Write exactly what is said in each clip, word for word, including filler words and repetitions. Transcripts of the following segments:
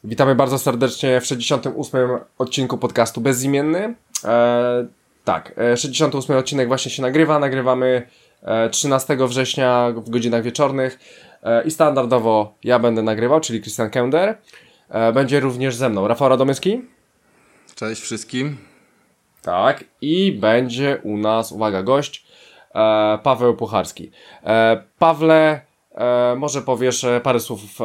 Witamy bardzo serdecznie w sześćdziesiątym ósmym odcinku podcastu Bezimienny. E, tak, e, sześćdziesiąty ósmy odcinek właśnie się nagrywa. Nagrywamy e, trzynastego września w godzinach wieczornych e, i standardowo ja będę nagrywał, czyli Krystian Kender. E, będzie również ze mną Rafał Radomyski. Cześć wszystkim. Tak, i będzie u nas, uwaga, gość, e, Paweł Pucharski. E, Pawle, e, może powiesz parę słów e,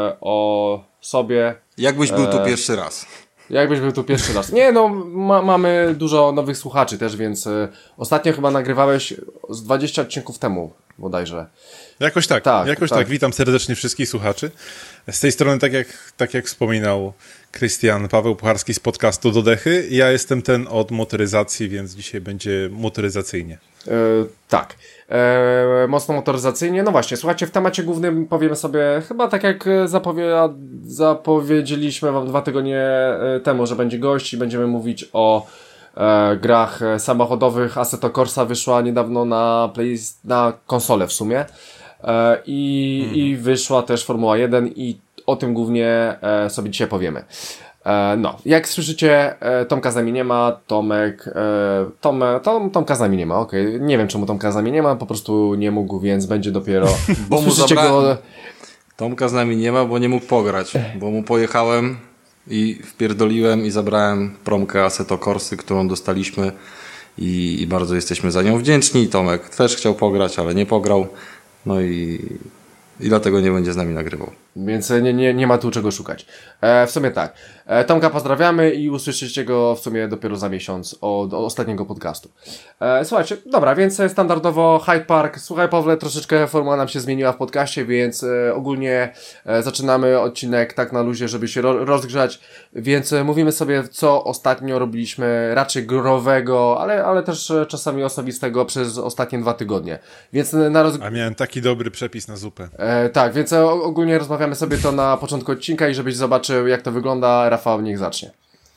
o sobie. Jakbyś był e, tu pierwszy raz. Jakbyś był tu pierwszy raz. Nie, no ma, mamy dużo nowych słuchaczy też, więc e, ostatnio chyba nagrywałeś z dwadzieścia odcinków temu bodajże. Jakoś tak, tak jakoś tak. tak. Witam serdecznie wszystkich słuchaczy. Z tej strony, tak jak, tak jak wspominał Krystian, Paweł Pucharski z podcastu Dodechy. Ja jestem ten od motoryzacji, więc dzisiaj będzie motoryzacyjnie. E, tak, e, mocno motoryzacyjnie. No właśnie, słuchajcie, w temacie głównym powiemy sobie, chyba tak jak zapowie- zapowiedzieliśmy wam dwa tygodnie temu, że będzie gość i będziemy mówić o e, grach samochodowych. Assetto Corsa wyszła niedawno na, play, na konsolę w sumie e, i, mm. i wyszła też Formuła jeden i o tym głównie e, sobie dzisiaj powiemy. E, no, jak słyszycie, e, Tomka z nami nie ma, Tomek, e, Tom, Tom, Tomka z nami nie ma, okej, okay. Nie wiem czemu Tomka z nami nie ma, po prostu nie mógł, więc będzie dopiero, bo mu zabrałem. Tomka z nami nie ma, bo nie mógł pograć, bo mu pojechałem i wpierdoliłem i zabrałem promkę Assetto Corsy, którą dostaliśmy i, i bardzo jesteśmy za nią wdzięczni. Tomek też chciał pograć, ale nie pograł, no i... I dlatego nie będzie z nami nagrywał. Więc nie, nie, nie ma tu czego szukać. E, w sumie tak. E, Tomka pozdrawiamy i usłyszycie go w sumie dopiero za miesiąc od, od ostatniego podcastu. E, słuchajcie, dobra, więc standardowo Hyde Park. Słuchaj Pawle, troszeczkę formuła nam się zmieniła w podcaście, więc e, ogólnie e, zaczynamy odcinek tak na luzie, żeby się ro, rozgrzać. Więc e, mówimy sobie, co ostatnio robiliśmy raczej growego, ale, ale też e, czasami osobistego przez ostatnie dwa tygodnie. Więc na roz... A miałem taki dobry przepis na zupę. E, tak, więc e, ogólnie rozmawiamy sobie to na początku odcinka i żebyś zobaczył, jak to wygląda. Rafał, niech zacznie.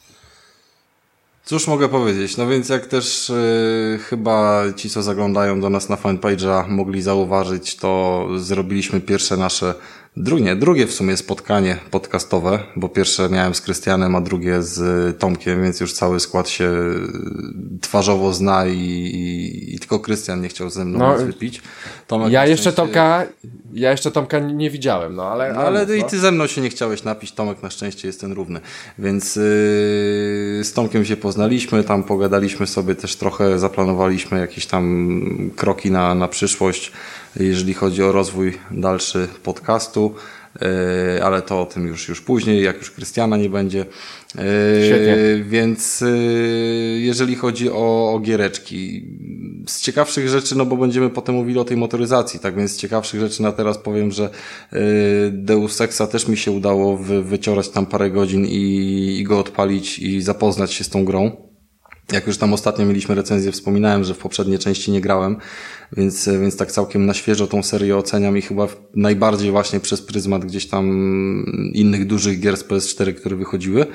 Cóż mogę powiedzieć? No więc jak też yy, chyba ci, co zaglądają do nas na fanpage'a mogli zauważyć, to zrobiliśmy pierwsze nasze, drugie, drugie w sumie spotkanie podcastowe, bo pierwsze miałem z Krystianem, a drugie z Tomkiem, więc już cały skład się twarzowo zna i, i, i tylko Krystian nie chciał ze mną no, nic wypić. Tomek ja jeszcze szczęście... Tomka, ja jeszcze Tomka nie widziałem, no ale... No, ale ale i ty ze mną się nie chciałeś napić, Tomek na szczęście jest ten równy, więc yy, z Tomkiem się poznaliśmy, tam pogadaliśmy sobie też trochę, zaplanowaliśmy jakieś tam kroki na, na przyszłość, jeżeli chodzi o rozwój dalszy podcastu, yy, ale to o tym już, już później, jak już Krystiana nie będzie. Yy, Świetnie. Więc yy, jeżeli chodzi o, o giereczki, z ciekawszych rzeczy, no bo będziemy potem mówili o tej motoryzacji, tak więc z ciekawszych rzeczy na teraz powiem, że yy, Deus Exa też mi się udało wy, wyciorać tam parę godzin i, i go odpalić i zapoznać się z tą grą. Jak już tam ostatnio mieliśmy recenzję, wspominałem, że w poprzedniej części nie grałem, więc, więc tak całkiem na świeżo tą serię oceniam i chyba najbardziej właśnie przez pryzmat gdzieś tam innych dużych gier z P S cztery, które wychodziły.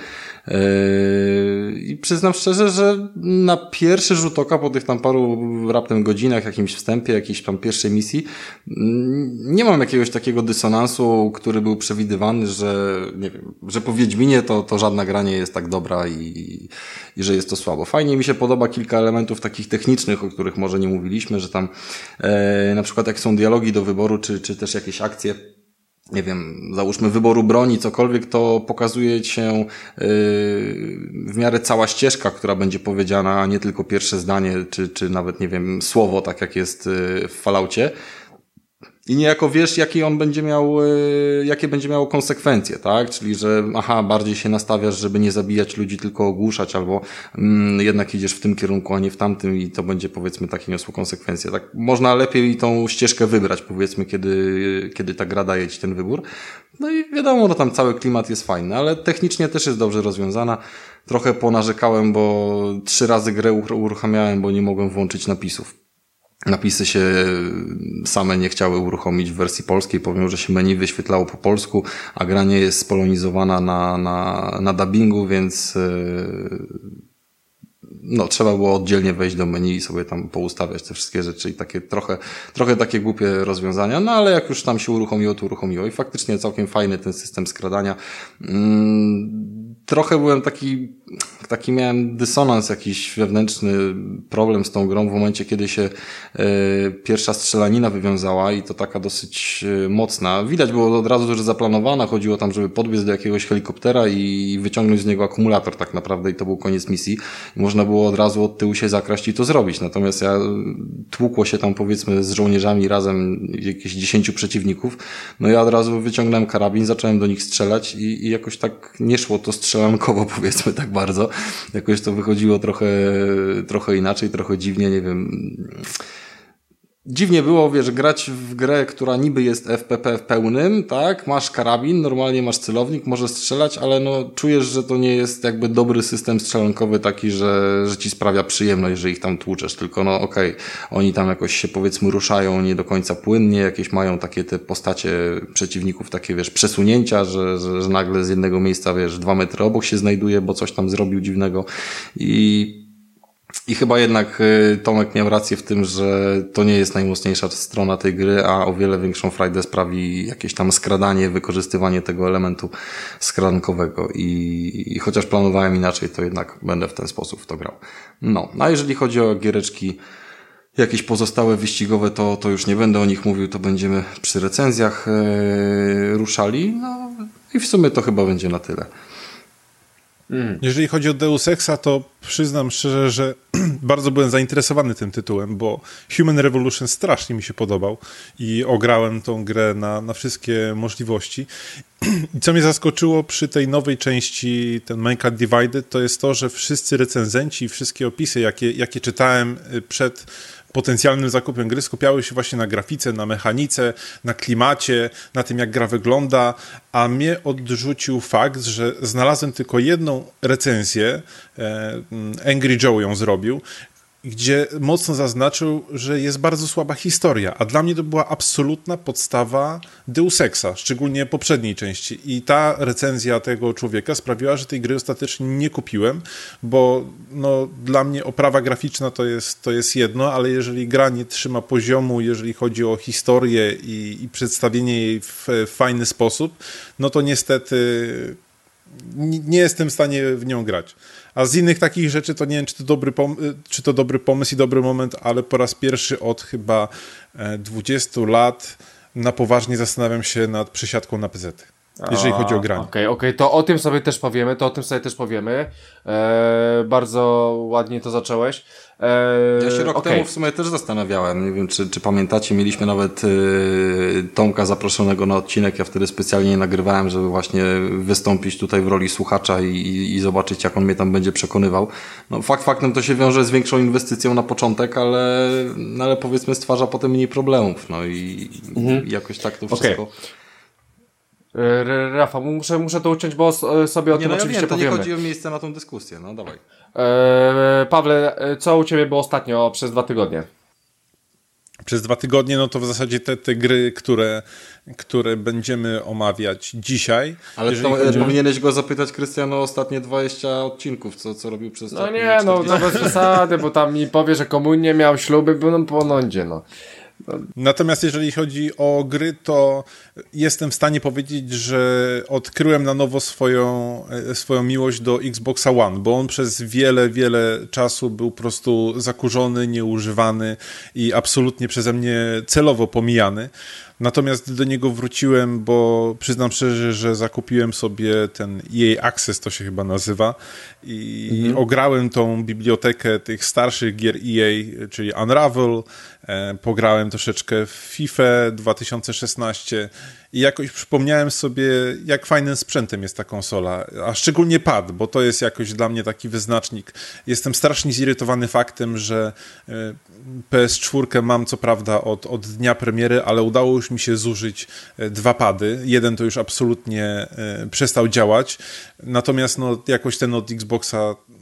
I przyznam szczerze, że na pierwszy rzut oka po tych tam paru raptem godzinach, jakimś wstępie, jakiejś tam pierwszej misji, nie mam jakiegoś takiego dysonansu, który był przewidywany, że nie wiem, że po Wiedźminie to, to żadna gra nie jest tak dobra i, i że jest to słabo. Fajnie mi się podoba kilka elementów takich technicznych, o których może nie mówiliśmy, że tam e, na przykład jak są dialogi do wyboru, czy, czy też jakieś akcje, nie wiem, załóżmy wyboru broni, cokolwiek, to pokazuje się yy, w miarę cała ścieżka, która będzie powiedziana, a nie tylko pierwsze zdanie, czy, czy nawet, nie wiem, słowo, tak jak jest yy, w Falloutie. I niejako wiesz, jakie on będzie miał, yy, jakie będzie miało konsekwencje, tak? Czyli, że aha, bardziej się nastawiasz, żeby nie zabijać ludzi, tylko ogłuszać, albo mm, jednak idziesz w tym kierunku, a nie w tamtym i to będzie, powiedzmy, takie niosło konsekwencje. Tak, można lepiej tą ścieżkę wybrać, powiedzmy, kiedy, kiedy ta gra daje ci ten wybór. No i wiadomo, no tam cały klimat jest fajny, ale technicznie też jest dobrze rozwiązana. Trochę ponarzekałem, bo trzy razy grę uruchamiałem, bo nie mogłem włączyć napisów. Napisy się same nie chciały uruchomić w wersji polskiej, powiem, że się menu wyświetlało po polsku, a gra nie jest spolonizowana na, na, na dubbingu, więc yy, no trzeba było oddzielnie wejść do menu i sobie tam poustawiać te wszystkie rzeczy i takie trochę, trochę takie głupie rozwiązania, no ale jak już tam się uruchomiło, to uruchomiło i faktycznie całkiem fajny ten system skradania. Mm, trochę byłem taki, taki miałem dysonans jakiś wewnętrzny, problem z tą grą w momencie, kiedy się e, pierwsza strzelanina wywiązała i to taka dosyć e, mocna. Widać było od razu, że zaplanowana, chodziło tam, żeby podbiec do jakiegoś helikoptera i wyciągnąć z niego akumulator tak naprawdę i to był koniec misji. I można było od razu od tyłu się zakraść i to zrobić. Natomiast ja tłukło się tam powiedzmy z żołnierzami razem jakieś dziesięciu przeciwników. No ja od razu wyciągnąłem karabin, zacząłem do nich strzelać i, i jakoś tak nie szło to strzelankowo powiedzmy tak bardzo. Jakoś to wychodziło trochę, trochę inaczej, trochę dziwnie, nie wiem. Dziwnie było, wiesz, grać w grę, która niby jest F P P w pełnym, tak? Masz karabin, normalnie masz celownik, możesz strzelać, ale no czujesz, że to nie jest jakby dobry system strzelankowy taki, że, że ci sprawia przyjemność, że ich tam tłuczesz, tylko no okej, okay, oni tam jakoś się powiedzmy ruszają nie do końca płynnie, jakieś mają takie te postacie przeciwników, takie wiesz, przesunięcia, że, że, że nagle z jednego miejsca, wiesz, dwa metry obok się znajduje, bo coś tam zrobił dziwnego i I chyba jednak Tomek miał rację w tym, że to nie jest najmocniejsza strona tej gry, a o wiele większą frajdę sprawi jakieś tam skradanie, wykorzystywanie tego elementu skradankowego i, i chociaż planowałem inaczej, to jednak będę w ten sposób w to grał. No, a jeżeli chodzi o giereczki jakieś pozostałe wyścigowe, to, to już nie będę o nich mówił, to będziemy przy recenzjach yy, ruszali, no i w sumie to chyba będzie na tyle. Mm. Jeżeli chodzi o Deus Exa, to przyznam szczerze, że bardzo byłem zainteresowany tym tytułem, bo Human Revolution strasznie mi się podobał i ograłem tą grę na, na wszystkie możliwości. I co mnie zaskoczyło przy tej nowej części, ten Mankind Divided, to jest to, że wszyscy recenzenci i wszystkie opisy, jakie, jakie czytałem przed potencjalnym zakupem gry, skupiały się właśnie na grafice, na mechanice, na klimacie, na tym, jak gra wygląda, a mnie odrzucił fakt, że znalazłem tylko jedną recenzję, Angry Joe ją zrobił, gdzie mocno zaznaczył, że jest bardzo słaba historia, a dla mnie to była absolutna podstawa Deus Exa, szczególnie poprzedniej części. I ta recenzja tego człowieka sprawiła, że tej gry ostatecznie nie kupiłem, bo no, dla mnie oprawa graficzna to jest, to jest jedno, ale jeżeli gra nie trzyma poziomu, jeżeli chodzi o historię i, i przedstawienie jej w, w fajny sposób, no to niestety nie jestem w stanie w nią grać. A z innych takich rzeczy to nie wiem, czy to dobry, pom- czy to dobry pomysł i dobry moment, ale po raz pierwszy od chyba dwudziestu lat na poważnie zastanawiam się nad przesiadką na P Z, jeżeli chodzi o granie. Okej, okay, okej, okay. To o tym sobie też powiemy, to o tym sobie też powiemy. Eee, bardzo ładnie to zacząłeś. Eee, ja się rok okay. temu w sumie też zastanawiałem, nie wiem czy, czy pamiętacie, mieliśmy nawet yy, Tomka zaproszonego na odcinek, ja wtedy specjalnie nagrywałem, żeby właśnie wystąpić tutaj w roli słuchacza i, i, i zobaczyć jak on mnie tam będzie przekonywał. No fakt faktem to się wiąże z większą inwestycją na początek, ale, no, ale powiedzmy stwarza potem mniej problemów, no i, mhm. i jakoś tak to wszystko... Okay. Rafał, muszę, muszę to uciąć, bo sobie o nie, tym no ja oczywiście wiem, to powiemy. nie chodzi o miejsce na tą dyskusję, no dawaj. Eee, Pawle, co u Ciebie było ostatnio przez dwa tygodnie? Przez dwa tygodnie, no to w zasadzie te, te gry, które, które będziemy omawiać dzisiaj. Ale to chodzi... powinieneś go zapytać, Krystian, o ostatnie dwadzieścia odcinków, co, co robił przez No nie, no, no bez zasady, bo tam mi powie, że komunię miał, śluby byłem po lądzie, no. Natomiast jeżeli chodzi o gry, to jestem w stanie powiedzieć, że odkryłem na nowo swoją, swoją miłość do Xboxa One, bo on przez wiele, wiele czasu był po prostu zakurzony, nieużywany i absolutnie przeze mnie celowo pomijany. Natomiast do niego wróciłem, bo przyznam szczerze, że zakupiłem sobie ten E A Access, to się chyba nazywa, i mhm. ograłem tą bibliotekę tych starszych gier E A, czyli Unravel, e, pograłem troszeczkę w FIFA dwa tysiące szesnaście i jakoś przypomniałem sobie, jak fajnym sprzętem jest ta konsola, a szczególnie pad, bo to jest jakoś dla mnie taki wyznacznik. Jestem strasznie zirytowany faktem, że P S cztery mam co prawda od, od dnia premiery, ale udało już mi się zużyć dwa pady. Jeden to już absolutnie przestał działać, natomiast no, jakoś ten od Xboxa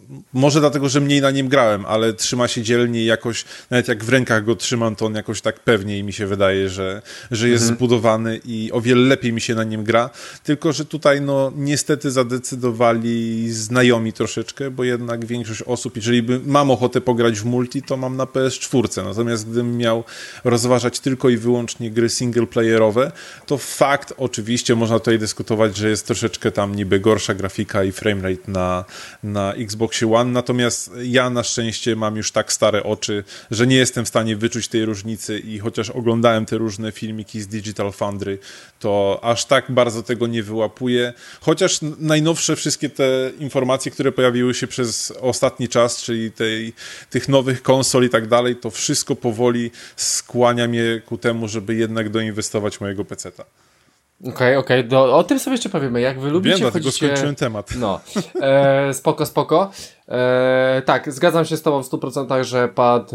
może dlatego, że mniej na nim grałem, ale trzyma się dzielnie i jakoś, nawet jak w rękach go trzymam, to on jakoś tak pewniej mi się wydaje, że, że jest mhm. zbudowany i o wiele lepiej mi się na nim gra. Tylko, że tutaj no niestety zadecydowali znajomi troszeczkę, bo jednak większość osób, jeżeli by mam ochotę pograć w multi, to mam na P S cztery. Natomiast gdybym miał rozważać tylko i wyłącznie gry singleplayerowe, to fakt, oczywiście można tutaj dyskutować, że jest troszeczkę tam niby gorsza grafika i framerate na, na Xboxie One, natomiast ja na szczęście mam już tak stare oczy, że nie jestem w stanie wyczuć tej różnicy i chociaż oglądałem te różne filmiki z Digital Foundry, to aż tak bardzo tego nie wyłapuję. Chociaż najnowsze wszystkie te informacje, które pojawiły się przez ostatni czas, czyli tej, tych nowych konsol i tak dalej, to wszystko powoli skłania mnie ku temu, żeby jednak doinwestować mojego peceta. Okej, okay, okej, okay. O tym sobie jeszcze powiemy. Jak wy lubicie, Wiem, dlatego chodzicie... skończyłem temat. No, e, spoko, spoko. E, tak, zgadzam się z tobą w stu procentach, że pad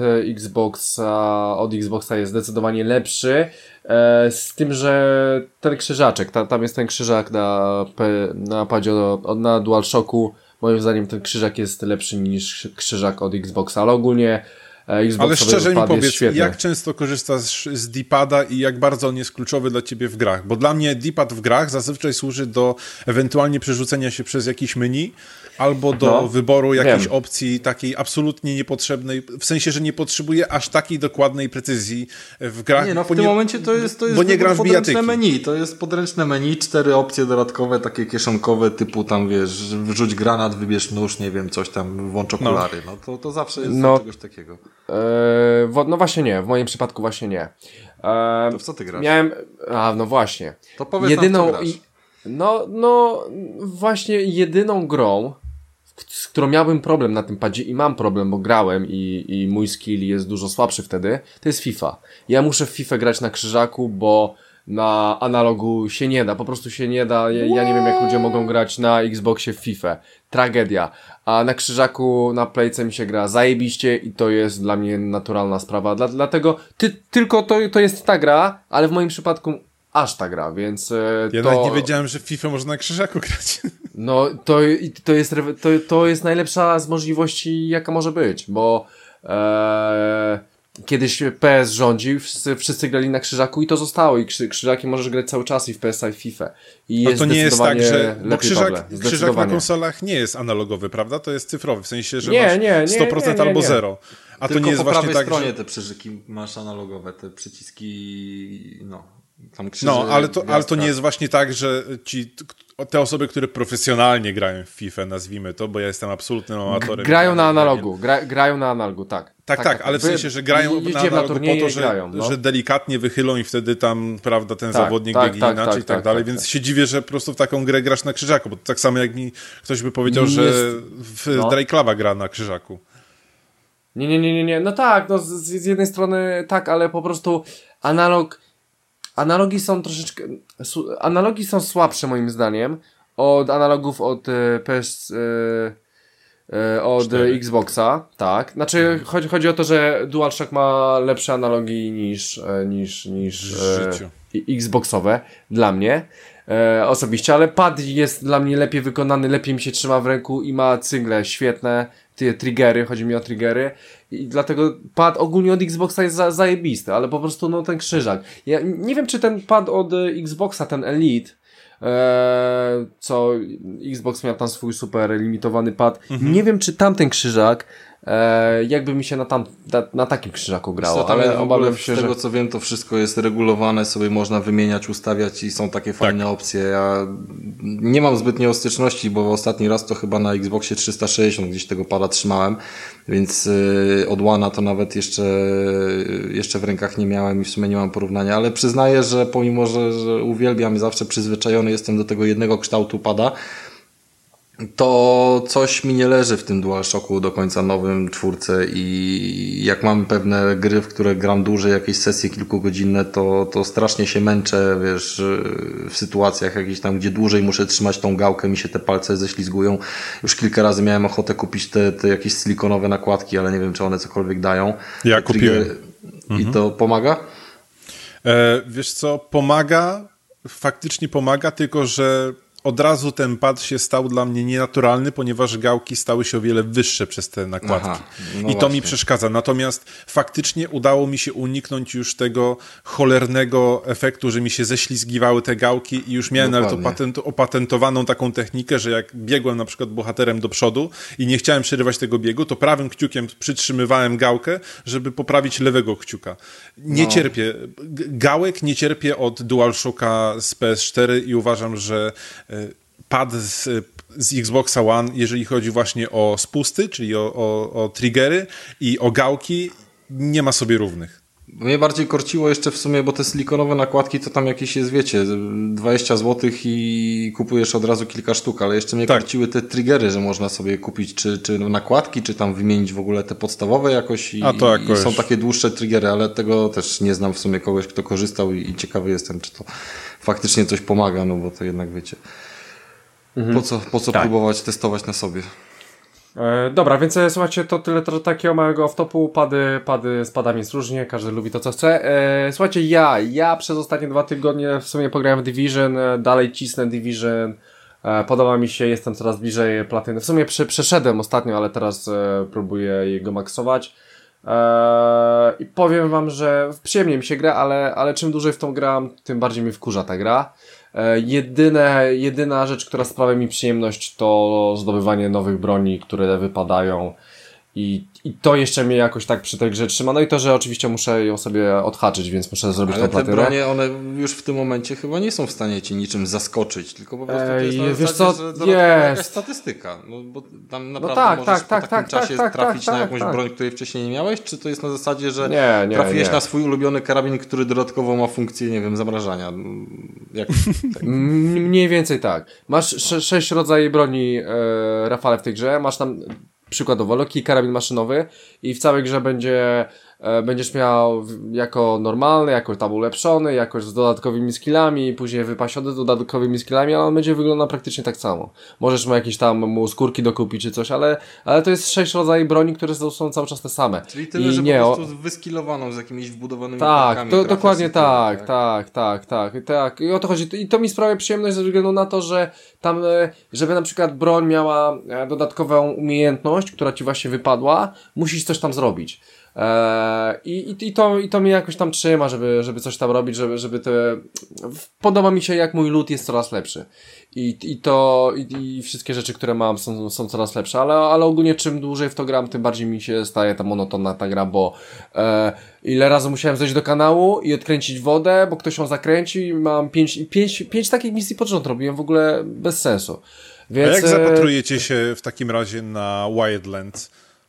Xboxa od Xboxa jest zdecydowanie lepszy. E, z tym, że ten krzyżaczek, ta, tam jest ten krzyżak na, na padzie od, na DualShocku. Moim zdaniem ten krzyżak jest lepszy niż krzyżak od Xboxa, ale ogólnie ale szczerze mi powiedz, jak często korzystasz z D-pada i jak bardzo on jest kluczowy dla ciebie w grach? Bo dla mnie D-pad w grach zazwyczaj służy do ewentualnie przerzucenia się przez jakieś menu albo do no, wyboru jakiejś wiem. opcji takiej absolutnie niepotrzebnej, w sensie, że nie potrzebuję aż takiej dokładnej precyzji w grach. Nie, no w tym nie, momencie to jest, to jest bo nie gram w podręczne menu, to jest podręczne menu, cztery opcje dodatkowe, takie kieszonkowe typu tam, wiesz, wrzuć granat, wybierz nóż, nie wiem, coś tam, włącz okulary, no, no to, to zawsze jest no. czegoś takiego. Eee, no właśnie nie, w moim przypadku właśnie nie. Eee, to w co ty grasz? Miałem, a no właśnie. To powiedz jedyną, nam, co grasz. No, no właśnie jedyną grą, z którą miałbym problem na tym padzie i mam problem, bo grałem i, i mój skill jest dużo słabszy wtedy, to jest FIFA. Ja muszę w FIFA grać na krzyżaku, bo na analogu się nie da, po prostu się nie da. Ja, ja nie wiem, jak ludzie mogą grać na Xboxie w FIFA. Tragedia. A na krzyżaku, na playce mi się gra zajebiście i to jest dla mnie naturalna sprawa. Dla, dlatego ty, tylko to, to jest ta gra, ale w moim przypadku aż ta gra, więc e, ja to... nawet nie wiedziałem, że w FIFA można na krzyżaku grać. No, to, to, jest, to, to jest najlepsza z możliwości, jaka może być, bo e, kiedyś P S rządził, wszyscy, wszyscy grali na krzyżaku i to zostało i krzy, krzyżaki możesz grać cały czas i w P S a i w FIFA. I jest no to nie jest tak, że bo krzyżak, krzyżak na nie. konsolach nie jest analogowy, prawda? To jest cyfrowy, w sensie, że nie, masz nie, nie, sto procent nie, nie, nie, albo nie. zero. A tylko to nie jest po właśnie prawej tak, stronie że... te przyżyki masz analogowe, te przyciski, no... Tam krzyże, no, ale to, ale to nie jest właśnie tak, że ci, te osoby, które profesjonalnie grają w FIFA, nazwijmy to, bo ja jestem absolutnym amatorem. Grają na analogu, gra, grają na analogu, tak. Tak, tak, tak, ale w sensie, że grają na analogu po to, że, grają, no. że delikatnie wychylą i wtedy tam, prawda, ten tak, zawodnik tak, biegnie tak, inaczej tak, i tak, tak dalej, tak, więc tak. się dziwię, że po prostu w taką grę grasz na krzyżaku, bo tak samo jak mi ktoś by powiedział, jest, że w no. Drake Cluba gra na krzyżaku. Nie, nie, nie, nie, nie, no tak, no z, z jednej strony tak, ale po prostu analog Analogi są troszeczkę, analogi są słabsze moim zdaniem od analogów od P S, od cztery. Xboxa, tak. Znaczy chodzi, chodzi o to, że DualShock ma lepsze analogi niż, niż, niż Xboxowe dla mnie e, osobiście, ale pad jest dla mnie lepiej wykonany, lepiej mi się trzyma w ręku i ma cyngle świetne, te triggery, chodzi mi o triggery i dlatego pad ogólnie od Xboxa jest za, zajebisty, ale po prostu no ten krzyżak. Ja nie wiem, czy ten pad od Xboxa, ten Elite, e, co Xbox miał tam swój super limitowany pad, mhm. nie wiem, czy tamten krzyżak E, jakby mi się na, tam, na, na takim krzyżaku grało, co, ale obawiam się, z tego że... co wiem, to wszystko jest regulowane, sobie można wymieniać, ustawiać i są takie fajne tak. opcje. Ja nie mam zbytnio styczności, bo ostatni raz to chyba na Xboxie trzysta sześćdziesiąt gdzieś tego pada trzymałem, więc yy, od One'a to nawet jeszcze, jeszcze w rękach nie miałem i w sumie nie mam porównania, ale przyznaję, że pomimo, że, że uwielbiam i zawsze przyzwyczajony jestem do tego jednego kształtu pada, to coś mi nie leży w tym DualShocku do końca nowym, czwórce i jak mam pewne gry, w które gram dłużej, jakieś sesje kilkugodzinne, to, to strasznie się męczę, wiesz, w sytuacjach jakichś tam, gdzie dłużej muszę trzymać tą gałkę, mi się te palce ześlizgują. Już kilka razy miałem ochotę kupić te, te jakieś silikonowe nakładki, ale nie wiem, czy one cokolwiek dają. Ja kupiłem. I mhm. to pomaga? E, wiesz co, pomaga, faktycznie pomaga, tylko że od razu ten pad się stał dla mnie nienaturalny, ponieważ gałki stały się o wiele wyższe przez te nakładki. Aha, no I to właśnie mi przeszkadza. Natomiast faktycznie udało mi się uniknąć już tego cholernego efektu, że mi się ześlizgiwały te gałki i już miałem Dokładnie. nawet opatent, opatentowaną taką technikę, że jak biegłem na przykład bohaterem do przodu i nie chciałem przerywać tego biegu, to prawym kciukiem przytrzymywałem gałkę, żeby poprawić lewego kciuka. Nie no. cierpię. Gałek nie cierpię od DualShocka z P S cztery i uważam, że pad z, z Xboxa One, jeżeli chodzi właśnie o spusty, czyli o, o, o triggery i o gałki, nie ma sobie równych. Mnie bardziej korciło jeszcze w sumie, bo te silikonowe nakładki to tam jakieś jest, wiecie, dwadzieścia złotych i kupujesz od razu kilka sztuk, ale jeszcze mnie tak. korciły te triggery, że można sobie kupić czy, czy nakładki, czy tam wymienić w ogóle te podstawowe jakoś i, A to jakoś. i są takie dłuższe triggery, ale tego też nie znam w sumie kogoś, kto korzystał i, i ciekawy jestem, czy to faktycznie coś pomaga, no bo to jednak wiecie, mhm. po co, po co tak. próbować testować na sobie. E, dobra, więc słuchajcie, to tyle to, takiego małego off-topu, pady, pady z padami jest różnie, każdy lubi to co chce. E, słuchajcie, ja, ja przez ostatnie dwa tygodnie w sumie pograłem w Division, dalej cisnę Division, e, podoba mi się, jestem coraz bliżej platyny. W sumie prze, przeszedłem ostatnio, ale teraz e, próbuję jego maksować. E, I powiem wam, że przyjemnie mi się gra, ale, ale czym dłużej w tą gram, tym bardziej mi wkurza ta gra. E, jedyne, jedyna rzecz, która sprawia mi przyjemność, to zdobywanie nowych broni, które wypadają i, i to jeszcze mnie jakoś tak przy tej grze trzyma. No i to, że oczywiście muszę ją sobie odhaczyć, więc muszę zrobić tą platynę. Ale te bronie, one już w tym momencie chyba nie są w stanie cię niczym zaskoczyć, tylko po prostu to jest na wiesz zasadzie, co, że to jest. jakaś statystyka. No, bo tam naprawdę no tak, możesz tak, po tak, takim tak, czasie tak, trafić tak, na jakąś tak. broń, której wcześniej nie miałeś, czy to jest na zasadzie, że nie, nie, trafiłeś nie. na swój ulubiony karabin, który dodatkowo ma funkcję, nie wiem, zamrażania. Jak, tak. Mniej więcej tak. Masz sz- sześć rodzajów broni, e, Rafale, w tej grze. Masz tam przykładowo lekki karabin maszynowy i w całej grze będzie e, będziesz miał jako normalny, jako tam ulepszony, jakoś z dodatkowymi skillami, później wypasiony z dodatkowymi skillami, ale on będzie wyglądał praktycznie tak samo. Możesz mu jakieś tam mu skórki dokupić czy coś, ale, ale to jest sześć rodzajów broni, które są cały czas te same. Czyli tyle, I że nie, po prostu wyskillowaną z jakimiś wbudowanymi tak, to, dokładnie tak, tyle, tak, tak, tak, tak, tak. I o to chodzi. I to mi sprawia przyjemność ze względu na to, że tam, żeby na przykład broń miała dodatkową umiejętność, która ci właśnie wypadła, musisz coś tam zrobić. Eee, i, i, to, I to mnie jakoś tam trzyma, żeby, żeby coś tam robić, żeby, żeby te... Podoba mi się, jak mój loot jest coraz lepszy. I, i to, i, i wszystkie rzeczy, które mam, są, są coraz lepsze, ale, ale ogólnie czym dłużej w to gram, tym bardziej mi się staje ta monotonna ta gra, bo e, ile razy musiałem zejść do kanału i odkręcić wodę, bo ktoś ją zakręcił i mam pięć, pięć, pięć takich misji pod rząd robiłem w ogóle bez sensu. Więc, a jak zapatrujecie się w takim razie na Wildlands?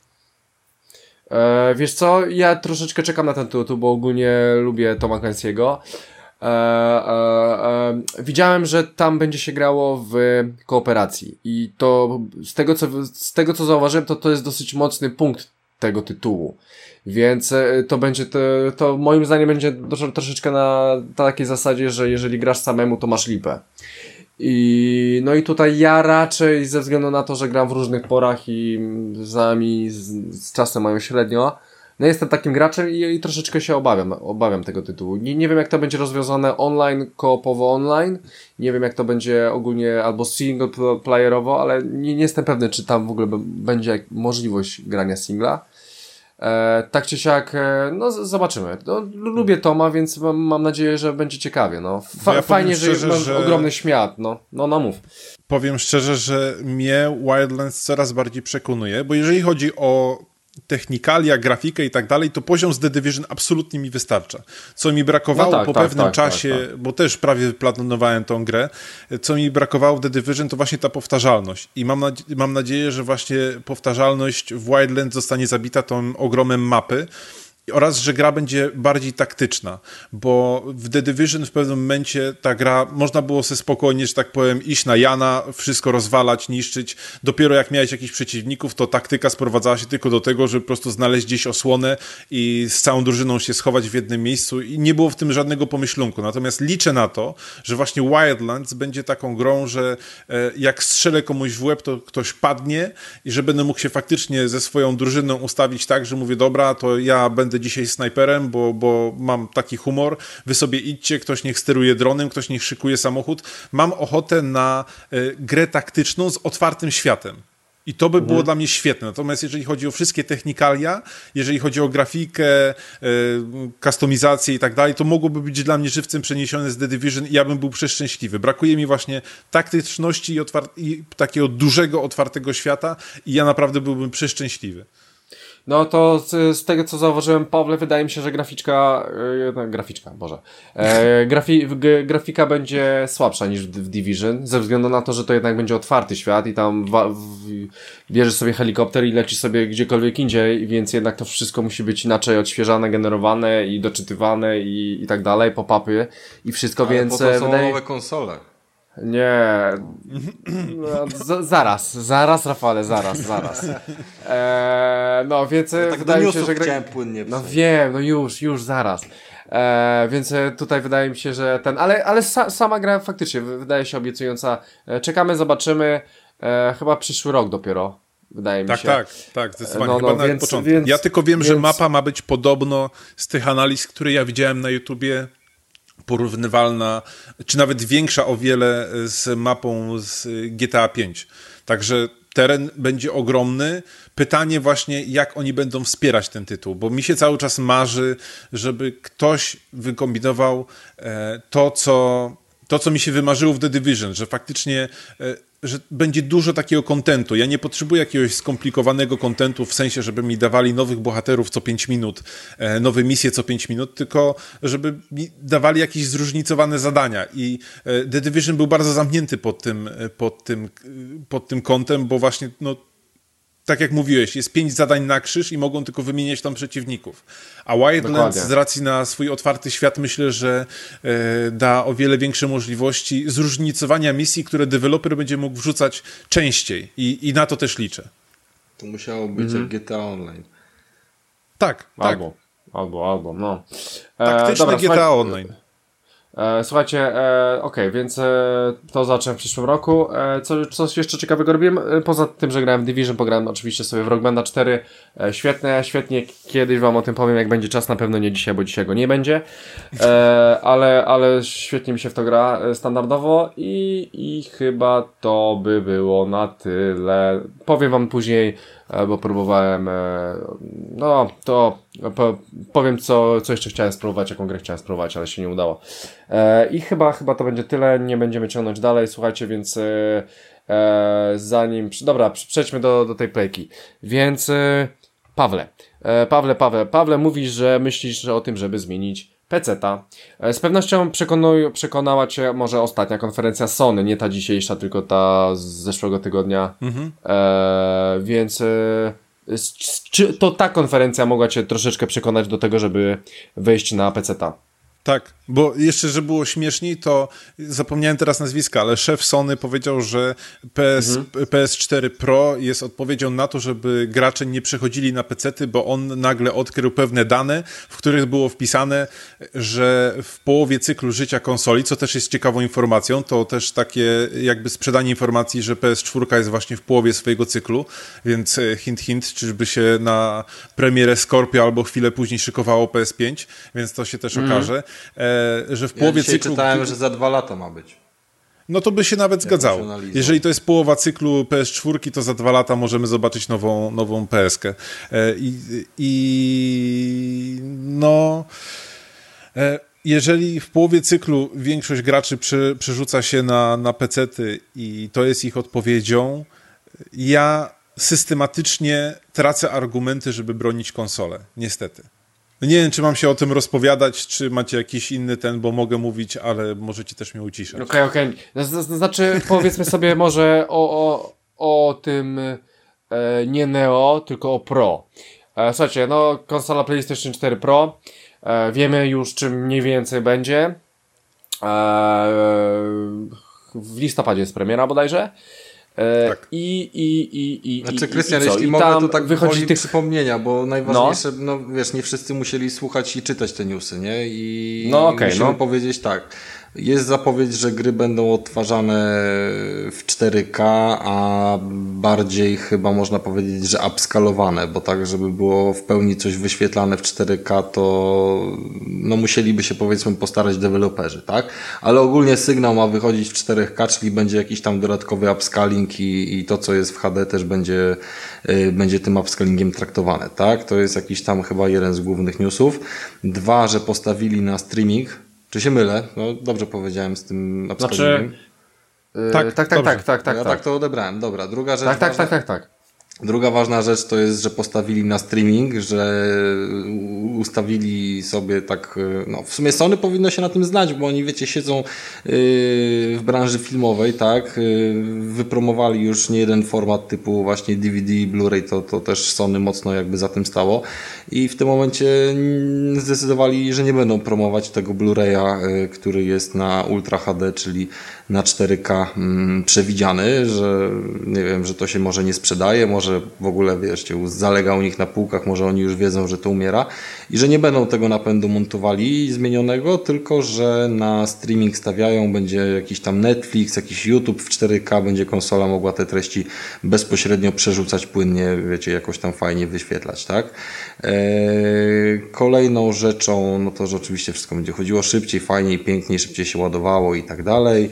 E, wiesz co, ja troszeczkę czekam na ten tytuł, bo ogólnie lubię Toma Clancy'ego. E, e, e, widziałem, że tam będzie się grało w kooperacji i to z tego co, z tego co zauważyłem, to to jest dosyć mocny punkt tego tytułu. Więc e, to będzie, to, to moim zdaniem będzie do, troszeczkę na takiej zasadzie, że jeżeli grasz samemu, to masz lipę. I no i tutaj ja raczej ze względu na to, że gram w różnych porach i z nami z, z czasem mają średnio, no jestem takim graczem i, i troszeczkę się obawiam, obawiam tego tytułu. Nie, nie wiem jak to będzie rozwiązane online, koopowo online, nie wiem jak to będzie ogólnie albo single playerowo, ale nie, nie jestem pewny, czy tam w ogóle b- będzie możliwość grania singla. E, tak czy siak, e, no z- zobaczymy. No, lubię Toma, więc mam, mam nadzieję, że będzie ciekawie. No. Fa- ja fajnie, szczerze, że masz że... ogromny świat. No, no, no mów. Powiem szczerze, że mnie Wildlands coraz bardziej przekonuje, bo jeżeli chodzi o technikalia, grafikę i tak dalej, to poziom z The Division absolutnie mi wystarcza. Co mi brakowało no tak, po tak, pewnym tak, czasie, tak, tak. bo też prawie planowałem tą grę, co mi brakowało w The Division, to właśnie ta powtarzalność. I mam, nadzie- mam nadzieję, że właśnie powtarzalność w Wildlands zostanie zabita tą ogromem mapy, oraz, że gra będzie bardziej taktyczna, bo w The Division w pewnym momencie ta gra, można było sobie spokojnie, że tak powiem, iść na Jana, wszystko rozwalać, niszczyć. Dopiero jak miałeś jakichś przeciwników, to taktyka sprowadzała się tylko do tego, żeby po prostu znaleźć gdzieś osłonę i z całą drużyną się schować w jednym miejscu i nie było w tym żadnego pomyślunku. Natomiast liczę na to, że właśnie Wildlands będzie taką grą, że e, jak strzelę komuś w łeb, to ktoś padnie i że będę mógł się faktycznie ze swoją drużyną ustawić tak, że mówię, dobra, to ja będę będę dzisiaj snajperem, bo, bo mam taki humor, wy sobie idźcie, ktoś niech steruje dronem, ktoś niech szykuje samochód. Mam ochotę na y, grę taktyczną z otwartym światem. I to by było mhm. dla mnie świetne. Natomiast jeżeli chodzi o wszystkie technikalia, jeżeli chodzi o grafikę, y, kustomizację i tak dalej, to mogłoby być dla mnie żywcem przeniesione z The Division i ja bym był przeszczęśliwy. Brakuje mi właśnie taktyczności i, otwar- i takiego dużego, otwartego świata i ja naprawdę byłbym przeszczęśliwy. No to z, z tego, co zauważyłem, Pawle, wydaje mi się, że graficzka, yy, graficzka, Boże, e, grafi, g, grafika będzie słabsza niż w, w Division, ze względu na to, że to jednak będzie otwarty świat i tam wa, w, bierzesz sobie helikopter i lecisz sobie gdziekolwiek indziej, więc jednak to wszystko musi być inaczej odświeżane, generowane i doczytywane i, i tak dalej, pop-upy i wszystko, ale więc... po to są wydaje... nowe konsole. Nie, no, z, zaraz, zaraz Rafale, zaraz, zaraz. Eee, no więc ja tak wydaje mi się, że... Gra... płynnie no wiem, no już, już, zaraz. Eee, więc tutaj wydaje mi się, że ten, ale, ale sa, sama gra faktycznie wydaje się obiecująca. Czekamy, zobaczymy, eee, chyba przyszły rok dopiero. Wydaje mi tak, się. Tak, tak, tak, zdecydowanie. No, no, Chyba na więc, początku. Więc, ja tylko wiem, więc... że mapa ma być podobno z tych analiz, które ja widziałem na YouTubie, porównywalna, czy nawet większa o wiele z mapą z G T A pięć. Także teren będzie ogromny. Pytanie właśnie, jak oni będą wspierać ten tytuł, bo mi się cały czas marzy, żeby ktoś wykombinował e, to, co, to, co mi się wymarzyło w The Division, że faktycznie e, że będzie dużo takiego kontentu. Ja nie potrzebuję jakiegoś skomplikowanego kontentu w sensie, żeby mi dawali nowych bohaterów co pięć minut, e, nowe misje co pięć minut, tylko żeby mi dawali jakieś zróżnicowane zadania. I e, The Division był bardzo zamknięty pod tym, pod tym, pod tym kątem, bo właśnie no, tak jak mówiłeś, jest pięć zadań na krzyż i mogą tylko wymieniać tam przeciwników. A Wildlands z racji na swój otwarty świat myślę, że e, da o wiele większe możliwości zróżnicowania misji, które deweloper będzie mógł wrzucać częściej i, i na to też liczę. To musiało być mhm. jak G T A Online. Tak, albo, tak. Albo, albo, no. E, Taktyczne dobra, G T A słuchaj... Online. E, słuchajcie, e, okej, okay, więc e, to zacznę w przyszłym roku. E, co, coś jeszcze ciekawego robiłem? E, poza tym, że grałem w Division, pograłem oczywiście sobie w Rock Banda cztery. E, świetne, świetnie, kiedyś wam o tym powiem, jak będzie czas, na pewno nie dzisiaj, bo dzisiaj go nie będzie. E, ale, ale świetnie mi się w to gra e, standardowo i, i chyba to by było na tyle. Powiem wam później, e, bo próbowałem, e, no to po, powiem co, co jeszcze chciałem spróbować, jaką grę chciałem spróbować, ale się nie udało. E, I chyba, chyba to będzie tyle, nie będziemy ciągnąć dalej, słuchajcie, więc e, e, zanim, dobra, przejdźmy do, do tej playki, więc e, Pawle, e, Pawle, Pawle, Pawle mówisz, że myślisz o tym, żeby zmienić peceta. E, z pewnością przekonuj, przekonała cię może ostatnia konferencja Sony, nie ta dzisiejsza, tylko ta z zeszłego tygodnia, mhm. e, więc e, czy to ta konferencja mogła cię troszeczkę przekonać do tego, żeby wejść na peceta? Tak, bo jeszcze, że było śmieszniej, to zapomniałem teraz nazwiska, ale szef Sony powiedział, że P S, mhm. P S cztery Pro jest odpowiedzią na to, żeby gracze nie przechodzili na pecety, bo on nagle odkrył pewne dane, w których było wpisane, że w połowie cyklu życia konsoli, co też jest ciekawą informacją, to też takie jakby sprzedanie informacji, że P S cztery jest właśnie w połowie swojego cyklu, więc hint, hint, czyżby się na premierę Scorpio albo chwilę później szykowało P S pięć, więc to się też mhm. okaże. E, że w połowie ja cyklu... czytałem, gdzie... że za dwa lata ma być. No to by się nawet Jak zgadzało. Jeżeli to jest połowa cyklu P S cztery, to za dwa lata możemy zobaczyć nową, nową P S kę. E, i, I no... E, jeżeli w połowie cyklu większość graczy przy, przerzuca się na, na pecety i to jest ich odpowiedzią, ja systematycznie tracę argumenty, żeby bronić konsolę. Niestety. Nie wiem, czy mam się o tym rozpowiadać, czy macie jakiś inny ten, bo mogę mówić, ale możecie też mnie uciszać. Okej, okay, okej. Okay. Znaczy, powiedzmy sobie może o, o, o tym e, nie Neo, tylko o Pro. E, słuchajcie, no konsola PlayStation cztery Pro. E, wiemy już, czym mniej więcej będzie. E, w listopadzie jest premiera bodajże. E, tak. I, i, i, i, znaczy, i, Krystian, i jeśli I mogę, tam to tak wychodzi tych przypomnienia, bo najważniejsze, no. no wiesz, nie wszyscy musieli słuchać i czytać te newsy, nie? I no, okay, musimy no. powiedzieć tak. Jest zapowiedź, że gry będą odtwarzane w cztery K, a bardziej chyba można powiedzieć, że upskalowane, bo tak, żeby było w pełni coś wyświetlane w cztery K, to no musieliby się powiedzmy postarać deweloperzy, tak? Ale ogólnie sygnał ma wychodzić w cztery K, czyli będzie jakiś tam dodatkowy upscaling i, i to, co jest w H D też będzie, yy, będzie tym upscalingiem traktowane, tak? To jest jakiś tam chyba jeden z głównych newsów. Dwa, że postawili na streaming. Czy się mylę? No dobrze powiedziałem z tym upscalingiem. Znaczy, yy, tak, tak, tak, tak, tak, tak. Ja tak to odebrałem. Dobra, druga rzecz. Tak, tak, ważna, tak, tak, tak. Druga ważna rzecz to jest, że postawili na streaming, że ustawili sobie tak, no w sumie Sony powinno się na tym znać, bo oni wiecie, siedzą yy, w branży filmowej, tak, yy, wypromowali już nie jeden format typu właśnie D V D i Blu-ray, to, to też Sony mocno jakby za tym stało i w tym momencie zdecydowali, że nie będą promować tego Blu-raya, yy, który jest na Ultra H D, czyli na cztery K mm, przewidziany, że nie wiem, że to się może nie sprzedaje, może w ogóle, wiesz, zalega u nich na półkach, może oni już wiedzą, że to umiera i że nie będą tego napędu montowali zmienionego, tylko że na streaming stawiają, będzie jakiś tam Netflix, jakiś YouTube w cztery K, będzie konsola mogła te treści bezpośrednio przerzucać płynnie, wiecie, jakoś tam fajnie wyświetlać, tak? Eee, kolejną rzeczą, no to, że oczywiście wszystko będzie chodziło szybciej, fajniej, piękniej, szybciej się ładowało i tak dalej.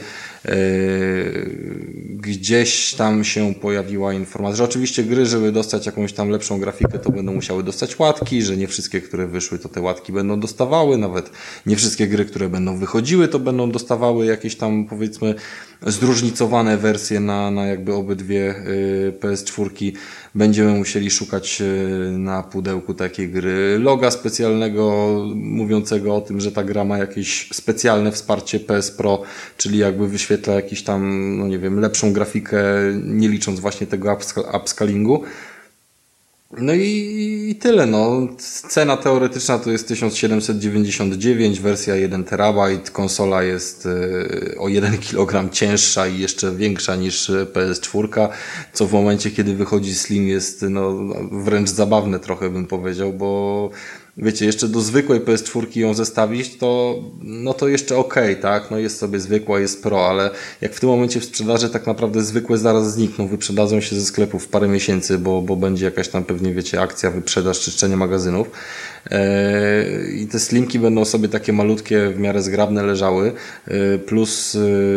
Gdzieś tam się pojawiła informacja, że oczywiście gry, żeby dostać jakąś tam lepszą grafikę, to będą musiały dostać łatki, że nie wszystkie, które wyszły, to te łatki będą dostawały, nawet nie wszystkie gry, które będą wychodziły, to będą dostawały jakieś tam powiedzmy zróżnicowane wersje na, na jakby obydwie P S cztery. Będziemy musieli szukać na pudełku takiej gry loga specjalnego mówiącego o tym, że ta gra ma jakieś specjalne wsparcie P S Pro, czyli jakby wyświetla jakiś tam, no nie wiem, lepszą grafikę, nie licząc właśnie tego upscalingu. No i, i tyle, no. Cena teoretyczna to jest tysiąc siedemset dziewięćdziesiąt dziewięć, wersja jeden terabajt, konsola jest y, o jeden kilogram cięższa i jeszcze większa niż P S cztery, co w momencie, kiedy wychodzi Slim jest no, wręcz zabawne trochę bym powiedział, bo wiecie, jeszcze do zwykłej P S cztery ją zestawić, to no to jeszcze okej, okay, tak? No jest sobie zwykła, jest Pro, ale jak w tym momencie w sprzedaży tak naprawdę zwykłe zaraz znikną, wyprzedadzą się ze sklepów w parę miesięcy, bo, bo będzie jakaś tam pewnie, wiecie, akcja, wyprzedaż, czyszczenie magazynów. Eee, I te slimki będą sobie takie malutkie, w miarę zgrabne leżały, eee, plus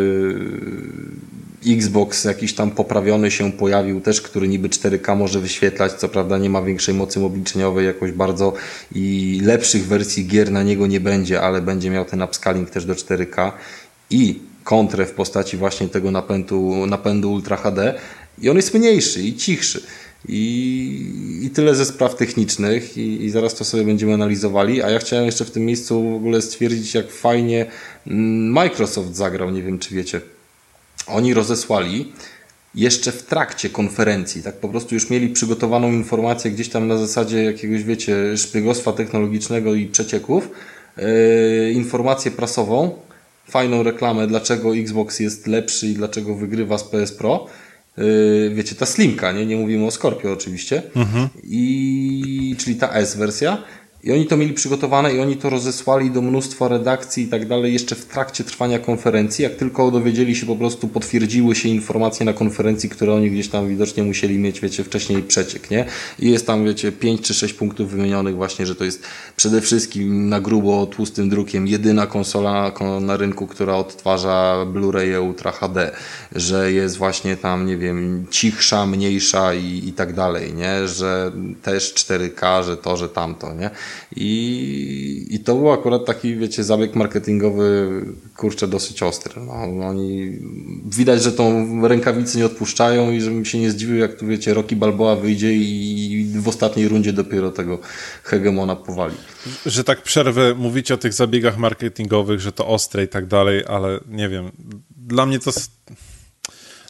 eee, Xbox jakiś tam poprawiony się pojawił też, który niby cztery K może wyświetlać, co prawda nie ma większej mocy obliczeniowej jakoś bardzo i lepszych wersji gier na niego nie będzie, ale będzie miał ten upscaling też do cztery K i kontrę w postaci właśnie tego napędu, napędu Ultra H D i on jest mniejszy i cichszy. I, i tyle ze spraw technicznych i, i zaraz to sobie będziemy analizowali, a ja chciałem jeszcze w tym miejscu w ogóle stwierdzić, jak fajnie Microsoft zagrał, nie wiem czy wiecie. Oni rozesłali jeszcze w trakcie konferencji, tak po prostu już mieli przygotowaną informację gdzieś tam na zasadzie jakiegoś, wiecie, szpiegostwa technologicznego i przecieków, yy, informację prasową, fajną reklamę, dlaczego Xbox jest lepszy i dlaczego wygrywa z P S Pro. Yy, wiecie, ta Slimka, nie? Nie mówimy o Scorpio oczywiście. Mhm. I, czyli ta S wersja. I oni to mieli przygotowane i oni to rozesłali do mnóstwa redakcji i tak dalej jeszcze w trakcie trwania konferencji. Jak tylko dowiedzieli się, po prostu potwierdziły się informacje na konferencji, które oni gdzieś tam widocznie musieli mieć, wiecie, wcześniej przeciek, nie? I jest tam, wiecie, pięć czy sześć punktów wymienionych właśnie, że to jest przede wszystkim na grubo tłustym drukiem jedyna konsola na rynku, która odtwarza Blu-ray Ultra H D, że jest właśnie tam, nie wiem, cichsza, mniejsza i, i tak dalej, nie? Że też cztery K, że to, że tamto, nie? I, I to był akurat taki, wiecie, zabieg marketingowy, kurczę, dosyć ostry. No, oni, widać, że tą rękawicę nie odpuszczają i żebym się nie zdziwił, jak tu, wiecie, Rocky Balboa wyjdzie i w ostatniej rundzie dopiero tego hegemona powali. Że tak przerwę, mówicie o tych zabiegach marketingowych, że to ostre i tak dalej, ale nie wiem, dla mnie to...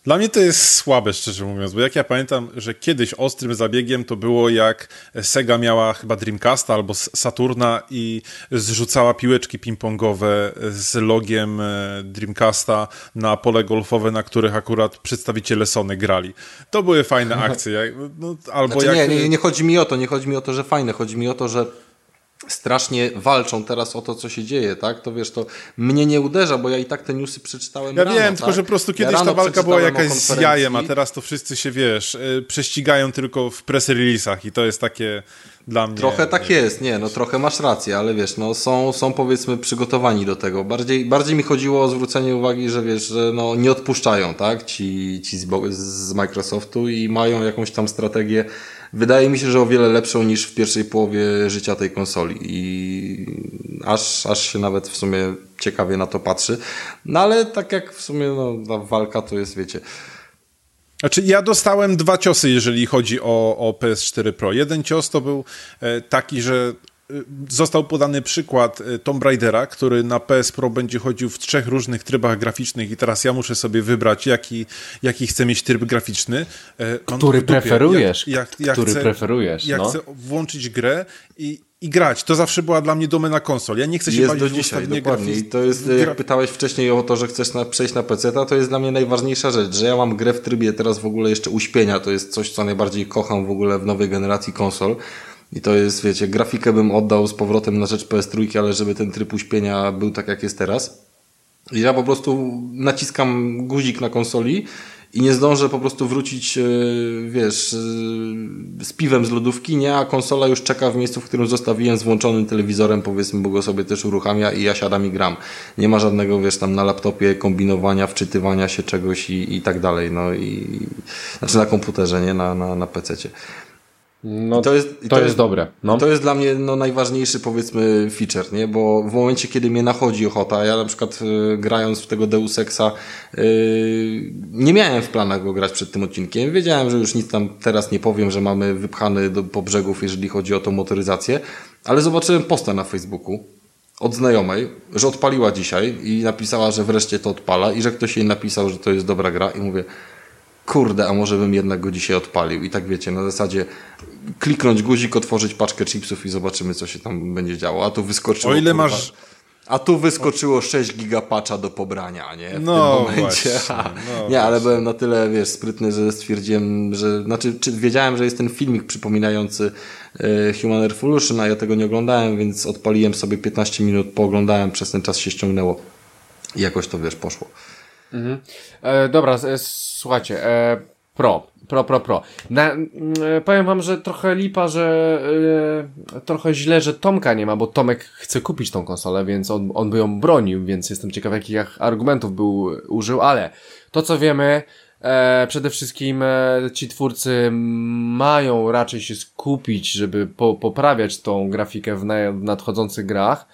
Dla mnie to jest słabe, szczerze mówiąc, bo jak ja pamiętam, że kiedyś ostrym zabiegiem to było jak Sega miała chyba Dreamcasta albo Saturna i zrzucała piłeczki ping-pongowe z logiem Dreamcasta na pole golfowe, na których akurat przedstawiciele Sony grali. To były fajne akcje. No, albo znaczy, jak... nie, nie, nie chodzi mi o to, nie chodzi mi o to, że fajne, chodzi mi o to, że strasznie walczą teraz o to, co się dzieje, tak? To wiesz, to mnie nie uderza, bo ja i tak te newsy przeczytałem Ja rano, wiem, tak? tylko że po prostu kiedyś ja ta walka była jakaś z jajem, a konferencji. teraz to wszyscy się, wiesz, prześcigają tylko w press release'ach i to jest takie dla mnie... Trochę tak nie, jest, nie, no trochę masz rację, ale wiesz, no są, są powiedzmy przygotowani do tego. Bardziej, bardziej mi chodziło o zwrócenie uwagi, że wiesz, że no nie odpuszczają, tak? Ci, ci z, z Microsoftu i mają jakąś tam strategię. Wydaje mi się, że o wiele lepszą niż w pierwszej połowie życia tej konsoli i aż, aż się nawet w sumie ciekawie na to patrzy. No ale tak jak w sumie no, ta walka to jest, wiecie... Znaczy ja dostałem dwa ciosy, jeżeli chodzi o, o P S cztery Pro. Jeden cios to był e, taki, że e, został podany przykład e, Tomb Raidera, który na P S Pro będzie chodził w trzech różnych trybach graficznych i teraz ja muszę sobie wybrać, jaki, jaki chcę mieć tryb graficzny. E, który preferujesz? Jak, jak, jak który chcę, preferujesz? Jak no. chcę włączyć grę i i grać. To zawsze była dla mnie domena konsol. Ja nie chcę się jest bawić do w dzisiaj, ustawienie dokładnie. grafis- I to jest, gra... jak pytałeś wcześniej o to, że chcesz na, przejść na peceta, to jest dla mnie najważniejsza rzecz, że ja mam grę w trybie teraz w ogóle jeszcze uśpienia. To jest coś, co najbardziej kocham w ogóle w nowej generacji konsol. I to jest, wiecie, grafikę bym oddał z powrotem na rzecz P S trzy, ale żeby ten tryb uśpienia był tak, jak jest teraz. I ja po prostu naciskam guzik na konsoli i nie zdążę po prostu wrócić, wiesz, z piwem z lodówki, nie, a konsola już czeka w miejscu, w którym zostawiłem z włączonym telewizorem, powiedzmy, bo go sobie też uruchamia i ja siadam i gram. Nie ma żadnego, wiesz, tam na laptopie kombinowania, wczytywania się czegoś i, i tak dalej, no i, znaczy na komputerze, nie, na, na, na pececie. No, to jest, to, to jest, jest dobre. No. To jest dla mnie no, najważniejszy, powiedzmy, feature, nie? Bo w momencie, kiedy mnie nachodzi ochota, ja na przykład y, grając w tego Deus Exa y, nie miałem w planach go grać przed tym odcinkiem. Wiedziałem, że już nic tam teraz nie powiem, że mamy wypchany do, po brzegów, jeżeli chodzi o tą motoryzację, ale zobaczyłem posta na Facebooku od znajomej, że odpaliła dzisiaj i napisała, że wreszcie to odpala i że ktoś jej napisał, że to jest dobra gra i mówię, kurde, a może bym jednak go dzisiaj odpalił. I tak wiecie, na zasadzie kliknąć guzik, otworzyć paczkę chipsów i zobaczymy, co się tam będzie działo. A tu wyskoczyło... O ile kurwa, masz... A tu wyskoczyło sześć giga patcha do pobrania, nie? W no tym momencie. Właśnie, no nie, ale właśnie. byłem na tyle, wiesz, sprytny, że stwierdziłem, że... Znaczy, czy wiedziałem, że jest ten filmik przypominający y, Human Revolution, a ja tego nie oglądałem, więc odpaliłem sobie piętnaście minut, pooglądałem, przez ten czas się ściągnęło. I jakoś to, wiesz, poszło. Mhm. E, dobra, e, słuchajcie, e, Pro, Pro, Pro, Pro. Na, e, powiem wam, że trochę lipa, że e, trochę źle, że Tomka nie ma, bo Tomek chce kupić tą konsolę, więc on, on by ją bronił, więc jestem ciekaw, jakich argumentów był użył, ale to, co wiemy, e, przede wszystkim e, ci twórcy mają raczej się skupić, żeby po, poprawiać tą grafikę w, na, w nadchodzących grach,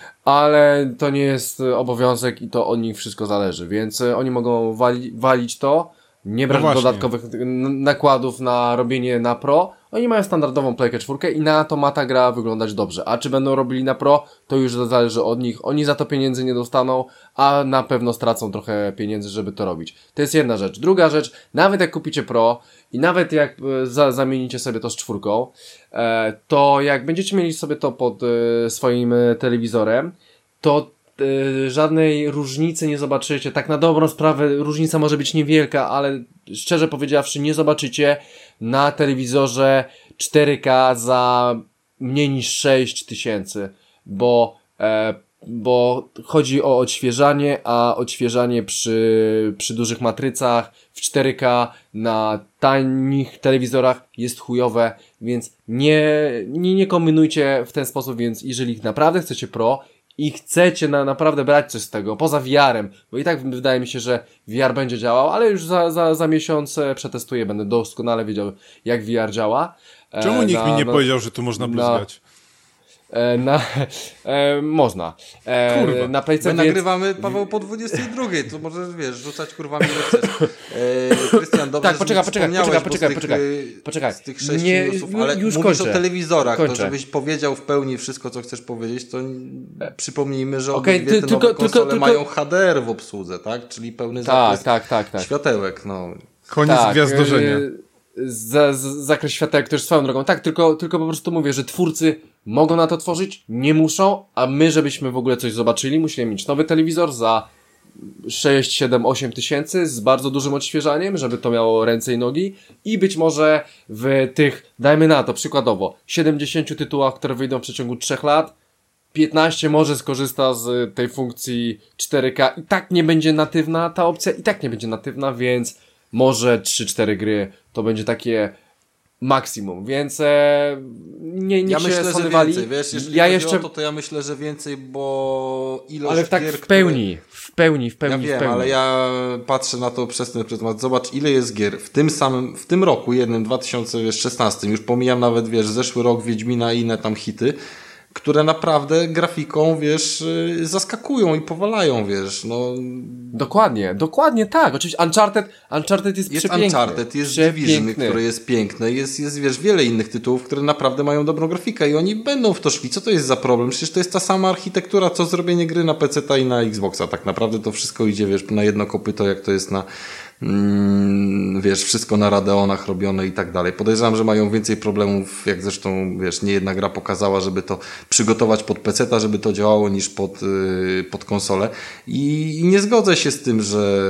ale to nie jest obowiązek i to od nich wszystko zależy, więc oni mogą wali, walić to, nie brać no dodatkowych nakładów na robienie na Pro. Oni mają standardową Playkę czwórkę i na to ma ta gra wyglądać dobrze. A czy będą robili na Pro, to już zależy od nich. Oni za to pieniędzy nie dostaną, a na pewno stracą trochę pieniędzy, żeby to robić. To jest jedna rzecz. Druga rzecz, nawet jak kupicie Pro i nawet jak za, zamienicie sobie to z czwórką, e, to jak będziecie mieli sobie to pod e, swoim telewizorem, to y, żadnej różnicy nie zobaczycie. Tak na dobrą sprawę różnica może być niewielka, ale szczerze powiedziawszy nie zobaczycie na telewizorze cztery K za mniej niż sześć tysięcy, bo e, bo chodzi o odświeżanie, a odświeżanie przy, przy dużych matrycach w cztery K na tanich telewizorach jest chujowe, więc nie, nie, nie kombinujcie w ten sposób, więc jeżeli naprawdę chcecie Pro i chcecie na, naprawdę brać coś z tego, poza V R-em, bo i tak wydaje mi się, że V R będzie działał, ale już za, za, za miesiąc przetestuję, będę doskonale wiedział, jak V R działa. Czemu e, nikt na, mi nie na, powiedział, że tu można bluzgać? E, na, e, można. E, Kurwa. Na Playce, My więc... nagrywamy, Paweł, po dwudziestej drugiej, to możesz, wiesz, rzucać kurwami ile chcesz. E, Krystian, dobrze, tak, poczekaj, że poczekaj, poczekaj, poczekaj, tych, poczekaj, poczekaj. z tych sześciu Nie, newsów, ale już mówisz kończę. o telewizorach, Kończę. to żebyś powiedział w pełni wszystko, co chcesz powiedzieć, to przypomnijmy, że okay, obydwie te tylko, nowe konsole tylko, mają H D R w obsłudze, tak? Czyli pełny tak, zakres tak, tak, tak. światełek, no. Koniec tak, gwiazdorzenia. Yy, za, z, zakres światełek też swoją drogą. Tak, tylko, tylko po prostu mówię, że twórcy mogą na to tworzyć, nie muszą, a my, żebyśmy w ogóle coś zobaczyli, musimy mieć nowy telewizor za sześć, siedem, osiem tysięcy z bardzo dużym odświeżaniem, żeby to miało ręce i nogi i być może w tych, dajmy na to przykładowo, siedemdziesięciu tytułach, które wyjdą w przeciągu trzech lat, piętnaście może skorzysta z tej funkcji cztery K i tak nie będzie natywna ta opcja, i tak nie będzie natywna, więc może trzy cztery gry to będzie takie maksimum, więc e, nie, nie ja się myślę, Sony że wali. więcej, wiesz, jeżeli ja chodzi jeszcze... o to, to ja myślę, że więcej, bo ilość ale tak gier, w pełni, które... w pełni, w pełni, ja wiem, w pełni. ale ja patrzę na to przez ten pryzmat. Zobacz, ile jest gier w tym samym, w tym roku jednym, dwa tysiące szesnastym, już pomijam nawet, wiesz, zeszły rok Wiedźmina i inne tam hity, które naprawdę grafiką, wiesz, zaskakują i powalają, wiesz, no. Dokładnie, dokładnie tak. Oczywiście Uncharted, Uncharted jest, jest przepiękny. Uncharted, jest przepiękny. Division, które jest piękne, jest, jest, wiesz, wiele innych tytułów, które naprawdę mają dobrą grafikę i oni będą w to szli. Co to jest za problem? Przecież to jest ta sama architektura, co zrobienie gry na peceta i na Xboxa. Tak naprawdę to wszystko idzie, wiesz, na jedno kopyto, jak to jest na Mm, wiesz, wszystko na Radeonach robione i tak dalej. Podejrzewam, że mają więcej problemów, jak zresztą, wiesz, nie jedna gra pokazała, żeby to przygotować pod peceta, żeby to działało, niż pod, yy, pod konsolę. I, I nie zgodzę się z tym, że,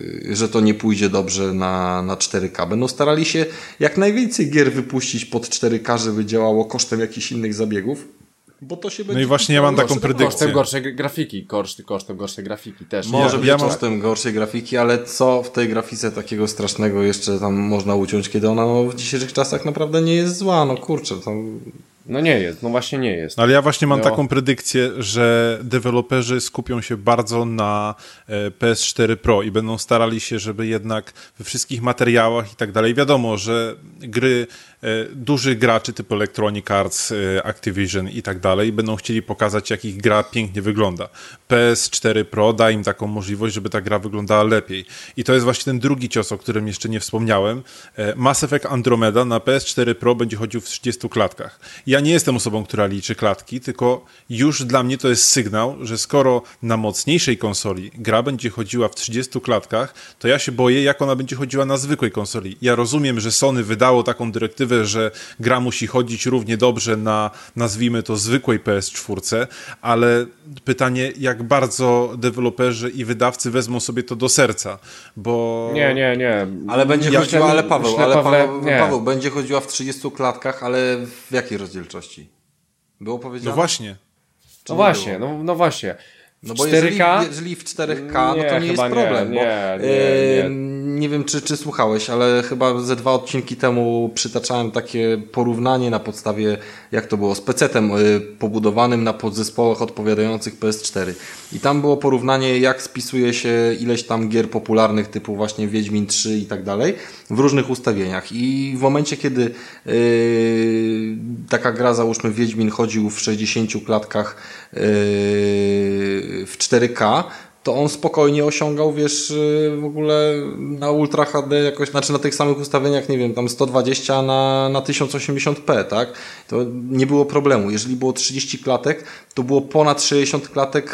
że to nie pójdzie dobrze na, na cztery K. Będą starali się jak najwięcej gier wypuścić pod cztery K, żeby działało kosztem jakichś innych zabiegów. Bo to się będzie no i właśnie ja mam taką kosztem, predykcję. Kosztem gorszej grafiki, kosztem, kosztem gorszej grafiki też. Może Ja- być ja mam- kosztem gorszej grafiki, ale co w tej grafice takiego strasznego jeszcze tam można uciąć, kiedy ona no, w dzisiejszych czasach naprawdę nie jest zła, no kurczę, to... No nie jest, no właśnie nie jest. No ale ja właśnie mam No. taką predykcję, że deweloperzy skupią się bardzo na e, P S cztery Pro i będą starali się, żeby jednak we wszystkich materiałach i tak dalej, wiadomo, że gry e, dużych graczy typu Electronic Arts, e, Activision i tak dalej będą chcieli pokazać, jak ich gra pięknie wygląda. P S cztery Pro da im taką możliwość, żeby ta gra wyglądała lepiej. I to jest właśnie ten drugi cios, o którym jeszcze nie wspomniałem. E, Mass Effect Andromeda na P S cztery Pro będzie chodził w trzydziestu klatkach. Ja nie jestem osobą, która liczy klatki, tylko już dla mnie to jest sygnał, że skoro na mocniejszej konsoli gra będzie chodziła w trzydziestu klatkach, to ja się boję, jak ona będzie chodziła na zwykłej konsoli. Ja rozumiem, że Sony wydało taką dyrektywę, że gra musi chodzić równie dobrze na, nazwijmy to, zwykłej P S cztery, ale pytanie, jak bardzo deweloperzy i wydawcy wezmą sobie to do serca, bo... Nie, nie, nie. Ale będzie Ja chodziła, myślę, ale Paweł, myślę, ale Pawle, Paweł, nie. Paweł, będzie chodziła w trzydziestu klatkach, ale w jakiej rozdzielczości? Było powiedziane? No właśnie. No nie właśnie, było? no, no właśnie. No bo cztery K? jeżeli, jeżeli w cztery K, Nie, no to nie jest chyba problem. nie, bo, nie, nie, e, nie. nie wiem, czy, czy słuchałeś, ale chyba ze dwa odcinki temu przytaczałem takie porównanie na podstawie, jak to było, z pecetem y, pobudowanym na podzespołach odpowiadających P S cztery. I tam było porównanie, jak spisuje się ileś tam gier popularnych typu właśnie Wiedźmin trzy i tak dalej w różnych ustawieniach. I w momencie, kiedy y, taka gra, załóżmy Wiedźmin chodził w sześćdziesięciu klatkach y, w cztery K, to on spokojnie osiągał, wiesz, w ogóle na Ultra H D jakoś, znaczy na tych samych ustawieniach, nie wiem, tam sto dwadzieścia na, na tysiąc osiemdziesiąt p, tak? To nie było problemu. Jeżeli było trzydzieści klatek, to było ponad sześćdziesiąt klatek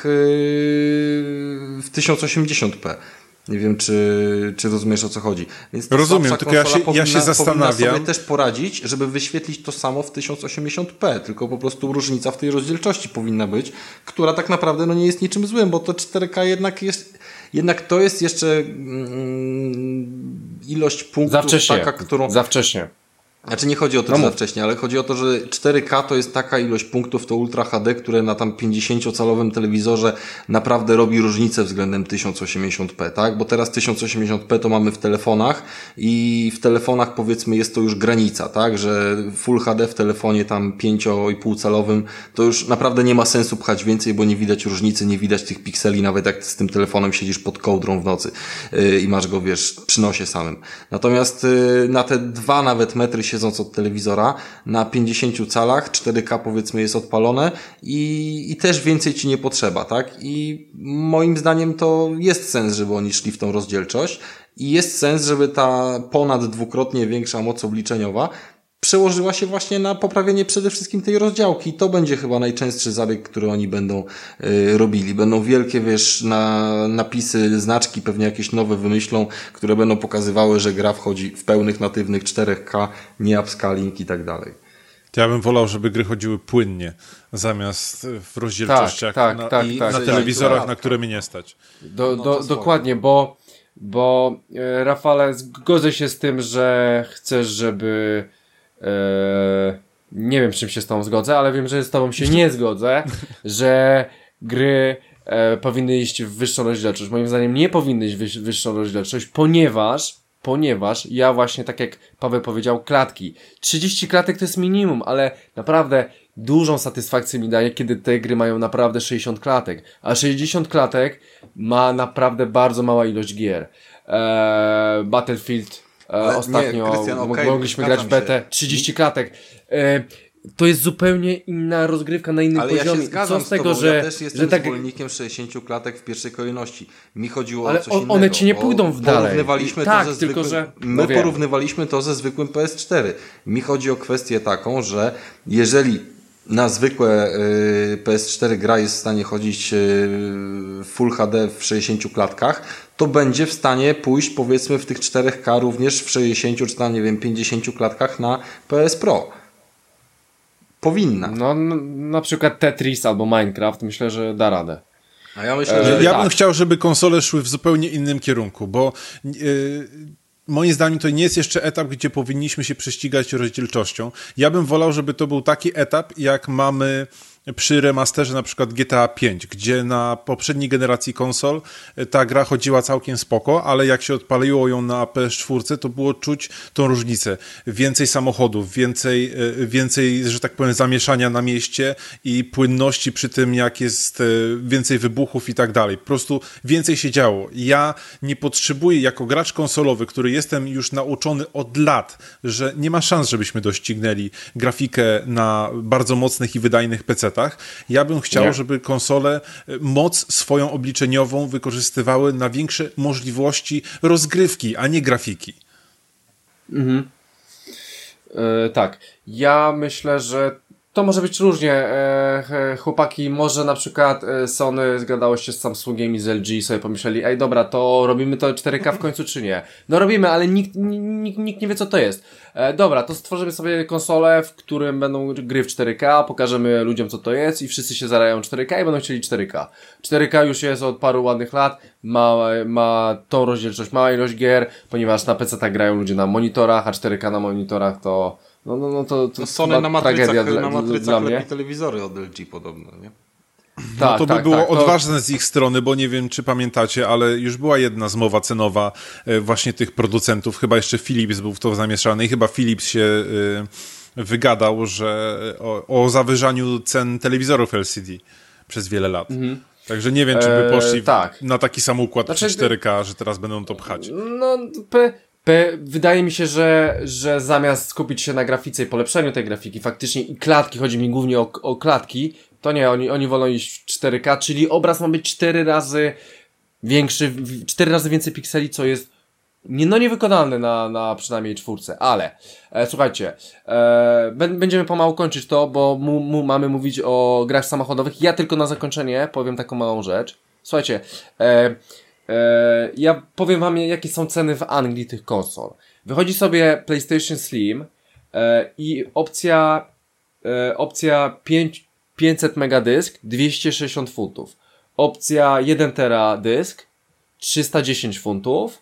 w tysiąc osiemdziesiąt p. Nie wiem, czy, czy rozumiesz, o co chodzi. Więc ta Rozumiem, słabsza tylko ja konsola się- powinna, ja się zastanawiam- powinna sobie też poradzić, żeby wyświetlić to samo w tysiąc osiemdziesiąt p, tylko po prostu różnica w tej rozdzielczości powinna być, która tak naprawdę no, nie jest niczym złym, bo to cztery K jednak jest, jednak to jest jeszcze mm, ilość punktów Za wcześnie, taka, którą... za wcześnie. Znaczy nie chodzi o to, No że za mów. wcześnie, ale chodzi o to, że cztery K to jest taka ilość punktów, to Ultra H D, które na tam pięćdziesięciocalowym telewizorze naprawdę robi różnicę względem tysiąc osiemdziesiąt p, tak? Bo teraz tysiąc osiemdziesiąt p to mamy w telefonach i w telefonach powiedzmy jest to już granica, tak? Że Full H D w telefonie tam pięć i pół calowym to już naprawdę nie ma sensu pchać więcej, bo nie widać różnicy, nie widać tych pikseli, nawet jak z tym telefonem siedzisz pod kołdrą w nocy yy, i masz go, wiesz, przy nosie samym. Natomiast yy, na te dwa nawet metry siedzące siedząc od telewizora, na pięćdziesięciu calach, cztery K powiedzmy jest odpalone i, i też więcej ci nie potrzeba, tak? I moim zdaniem to jest sens, żeby oni szli w tą rozdzielczość i jest sens, żeby ta ponad dwukrotnie większa moc obliczeniowa przełożyła się właśnie na poprawienie przede wszystkim tej rozdziałki. I to będzie chyba najczęstszy zabieg, który oni będą y, robili. Będą wielkie, wiesz, na, napisy, znaczki, pewnie jakieś nowe wymyślą, które będą pokazywały, że gra wchodzi w pełnych, natywnych cztery K, nie upscaling i tak dalej. Ja bym wolał, żeby gry chodziły płynnie, zamiast w rozdzielczościach tak, na, tak, i tak, na tak, telewizorach, tak. na które mnie nie stać. Do, No do, dokładnie, bo, bo e, Rafale, zgodzę się z tym, że chcesz, żeby e, nie wiem, z czym się z tobą zgodzę, ale wiem, że z tobą się nie zgodzę, że gry e, powinny iść w wyższą rozdzielczość. Moim zdaniem nie powinny iść w wyż, wyższą rozdzielczość, ponieważ ponieważ ja właśnie, tak jak Paweł powiedział, klatki. trzydzieści klatek to jest minimum, ale naprawdę dużą satysfakcję mi daje, kiedy te gry mają naprawdę sześćdziesiąt klatek. A sześćdziesiąt klatek ma naprawdę bardzo mała ilość gier. Eee, Battlefield e, ostatnio nie, Krystian, okay, mogliśmy grać w betę, trzydzieści klatek. Eee, to jest zupełnie inna rozgrywka na innym ale poziomie. ja się zgadzam co z tego, z tobą, że, ja też jestem że tak... zwolennikiem sześćdziesięciu klatek w pierwszej kolejności. Mi chodziło ale o coś on, innego. one ci nie pójdą w dalej. Porównywaliśmy I, to tak, ze tylko zwykłym... że... My no porównywaliśmy to ze zwykłym P S cztery. Mi chodzi o kwestię taką, że jeżeli na zwykłe y, P S cztery gra jest w stanie chodzić y, Full H D w sześćdziesięciu klatkach, to będzie w stanie pójść powiedzmy w tych cztery K również w sześćdziesięciu czy tam nie wiem pięćdziesięciu klatkach na P S Pro. Powinna. No, n- na przykład Tetris albo Minecraft, myślę, że da radę. A ja myślę, że Ja tak. bym chciał, żeby konsole szły w zupełnie innym kierunku, bo yy, moim zdaniem to nie jest jeszcze etap, gdzie powinniśmy się prześcigać rozdzielczością. Ja bym wolał, żeby to był taki etap, jak mamy przy remasterze na przykład G T A pięć, gdzie na poprzedniej generacji konsol ta gra chodziła całkiem spoko, ale jak się odpaliło ją na P S cztery, to było czuć tą różnicę. Więcej samochodów, więcej, więcej, że tak powiem, zamieszania na mieście i płynności przy tym, jak jest więcej wybuchów i tak dalej. Po prostu więcej się działo. Ja nie potrzebuję, jako gracz konsolowy, który jestem już nauczony od lat, że nie ma szans, żebyśmy doścignęli grafikę na bardzo mocnych i wydajnych pecetach. Ja bym chciał, Nie. żeby żeby konsole moc swoją obliczeniową wykorzystywały na większe możliwości rozgrywki, a nie grafiki. Mhm. E, tak. Ja myślę, że to może być różnie. E, chłopaki, może na przykład e, Sony zgadało się z Samsungiem i z L G i sobie pomyśleli, ej dobra, to robimy to cztery K w końcu czy nie? No robimy, ale nikt, nikt, nikt nie wie co to jest. E, dobra, to stworzymy sobie konsolę, w którym będą gry w cztery K, pokażemy ludziom co to jest i wszyscy się zarają cztery K i będą chcieli cztery K. cztery K już jest od paru ładnych lat, ma, ma tą rozdzielczość, mała ilość gier, ponieważ na P C tak grają ludzie na monitorach, a cztery K na monitorach to No, no, no to, to no Sony na tragedia matrycach, dla, na matrycach dla mnie. lepiej telewizory od L G podobno, nie? Tak, No to by tak, było tak, to- odważne z ich strony, bo nie wiem, czy pamiętacie, ale już była jedna zmowa cenowa e, właśnie tych producentów. Chyba jeszcze Philips był w to zamieszany i chyba Philips się e, wygadał, że o, o zawyżaniu cen telewizorów L C D przez wiele lat. Mhm. Także nie wiem, czy by Eee, poszli w- tak. na taki sam układ Znaczy, przy cztery K, że teraz będą to pchać. No, P, P, wydaje mi się, że, że zamiast skupić się na grafice i polepszeniu tej grafiki faktycznie i klatki, chodzi mi głównie o, o klatki, to nie, oni, oni wolą iść w cztery K, czyli obraz ma być cztery razy większy, w- cztery razy więcej pikseli, co jest nie, no niewykonalne na, na przynajmniej czwórce, ale e, słuchajcie, e, b- będziemy pomału kończyć to, bo mu, mu, mamy mówić o grach samochodowych. Ja tylko na zakończenie powiem taką małą rzecz. Słuchajcie, e, e, ja powiem wam, jakie są ceny w Anglii tych konsol. Wychodzi sobie PlayStation Slim e, i opcja e, opcja pięć, pięćset megadysk, dwieście sześćdziesiąt funtów. Opcja jeden tera dysk, trzysta dziesięć funtów,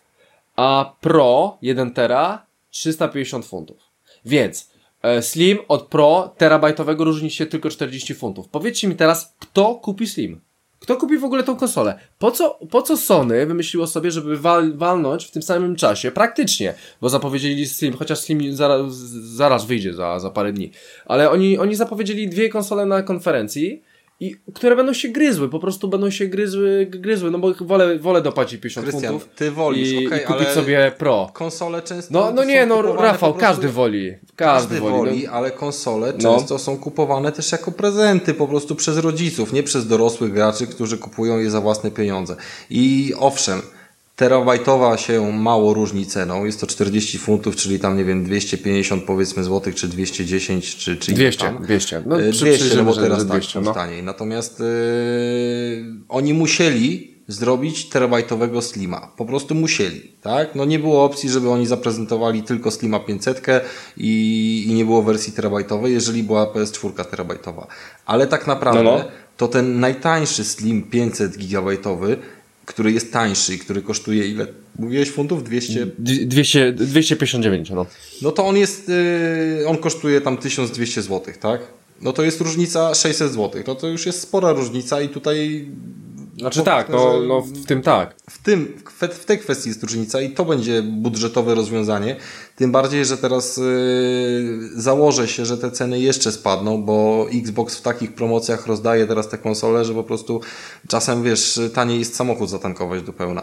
a Pro jeden tera, trzysta pięćdziesiąt funtów. Więc e, Slim od Pro terabajtowego różni się tylko czterdzieści funtów. Powiedzcie mi teraz, kto kupi Slim? Kto kupi w ogóle tą konsolę? Po co, po co Sony wymyśliło sobie, żeby wal, walnąć w tym samym czasie? Praktycznie, bo zapowiedzieli Slim, chociaż Slim zaraz, zaraz wyjdzie za, za parę dni. Ale oni, oni zapowiedzieli dwie konsole na konferencji i które będą się gryzły, po prostu będą się gryzły, gryzły, no bo wolę, wolę dopłacić pięćdziesiąt Krystian, funtów ty wolisz, i, okay, i kupić ale sobie Pro. Konsole często No, no nie, są no Rafał, prostu... każdy woli. Każdy, Każdy woli, woli, no. ale konsole No. często są kupowane też jako prezenty po prostu przez rodziców, nie przez dorosłych graczy, którzy kupują je za własne pieniądze. I owszem, terabajtowa się mało różni ceną, jest to czterdzieści funtów, czyli tam nie wiem dwieście pięćdziesiąt powiedzmy złotych, czy dwieście dziesięć, czy, czy dwieście, tam. dwieście. No, dwieście, no bo teraz tak, dwieście, no. taniej. Natomiast yy, oni musieli zrobić terabajtowego Slima. Po prostu musieli, tak? No nie było opcji, żeby oni zaprezentowali tylko Slima pięćset i, i nie było wersji terabajtowej, jeżeli była P S cztery terabajtowa. Ale tak naprawdę no, no. to ten najtańszy Slim pięćset gigabajtowy, który jest tańszy i który kosztuje ile? Mówiłeś funtów? dwieście? dwieście, dwieście pięćdziesiąt dziewięć, no. No to on jest, yy, on kosztuje tam tysiąc dwieście złotych, tak? No to jest różnica sześćset złotych. No to już jest spora różnica i tutaj... Znaczy tak, no, no w tym tak. W tym, w tej kwestii jest różnica i to będzie budżetowe rozwiązanie. Tym bardziej, że teraz yy, założę się, że te ceny jeszcze spadną, bo Xbox w takich promocjach rozdaje teraz te konsole, że po prostu czasem, wiesz, taniej jest samochód zatankować do pełna.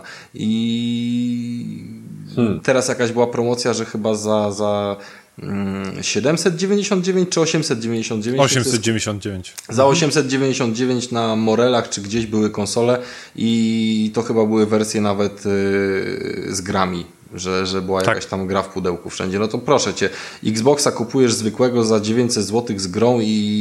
I hmm. teraz jakaś była promocja, że chyba za... za siedemset dziewięćdziesiąt dziewięć czy osiemset dziewięćdziesiąt dziewięć? osiemset dziewięćdziesiąt dziewięć. Za osiemset dziewięćdziesiąt dziewięć na Morelach czy gdzieś były konsole i to chyba były wersje nawet yy, z grami, że, że była jakaś tam gra w pudełku wszędzie. No to proszę Cię, Xboxa kupujesz zwykłego za dziewięćset złotych z grą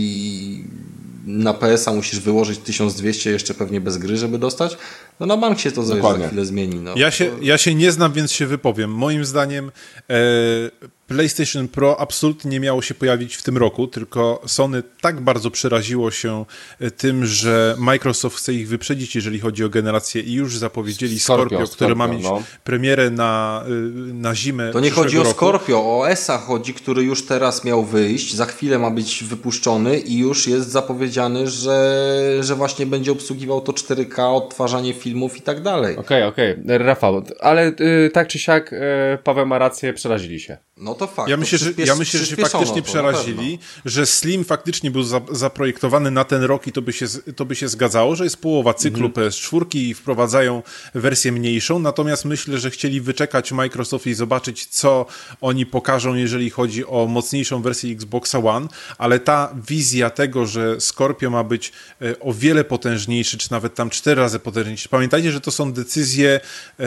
i na P S a musisz wyłożyć tysiąc dwieście jeszcze pewnie bez gry, żeby dostać. No na bank się to za, za chwilę zmieni. No. Ja, się, ja się nie znam, więc się wypowiem. Moim zdaniem e, PlayStation Pro absolutnie nie miało się pojawić w tym roku, tylko Sony tak bardzo przeraziło się tym, że Microsoft chce ich wyprzedzić, jeżeli chodzi o generację i już zapowiedzieli Scorpio, Scorpio które ma mieć no. premierę na, na zimę. To nie chodzi o roku. Scorpio, o S A chodzi, który już teraz miał wyjść, za chwilę ma być wypuszczony i już jest zapowiedziany, że, że właśnie będzie obsługiwał to cztery K, odtwarzanie filmów i tak dalej. Okej, okay, okej, okay. Rafał, ale y, tak czy siak y, Paweł ma rację, przerazili się. No to fakt. Ja myślę, że, ja myślę, że się faktycznie przerazili, że Slim faktycznie był za, zaprojektowany na ten rok i to by się, to by się zgadzało, że jest połowa cyklu mhm. P S cztery i wprowadzają wersję mniejszą, natomiast myślę, że chcieli wyczekać Microsoft i zobaczyć, co oni pokażą, jeżeli chodzi o mocniejszą wersję Xboxa One, ale ta wizja tego, że Scorpio ma być o wiele potężniejszy, czy nawet tam cztery razy potężniejszy. Pamiętajcie, że to są decyzje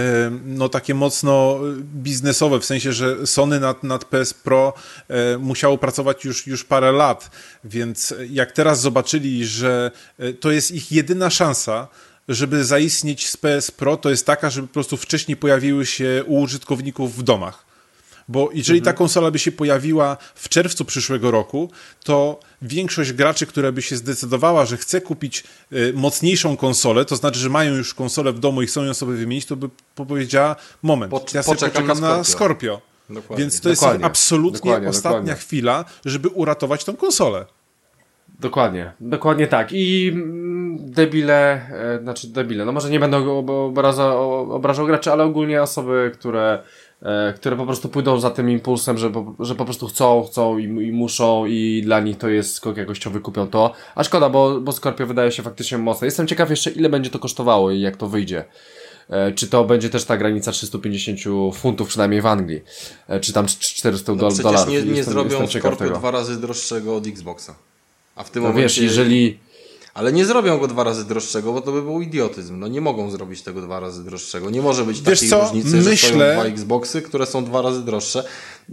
no takie mocno biznesowe, w sensie, że Sony nad, nad P S Pro e, musiało pracować już, już parę lat, więc jak teraz zobaczyli, że to jest ich jedyna szansa, żeby zaistnieć z P S Pro, to jest taka, żeby po prostu wcześniej pojawiły się u użytkowników w domach. Bo jeżeli mhm. ta konsola by się pojawiła w czerwcu przyszłego roku, to większość graczy, która by się zdecydowała, że chce kupić y, mocniejszą konsolę, to znaczy, że mają już konsolę w domu i chcą ją sobie wymienić, to by powiedziała, moment, po, ja sobie poczekam, poczekam na na Scorpio. Dokładnie. Więc to dokładnie. jest absolutnie dokładnie, ostatnia dokładnie. chwila, żeby uratować tą konsolę. Dokładnie, dokładnie tak. I mm, debile, e, znaczy debile, no może nie będę obraza, obrażał graczy, ale ogólnie osoby, które, e, które po prostu pójdą za tym impulsem, że po, że po prostu chcą, chcą i, i muszą i dla nich to jest skok jakościowy, kupią to. A szkoda, bo, bo Scorpio wydaje się faktycznie mocne. Jestem ciekaw jeszcze, ile będzie to kosztowało i jak to wyjdzie. E, czy to będzie też ta granica trzysta pięćdziesiąt funtów, przynajmniej w Anglii, e, czy tam czterysta no dolarów. Przecież nie, nie jestem, zrobią jestem Scorpio dwa razy droższego od Xboxa. A w tym no momencie... wiesz, jeżeli... Ale nie zrobią go dwa razy droższego, bo to by był idiotyzm. No nie mogą zrobić tego dwa razy droższego. Nie może być wiesz takiej co? różnicy, Myślę... że stoją dwa Xboxy, które są dwa razy droższe.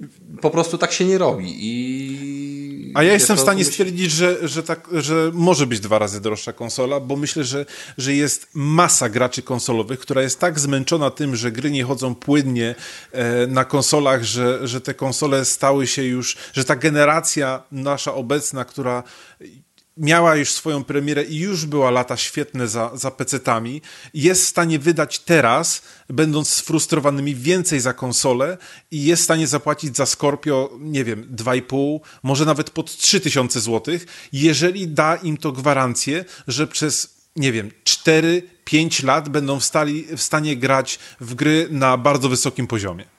Po prostu tak się nie robi. I... A ja jestem w stanie stwierdzić, że, że, tak, że może być dwa razy droższa konsola, bo myślę, że, że jest masa graczy konsolowych, która jest tak zmęczona tym, że gry nie chodzą płynnie e, na konsolach, że, że te konsole stały się już, że ta generacja nasza obecna, która miała już swoją premierę i już była lata świetne za, za pecetami, jest w stanie wydać teraz, będąc sfrustrowanymi, więcej za konsolę i jest w stanie zapłacić za Scorpio, nie wiem, dwa i pół, może nawet pod trzy tysiące złotych, jeżeli da im to gwarancję, że przez, nie wiem, cztery pięć lat będą w, stali, w stanie grać w gry na bardzo wysokim poziomie.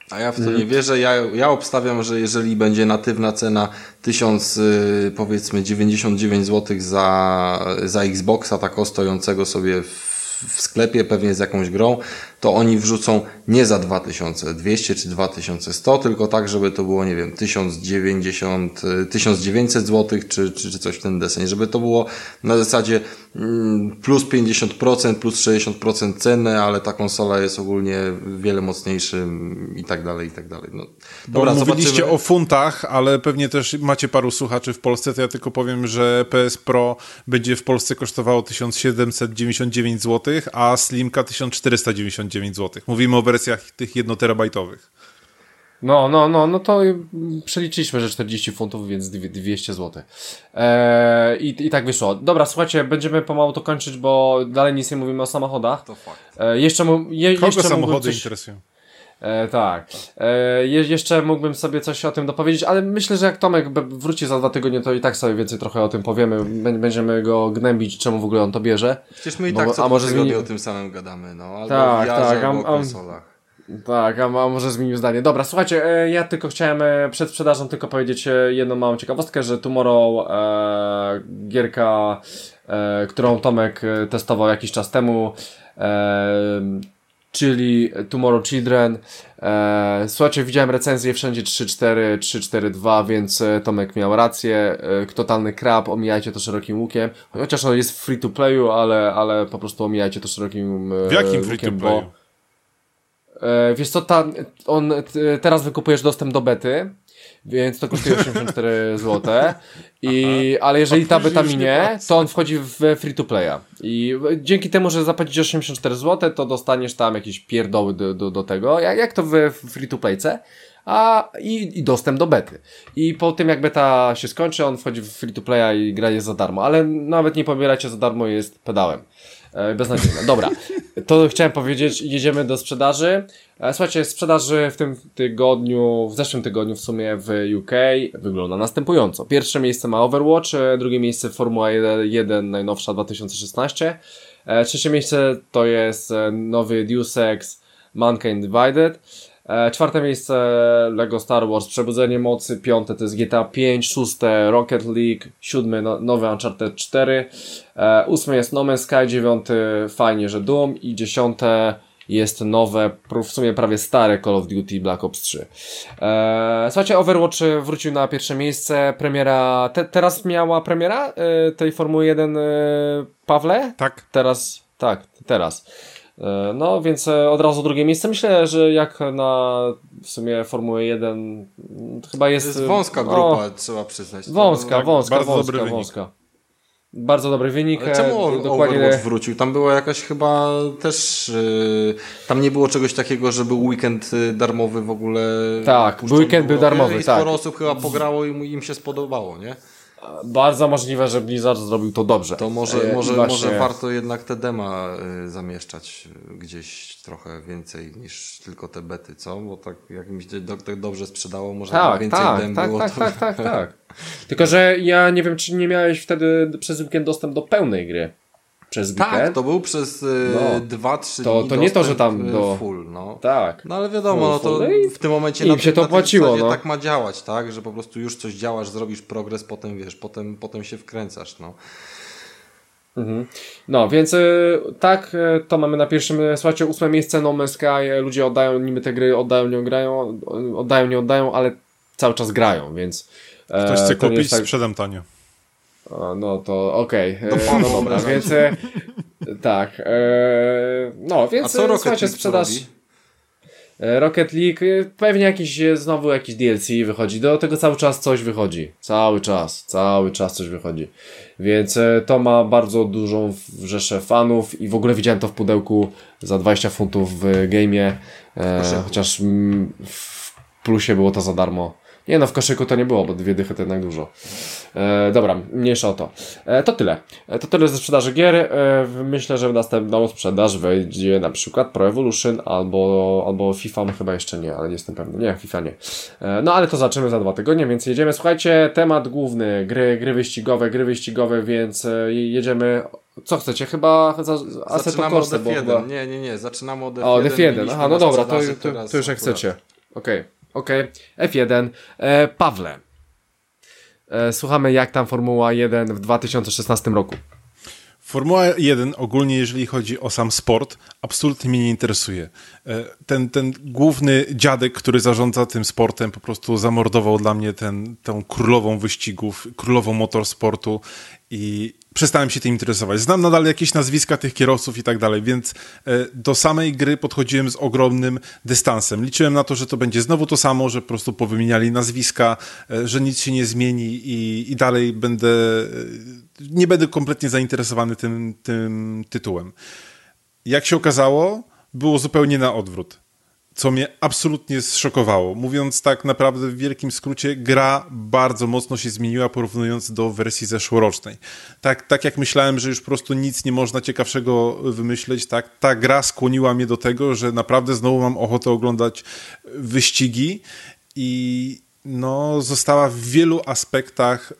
A ja w to nie wierzę. Ja, ja obstawiam, że jeżeli będzie natywna cena tysiąc, powiedzmy dziewięćdziesiąt dziewięć złotych za, za Xboxa, tak stojącego sobie w w sklepie, pewnie z jakąś grą, to oni wrzucą nie za dwa tysiące dwieście czy dwa tysiące sto, tylko tak, żeby to było, nie wiem, tysiąc dziewięćdziesiąt, tysiąc dziewięćset złotych, czy, czy, czy coś w ten deseń, żeby to było na zasadzie plus pięćdziesiąt procent, plus sześćdziesiąt procent ceny, ale ta konsola jest ogólnie wiele mocniejszym i tak dalej, i tak dalej. No, dobra, bo mówiliście zobaczymy. O funtach, ale pewnie też macie paru słuchaczy w Polsce, to ja tylko powiem, że P S Pro będzie w Polsce kosztowało tysiąc siedemset dziewięćdziesiąt dziewięć złotych, a Slimka tysiąc czterysta dziewięćdziesiąt dziewięć złotych. Mówimy o wersjach tych jednoterabajtowych. No, no, no, no to przeliczyliśmy, że czterdzieści funtów, więc dwieście złotych. Eee, i, I tak wyszło. Dobra, słuchajcie, będziemy pomału to kończyć, bo dalej nic nie mówimy o samochodach. To fakt. Eee, jeszcze mu, je, Kogo jeszcze samochody coś... interesują? E, tak. E, je, jeszcze mógłbym sobie coś o tym dopowiedzieć, ale myślę, że jak Tomek wróci za dwa tygodnie, to i tak sobie więcej trochę o tym powiemy. Będziemy go gnębić, czemu w ogóle on to bierze. Przecież my i tak bo, co a może zmieni... o tym samym gadamy, no. Albo tak, w jarze, tak, albo a, o konsolach. Tak, a, a może zmienił zdanie. Dobra, słuchajcie, e, ja tylko chciałem e, przed sprzedażą tylko powiedzieć e, jedną małą ciekawostkę, że Tomorrow e, gierka, e, którą Tomek e, testował jakiś czas temu, e, czyli Tomorrow Children. E, słuchajcie, widziałem recenzję wszędzie trzy cztery, trzy cztery dwa, więc e, Tomek miał rację. E, totalny krab, omijajcie to szerokim łukiem. Chociaż on jest w free to playu, ale, ale po prostu omijajcie to szerokim e, w jakim free to playu? Bo, e, wiesz co, ta, on, t, teraz wykupujesz dostęp do bety, więc to kosztuje osiemdziesiąt cztery złote. I, ale jeżeli ta beta minie, to on wchodzi w free to playa. I dzięki temu, że zapłacisz osiemdziesiąt cztery złote, to dostaniesz tam jakieś pierdoły do, do, do tego, jak, jak to w free to playce, a i, i dostęp do bety. I po tym jak beta się skończy, on wchodzi w free to playa i gra jest za darmo. Ale nawet nie pobierajcie za darmo, jest pedałem. E, beznadziejne. Dobra, to chciałem powiedzieć, jedziemy do sprzedaży. E, słuchajcie, sprzedaży w tym tygodniu, w zeszłym tygodniu w sumie w U K wygląda następująco. Pierwsze miejsce ma Overwatch, drugie miejsce Formuła jeden najnowsza dwa tysiące szesnaście, e, trzecie miejsce to jest nowy Deus Ex Mankind Divided, e, czwarte miejsce Lego Star Wars Przebudzenie Mocy, piąte to jest G T A pięć, szóste Rocket League, siódme no, nowy Uncharted cztery, e, ósme jest No Man's Sky, dziewiąty fajnie, że Doom i dziesiąte jest nowe, w sumie prawie stare Call of Duty Black Ops trzy. Eee, słuchajcie, Overwatch wrócił na pierwsze miejsce, premiera, te, teraz miała premiera e, tej Formuły jeden, e, Pawle? Tak. Teraz, tak, teraz. E, no, więc e, od razu drugie miejsce. Myślę, że jak na w sumie Formułę jeden chyba jest... To jest wąska grupa, o, trzeba przyznać. Wąska, tak, wąska, bardzo wąska, dobry wąska. Wynik. Bardzo dobry wynik. Ale czemu Overwatch dokładnie... wrócił? Tam była jakaś chyba też... Yy, tam nie było czegoś takiego, żeby weekend darmowy w ogóle... Tak, weekend był darmowy, i tak. sporo osób chyba pograło i im się spodobało, nie? Bardzo możliwe, że Blizzard zrobił to dobrze. To może, e, może, właśnie... może warto jednak te dema y, zamieszczać gdzieś trochę więcej niż tylko te bety, co? Bo tak jak mi się do, tak dobrze sprzedało, może tak, więcej tak, dem tak, było. Tak, to... tak, tak, tak, tak. Tylko, że ja nie wiem, czy nie miałeś wtedy przez weekend dostęp do pełnej gry. Przez weekend. Tak, to był przez no. dwa trzy to, dni to nie to, że tam do... full, no. Tak. No ale wiadomo, no to w tym momencie na, się to na płaciło, tym no. tak ma działać, tak? Że po prostu już coś działasz, zrobisz progres, potem wiesz, potem, potem się wkręcasz, no. Mhm. No, więc y, tak, y, to mamy na pierwszym, słuchajcie, ósme miejsce No Man's Sky, ludzie oddają niby te gry, oddają, nie grają, oddają, nie oddają, ale cały czas grają, więc... E, Ktoś chce kupić, tak... sprzedam tanio. A, no to okej, okay. no, no dobra, więc e, tak, e, no więc a co Rocket słuchajcie, sprzedaż e, Rocket League, pewnie jakiś znowu jakiś D L C wychodzi, do tego cały czas coś wychodzi, cały czas, cały czas coś wychodzi, więc e, to ma bardzo dużą rzeszę fanów i w ogóle widziałem to w pudełku za dwadzieścia funtów w game'ie, e, chociaż m, w plusie było to za darmo. Nie no, w koszyku to nie było, bo dwie dychy to jednak dużo. E, dobra, mniejsza o to. E, to tyle. E, to tyle ze sprzedaży gier. E, myślę, że w następną sprzedaż wejdzie na przykład Pro Evolution albo, albo FIFA, no chyba jeszcze nie, ale nie jestem pewny. Nie, FIFA nie. E, no ale to zaczniemy za dwa tygodnie, więc jedziemy. Słuchajcie, temat główny, gry, gry wyścigowe, gry wyścigowe, więc e, jedziemy... Co chcecie? Chyba za, Assetto Corsa, bo chyba... Nie, nie, nie, zaczynamy od F jeden. O, F jeden, aha, no dobra, to, to, to już jak chcecie. Okej, okay. okej. Okay. F jeden. E, Pawle, e, słuchamy jak tam Formuła jeden w dwa tysiące szesnastym roku. Formuła jeden ogólnie, jeżeli chodzi o sam sport, absolutnie mnie nie interesuje. Ten, ten główny dziadek, który zarządza tym sportem, po prostu zamordował dla mnie ten, tę królową wyścigów, królową motorsportu i przestałem się tym interesować. Znam nadal jakieś nazwiska tych kierowców i tak dalej, więc do samej gry podchodziłem z ogromnym dystansem. Liczyłem na to, że to będzie znowu to samo, że po prostu powymieniali nazwiska, że nic się nie zmieni i, i dalej będę... nie będę kompletnie zainteresowany tym, tym tytułem. Jak się okazało, było zupełnie na odwrót, co mnie absolutnie zszokowało. Mówiąc tak naprawdę w wielkim skrócie, gra bardzo mocno się zmieniła porównując do wersji zeszłorocznej. Tak, tak jak myślałem, że już po prostu nic nie można ciekawszego wymyśleć, tak, ta gra skłoniła mnie do tego, że naprawdę znowu mam ochotę oglądać wyścigi i no, została w wielu aspektach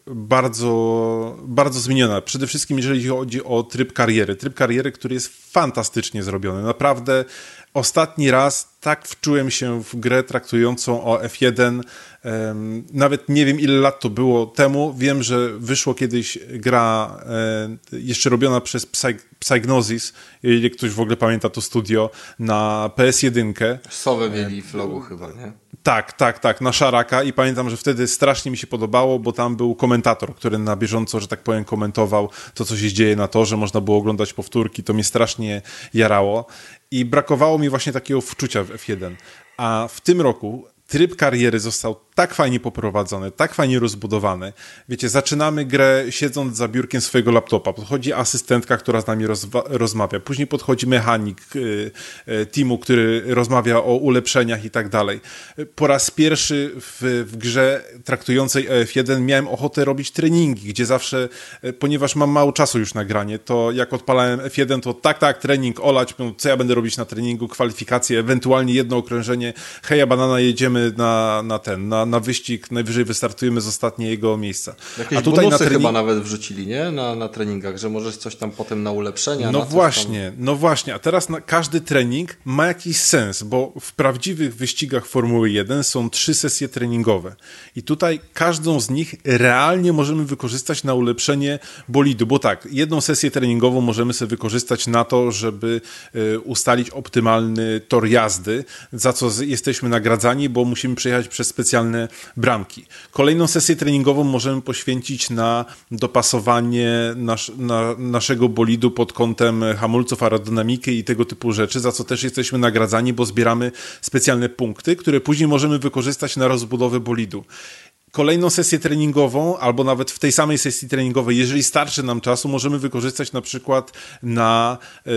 bardzo, bardzo zmieniona. Przede wszystkim jeżeli chodzi o tryb kariery. Tryb kariery, który jest fantastycznie zrobiony. Naprawdę ostatni raz tak wczułem się w grę traktującą o F jeden. Um, nawet nie wiem, ile lat to było temu. Wiem, że wyszło kiedyś gra e, jeszcze robiona przez Psy- Psygnosis, jeżeli ktoś w ogóle pamięta to studio, na P S jeden. Sowę mieli w logu chyba, nie? Tak, tak, tak, na Szaraka i pamiętam, że wtedy strasznie mi się podobało, bo tam był komentator, który na bieżąco, że tak powiem, komentował to, co się dzieje na torze, można było oglądać powtórki, to mnie strasznie jarało i brakowało mi właśnie takiego wczucia w F jeden, a w tym roku tryb kariery został tak fajnie poprowadzony, tak fajnie rozbudowany. Wiecie, zaczynamy grę siedząc za biurkiem swojego laptopa. Podchodzi asystentka, która z nami rozwa- rozmawia. Później podchodzi mechanik y, y, teamu, który rozmawia o ulepszeniach i tak dalej. Po raz pierwszy w, w grze traktującej o F jeden miałem ochotę robić treningi, gdzie zawsze, y, ponieważ mam mało czasu już na granie, to jak odpalałem F jeden, to tak, tak, trening, olać, co ja będę robić na treningu, kwalifikacje, ewentualnie jedno okrążenie, heja banana, jedziemy na, na ten, na na wyścig, najwyżej wystartujemy z ostatniego miejsca. Jakieś a tutaj bonusy na trening... chyba nawet wrzucili, nie? Na, na treningach, że możesz coś tam potem na ulepszenia. No na właśnie, tam... no właśnie, a teraz na każdy trening ma jakiś sens, bo w prawdziwych wyścigach Formuły jeden są trzy sesje treningowe i tutaj każdą z nich realnie możemy wykorzystać na ulepszenie bolidu, bo tak, jedną sesję treningową możemy sobie wykorzystać na to, żeby y, ustalić optymalny tor jazdy, za co z, jesteśmy nagradzani, bo musimy przejechać przez specjalne bramki. Kolejną sesję treningową możemy poświęcić na dopasowanie nasz, na, naszego bolidu pod kątem hamulców, aerodynamiki i tego typu rzeczy, za co też jesteśmy nagradzani, bo zbieramy specjalne punkty, które później możemy wykorzystać na rozbudowę bolidu. Kolejną sesję treningową, albo nawet w tej samej sesji treningowej, jeżeli starczy nam czasu, możemy wykorzystać na przykład na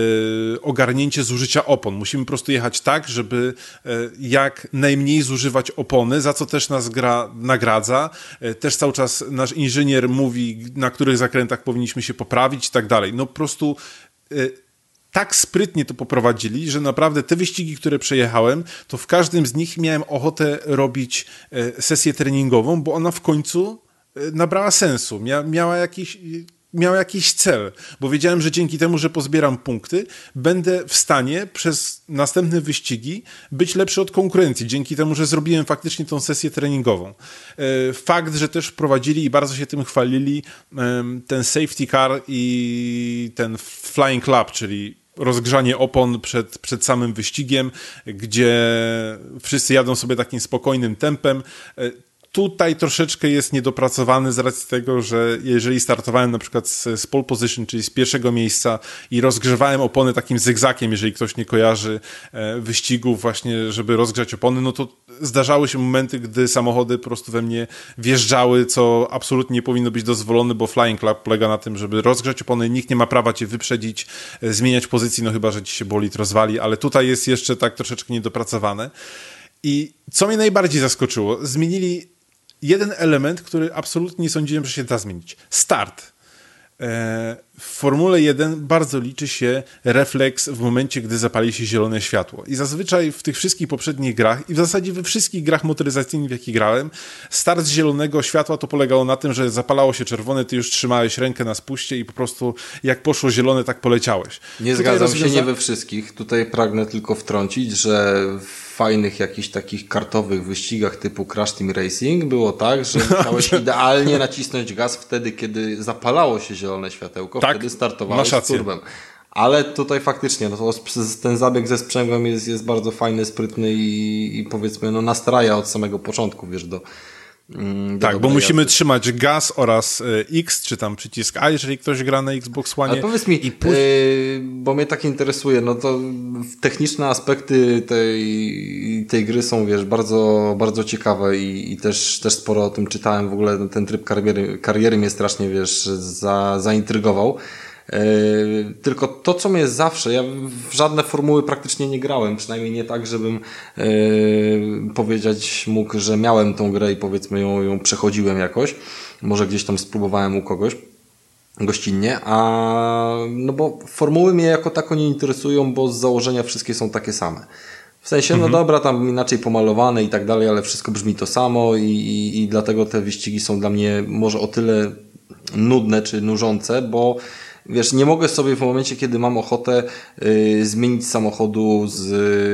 y, ogarnięcie zużycia opon. Musimy po prostu jechać tak, żeby y, jak najmniej zużywać opony, za co też nas gra nagradza. Y, też cały czas nasz inżynier mówi, na których zakrętach powinniśmy się poprawić i tak dalej. No po prostu... Y, tak sprytnie to poprowadzili, że naprawdę te wyścigi, które przejechałem, to w każdym z nich miałem ochotę robić sesję treningową, bo ona w końcu nabrała sensu, Mia- miała jakiś... miał jakiś cel, bo wiedziałem, że dzięki temu, że pozbieram punkty, będę w stanie przez następne wyścigi być lepszy od konkurencji, dzięki temu, że zrobiłem faktycznie tą sesję treningową. Fakt, że też wprowadzili i bardzo się tym chwalili ten safety car i ten flying club, czyli rozgrzanie opon przed, przed samym wyścigiem, gdzie wszyscy jadą sobie takim spokojnym tempem. Tutaj troszeczkę jest niedopracowany z racji tego, że jeżeli startowałem na przykład z, z pole position, czyli z pierwszego miejsca i rozgrzewałem opony takim zygzakiem, jeżeli ktoś nie kojarzy e, wyścigów właśnie, żeby rozgrzać opony, no to zdarzały się momenty, gdy samochody po prostu we mnie wjeżdżały, co absolutnie nie powinno być dozwolone, bo Flying Club polega na tym, żeby rozgrzać opony, nikt nie ma prawa cię wyprzedzić, e, zmieniać pozycji, no chyba, że ci się bolid rozwali, ale tutaj jest jeszcze tak troszeczkę niedopracowane. I co mnie najbardziej zaskoczyło, zmienili jeden element, który absolutnie nie sądziłem, że się da zmienić. Start. w Formule jeden bardzo liczy się refleks w momencie, gdy zapali się zielone światło. I zazwyczaj w tych wszystkich poprzednich grach i w zasadzie we wszystkich grach motoryzacyjnych, w jakich grałem, start z zielonego światła to polegało na tym, że zapalało się czerwone, ty już trzymałeś rękę na spuście i po prostu jak poszło zielone, tak poleciałeś. Nie Tutaj zgadzam rozwiąza... się, nie we wszystkich. Tutaj pragnę tylko wtrącić, że w fajnych jakichś takich kartowych wyścigach typu Crash Team Racing było tak, że musiałeś idealnie nacisnąć gaz wtedy, kiedy zapalało się zielone światełko, tak, wtedy startowałeś z turbem. Ale tutaj faktycznie no to ten zabieg ze sprzęgłem jest, jest bardzo fajny, sprytny i, i powiedzmy no nastraja od samego początku, wiesz, do Mm, tak, bo musimy jazdy. trzymać gaz oraz y, X, czy tam przycisk A, jeżeli ktoś gra na Xbox One. Ale powiedz mi, i póź... yy, bo mnie tak interesuje, no to techniczne aspekty tej, tej gry są, wiesz, bardzo, bardzo ciekawe i, i też, też sporo o tym czytałem. W ogóle ten tryb kariery, kariery mnie strasznie, wiesz, za, zaintrygował. Yy, tylko to, co mnie zawsze, ja w żadne formuły praktycznie nie grałem, przynajmniej nie tak, żebym yy, powiedzieć mógł, że miałem tą grę i powiedzmy ją, ją przechodziłem jakoś, może gdzieś tam spróbowałem u kogoś gościnnie, a no bo formuły mnie jako tako nie interesują, bo z założenia wszystkie są takie same. W sensie, mhm. no dobra, tam inaczej pomalowane i tak dalej, ale wszystko brzmi to samo i, i, i dlatego te wyścigi są dla mnie może o tyle nudne czy nużące, bo wiesz, nie mogę sobie w momencie, kiedy mam ochotę y, zmienić samochodu z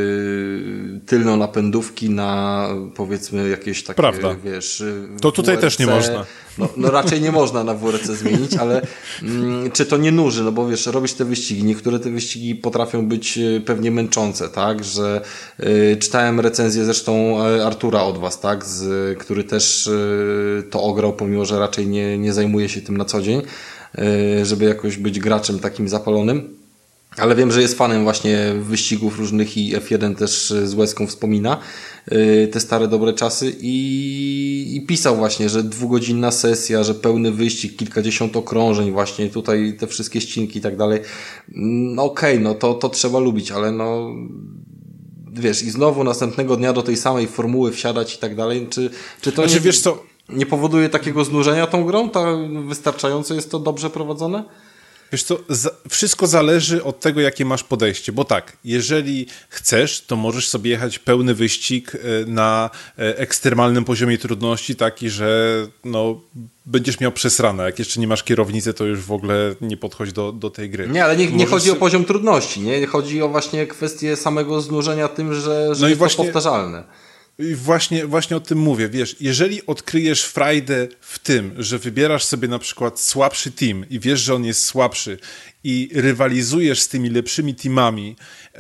y, tylną napędówki na powiedzmy jakieś takie, Prawda. wiesz... To tutaj W R C, też nie można. No, no raczej nie można na W R C zmienić, ale mm, czy to nie nuży, no bo wiesz, robisz te wyścigi, niektóre te wyścigi potrafią być pewnie męczące, tak, że y, czytałem recenzję zresztą Artura od was, tak, z, który też y, to ograł, pomimo że raczej nie, nie zajmuje się tym na co dzień, żeby jakoś być graczem takim zapalonym. Ale wiem, że jest fanem właśnie wyścigów różnych i F jeden też z łezką wspomina te stare dobre czasy i, i pisał właśnie, że dwugodzinna sesja, że pełny wyścig, kilkadziesiąt okrążeń właśnie, tutaj te wszystkie ścinki i tak dalej. No okej, okay, no to, to trzeba lubić, ale no wiesz, i znowu następnego dnia do tej samej formuły wsiadać i tak dalej, czy, czy to znaczy, nie... wiesz co, nie powoduje takiego znużenia tą grą? Ta, wystarczająco jest to dobrze prowadzone? Wiesz co, za, wszystko zależy od tego, jakie masz podejście, bo tak, jeżeli chcesz, to możesz sobie jechać pełny wyścig na ekstremalnym poziomie trudności, taki, że no, będziesz miał przesrane. Jak jeszcze nie masz kierownicy, to już w ogóle nie podchodź do, do tej gry. Nie, ale nie, nie chodzi o poziom trudności, nie? Chodzi o właśnie kwestię samego znużenia tym, że, że no jest właśnie... to powtarzalne. I właśnie, właśnie o tym mówię, wiesz, jeżeli odkryjesz frajdę w tym, że wybierasz sobie na przykład słabszy team i wiesz, że on jest słabszy i rywalizujesz z tymi lepszymi teamami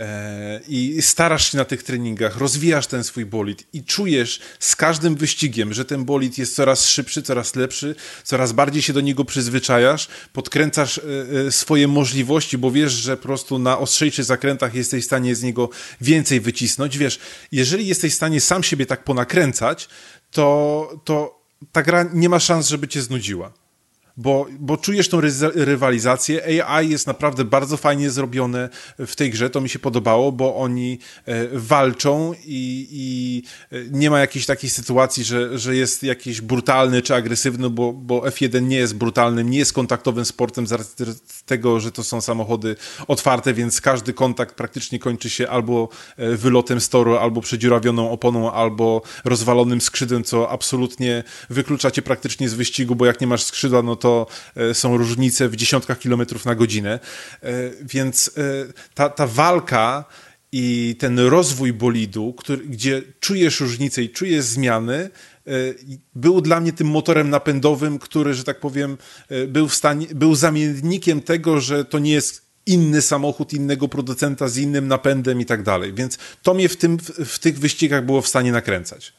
e, i starasz się na tych treningach, rozwijasz ten swój bolid i czujesz z każdym wyścigiem, że ten bolid jest coraz szybszy, coraz lepszy, coraz bardziej się do niego przyzwyczajasz, podkręcasz e, e, swoje możliwości, bo wiesz, że po prostu na ostrzejszych zakrętach jesteś w stanie z niego więcej wycisnąć. Wiesz, jeżeli jesteś w stanie sam siebie tak ponakręcać, to, to ta gra nie ma szans, żeby cię znudziła. Bo, bo czujesz tą rywalizację. A I jest naprawdę bardzo fajnie zrobione w tej grze, to mi się podobało, bo oni e, walczą i, i nie ma jakiejś takiej sytuacji, że, że jest jakiś brutalny czy agresywny, bo, bo F jeden nie jest brutalnym, nie jest kontaktowym sportem z racji tego, że to są samochody otwarte, więc każdy kontakt praktycznie kończy się albo wylotem z toru, albo przedziurawioną oponą, albo rozwalonym skrzydłem, co absolutnie wyklucza cię praktycznie z wyścigu, bo jak nie masz skrzydła, no to są różnice w dziesiątkach kilometrów na godzinę, więc ta, ta walka i ten rozwój bolidu, który, gdzie czujesz różnice i czujesz zmiany, był dla mnie tym motorem napędowym, który, że tak powiem, był w stanie, był zamiennikiem tego, że to nie jest inny samochód innego producenta z innym napędem i tak dalej, więc to mnie w, tym, w tych wyścigach było w stanie nakręcać.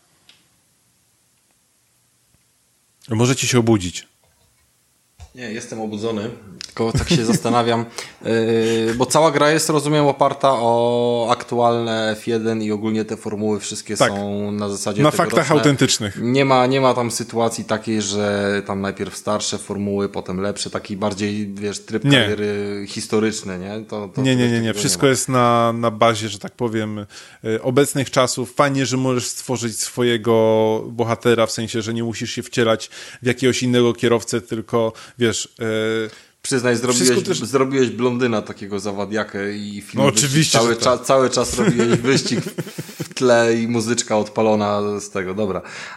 Możecie się obudzić. Nie, jestem obudzony, tylko tak się zastanawiam, yy, bo cała gra jest, rozumiem, oparta o aktualne F jeden i ogólnie te formuły wszystkie tak. są na zasadzie na faktach autentycznych. Nie ma, nie ma tam sytuacji takiej, że tam najpierw starsze formuły, potem lepsze, taki bardziej, wiesz, tryb nie. kariery historyczny, nie? To, to nie, nie, nie, nie. Wszystko nie jest na, na bazie, że tak powiem, obecnych czasów. Fajnie, że możesz stworzyć swojego bohatera, w sensie, że nie musisz się wcielać w jakiegoś innego kierowcę, tylko wiesz, Przyznaj, zrobiłeś, też... zrobiłeś blondyna takiego zawadiakę i film no, oczywiście, cały, tak. cza, cały czas robiłeś wyścig w tle i muzyczka odpalona z tego, dobra.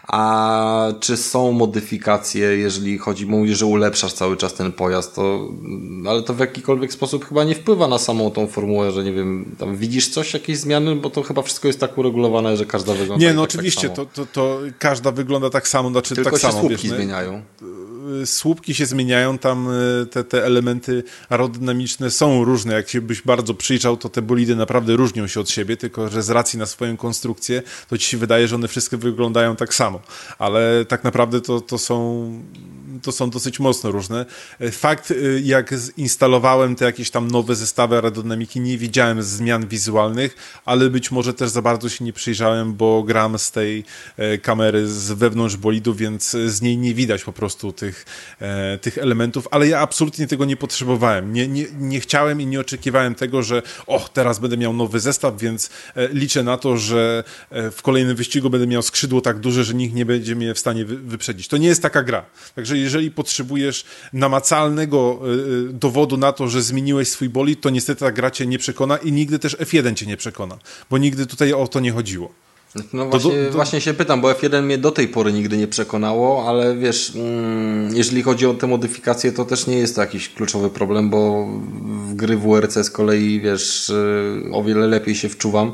A czy są modyfikacje, jeżeli chodzi, mówisz, że ulepszasz cały czas ten pojazd, to, ale to w jakikolwiek sposób chyba nie wpływa na samą tą formułę, że nie wiem, tam widzisz coś, jakieś zmiany, bo to chyba wszystko jest tak uregulowane, że każda wygląda Nie, no tak, oczywiście, tak samo. to, to, to każda wygląda tak samo, znaczy tylko tak się samo. słupki wiesz, zmieniają. Słupki się zmieniają, tam te, te elementy aerodynamiczne są różne. Jak się byś bardzo przyjrzał, to te bolidy naprawdę różnią się od siebie, tylko że z racji na swoją konstrukcję, to ci się wydaje, że one wszystkie wyglądają tak samo. Ale tak naprawdę to, to są... to są dosyć mocno różne. Fakt, jak instalowałem te jakieś tam nowe zestawy aerodynamiki, nie widziałem zmian wizualnych, ale być może też za bardzo się nie przyjrzałem, bo gram z tej kamery z wewnątrz bolidu, więc z niej nie widać po prostu tych, tych elementów, ale ja absolutnie tego nie potrzebowałem. Nie, nie, nie chciałem i nie oczekiwałem tego, że o, teraz będę miał nowy zestaw, więc liczę na to, że w kolejnym wyścigu będę miał skrzydło tak duże, że nikt nie będzie mnie w stanie wyprzedzić. To nie jest taka gra. Także jeżeli potrzebujesz namacalnego y, dowodu na to, że zmieniłeś swój bolid, to niestety ta gra cię nie przekona i nigdy też F jeden cię nie przekona, bo nigdy tutaj o to nie chodziło. No właśnie, do, do... właśnie się pytam, bo F jeden mnie do tej pory nigdy nie przekonało, ale wiesz, mm, jeżeli chodzi o te modyfikacje, to też nie jest to jakiś kluczowy problem, bo w gry W R C z kolei, wiesz, o wiele lepiej się wczuwam.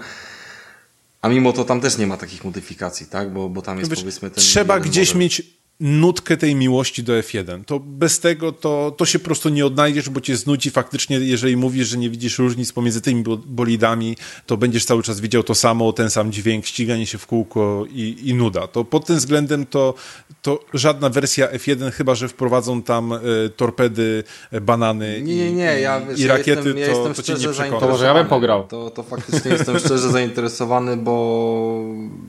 A mimo to tam też nie ma takich modyfikacji, tak? Bo, bo tam jest, wiesz, powiedzmy ten... Trzeba gdzieś model. mieć nutkę tej miłości do F jeden. To bez tego to, to się po prostu nie odnajdziesz, bo cię znudzi faktycznie, jeżeli mówisz, że nie widzisz różnic pomiędzy tymi bolidami, to będziesz cały czas widział to samo, ten sam dźwięk, ściganie się w kółko i, i nuda. To pod tym względem to, to żadna wersja F jeden, chyba że wprowadzą tam y, torpedy, banany nie, nie, nie. Ja, wiesz, i rakiety, ja jestem, ja to, jestem to cię nie przekona. To może ja bym pograł. To, to faktycznie jestem szczerze zainteresowany, bo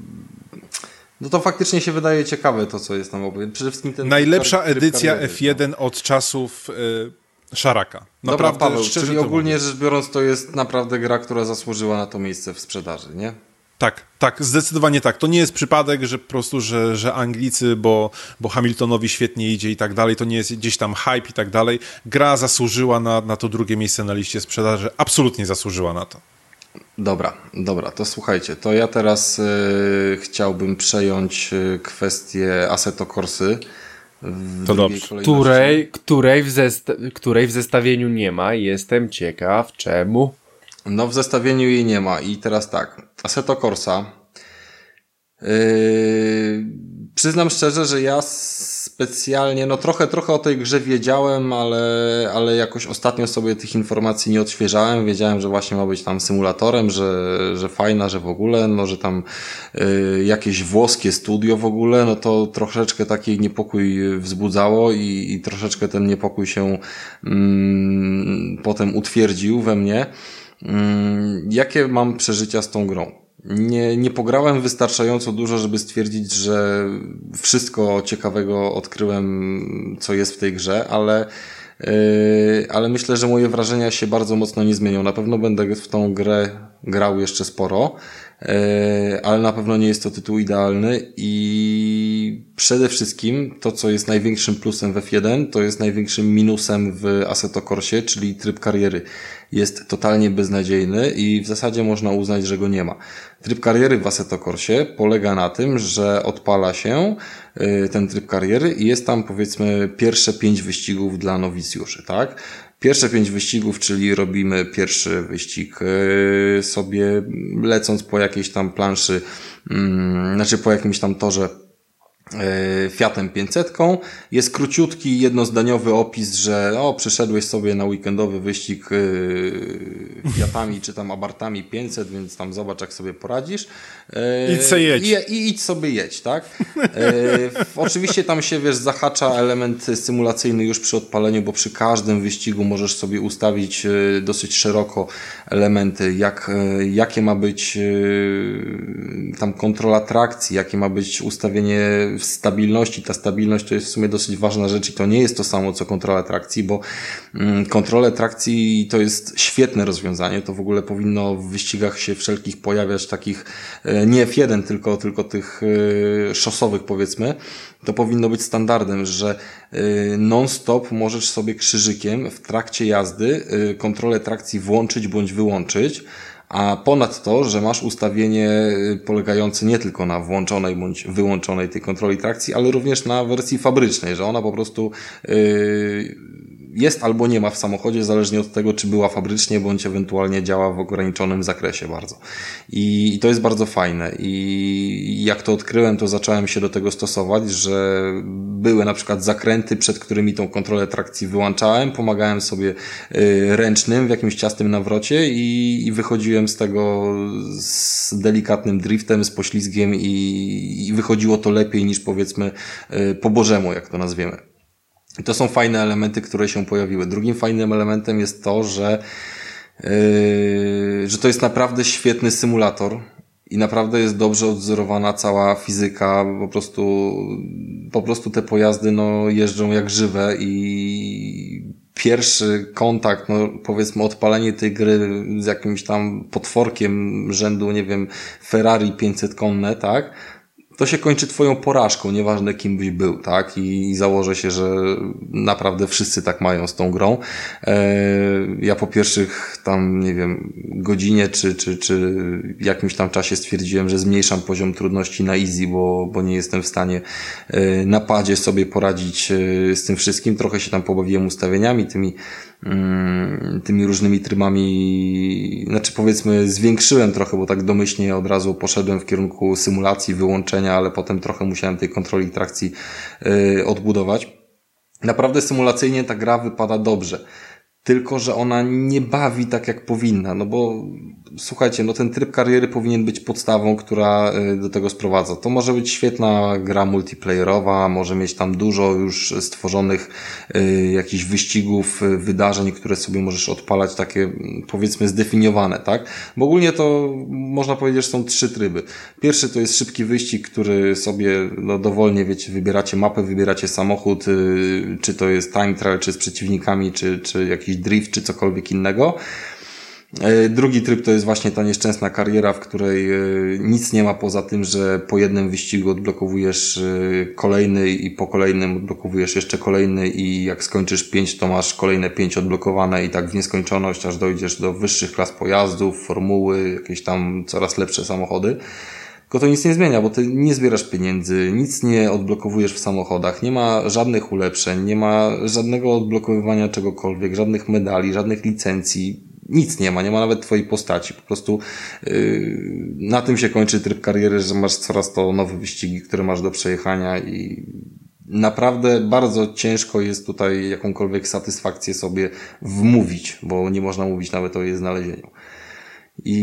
no to faktycznie się wydaje ciekawe to, co jest tam obecne. Przede wszystkim ten najlepsza tryb edycja kariery, F jeden no. od czasów y, Szaraka. Naprawdę, dobra, Paweł, czyli ogólnie rzecz biorąc to jest naprawdę gra, która zasłużyła na to miejsce w sprzedaży, nie? Tak, tak, zdecydowanie tak. To nie jest przypadek, że po prostu, że, że Anglicy, bo, bo Hamiltonowi świetnie idzie i tak dalej, to nie jest gdzieś tam hype i tak dalej. Gra zasłużyła na, na to drugie miejsce na liście sprzedaży. Absolutnie zasłużyła na to. Dobra, dobra, to słuchajcie, to ja teraz y, chciałbym przejąć y, kwestię Assetto Corsy. To dobrze. Której, której, w zesta- której w zestawieniu nie ma. Jestem ciekaw, czemu. No w zestawieniu jej nie ma i teraz tak, Assetto Corsa. Yy, przyznam szczerze, że ja specjalnie, no trochę, trochę o tej grze wiedziałem, ale, ale jakoś ostatnio sobie tych informacji nie odświeżałem. Wiedziałem, że właśnie ma być tam symulatorem, że, że fajna, że w ogóle, no że tam y, jakieś włoskie studio w ogóle, no to troszeczkę taki niepokój wzbudzało i, i troszeczkę ten niepokój się mm, potem utwierdził we mnie. Mm, jakie mam przeżycia z tą grą? Nie, nie pograłem wystarczająco dużo, żeby stwierdzić, że wszystko ciekawego odkryłem, co jest w tej grze, ale, yy, ale myślę, że moje wrażenia się bardzo mocno nie zmienią. Na pewno będę w tą grę grał jeszcze sporo, yy, ale na pewno nie jest to tytuł idealny i przede wszystkim to, co jest największym plusem w F jeden, to jest największym minusem w Assetto Corsie, czyli tryb kariery. Jest totalnie beznadziejny i w zasadzie można uznać, że go nie ma. Tryb kariery w Assetto Corsie polega na tym, że odpala się ten tryb kariery i jest tam powiedzmy pierwsze pięć wyścigów dla nowicjuszy, tak? Pierwsze pięć wyścigów, czyli robimy pierwszy wyścig sobie lecąc po jakiejś tam planszy, znaczy po jakimś tam torze Fiatem pięćsetką. Jest króciutki, jednozdaniowy opis, że o, przyszedłeś sobie na weekendowy wyścig yy, Fiatami czy tam Abartami pięćset, więc tam zobacz, jak sobie poradzisz. Yy, idź se jedź. I, I idź sobie jedź, tak? Yy, oczywiście tam się, wiesz, zahacza element symulacyjny już przy odpaleniu, bo przy każdym wyścigu możesz sobie ustawić yy, dosyć szeroko elementy, jak, yy, jakie ma być yy, tam kontrola trakcji, jakie ma być ustawienie stabilności. Ta stabilność to jest w sumie dosyć ważna rzecz i to nie jest to samo co kontrola trakcji, bo mm, kontrolę trakcji to jest świetne rozwiązanie rozwiązanie. To w ogóle powinno w wyścigach się wszelkich pojawiać takich, nie F jeden, tylko, tylko tych szosowych powiedzmy. To powinno być standardem, że non-stop możesz sobie krzyżykiem w trakcie jazdy kontrolę trakcji włączyć bądź wyłączyć. A ponadto, że masz ustawienie polegające nie tylko na włączonej bądź wyłączonej tej kontroli trakcji, ale również na wersji fabrycznej, że ona po prostu yy, jest albo nie ma w samochodzie, zależnie od tego, czy była fabrycznie, bądź ewentualnie działa w ograniczonym zakresie bardzo. I, i to jest bardzo fajne. I jak to odkryłem, to zacząłem się do tego stosować, że były na przykład zakręty, przed którymi tą kontrolę trakcji wyłączałem, pomagałem sobie y, ręcznym w jakimś ciastym nawrocie i, i wychodziłem z tego z delikatnym driftem, z poślizgiem i, i wychodziło to lepiej niż powiedzmy y, po bożemu, jak to nazwiemy. I to są fajne elementy, które się pojawiły. Drugim fajnym elementem jest to, że, yy, że to jest naprawdę świetny symulator i naprawdę jest dobrze odzorowana cała fizyka. Po prostu, po prostu te pojazdy no, jeżdżą jak żywe i pierwszy kontakt, no powiedzmy odpalenie tej gry z jakimś tam potworkiem rzędu, nie wiem, Ferrari pięćset konne, tak? To się kończy twoją porażką, nieważne kim byś był, tak? I założę się, że naprawdę wszyscy tak mają z tą grą. Ja po pierwszych tam, nie wiem, godzinie czy, czy, czy jakimś tam czasie stwierdziłem, że zmniejszam poziom trudności na easy, bo, bo nie jestem w stanie na padzie sobie poradzić z tym wszystkim. Trochę się tam pobawiłem ustawieniami, tymi tymi różnymi trybami, znaczy powiedzmy zwiększyłem trochę, bo tak domyślnie od razu poszedłem w kierunku symulacji, wyłączenia, ale potem trochę musiałem tej kontroli trakcji yy, odbudować. Naprawdę symulacyjnie ta gra wypada dobrze. Tylko że ona nie bawi tak jak powinna, no bo słuchajcie, no ten tryb kariery powinien być podstawą, która do tego sprowadza. To może być świetna gra multiplayerowa, może mieć tam dużo już stworzonych y, jakichś wyścigów, wydarzeń, które sobie możesz odpalać, takie powiedzmy zdefiniowane, tak? Bo ogólnie to można powiedzieć, że są trzy tryby. Pierwszy to jest szybki wyścig, który sobie no, dowolnie, wiecie, wybieracie mapę, wybieracie samochód, y, czy to jest time trial, czy z przeciwnikami, czy, czy jakiś drift, czy cokolwiek innego. Drugi tryb to jest właśnie ta nieszczęsna kariera, w której nic nie ma poza tym, że po jednym wyścigu odblokowujesz kolejny i po kolejnym odblokowujesz jeszcze kolejny i jak skończysz pięć, to masz kolejne pięć odblokowane i tak w nieskończoność, aż dojdziesz do wyższych klas pojazdów, formuły, jakieś tam coraz lepsze samochody. Tylko to nic nie zmienia, bo ty nie zbierasz pieniędzy, nic nie odblokowujesz w samochodach, nie ma żadnych ulepszeń, nie ma żadnego odblokowywania czegokolwiek, żadnych medali, żadnych licencji, nic nie ma, nie ma nawet twojej postaci. Po prostu yy, na tym się kończy tryb kariery, że masz coraz to nowe wyścigi, które masz do przejechania i naprawdę bardzo ciężko jest tutaj jakąkolwiek satysfakcję sobie wmówić, bo nie można mówić nawet o jej znalezieniu. I,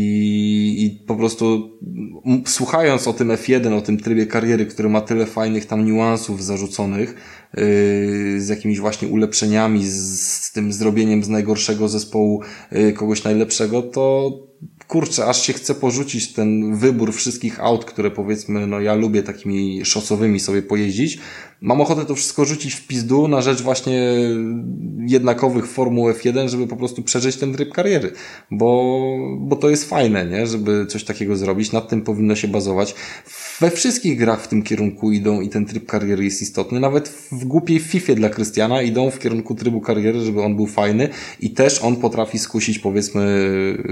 I po prostu słuchając o tym F jeden, o tym trybie kariery, który ma tyle fajnych tam niuansów zarzuconych, yy, z jakimiś właśnie ulepszeniami, z, z tym zrobieniem z najgorszego zespołu yy, kogoś najlepszego, to kurczę, aż się chce porzucić ten wybór wszystkich aut, które powiedzmy, no ja lubię takimi szosowymi sobie pojeździć. Mam ochotę to wszystko rzucić w pizdu na rzecz właśnie jednakowych formuł F jeden, żeby po prostu przeżyć ten tryb kariery. Bo, bo to jest fajne, nie? Żeby coś takiego zrobić. Nad tym powinno się bazować. We wszystkich grach w tym kierunku idą i ten tryb kariery jest istotny. Nawet w głupiej Fifie dla Krystiana idą w kierunku trybu kariery, żeby on był fajny i też on potrafi skusić powiedzmy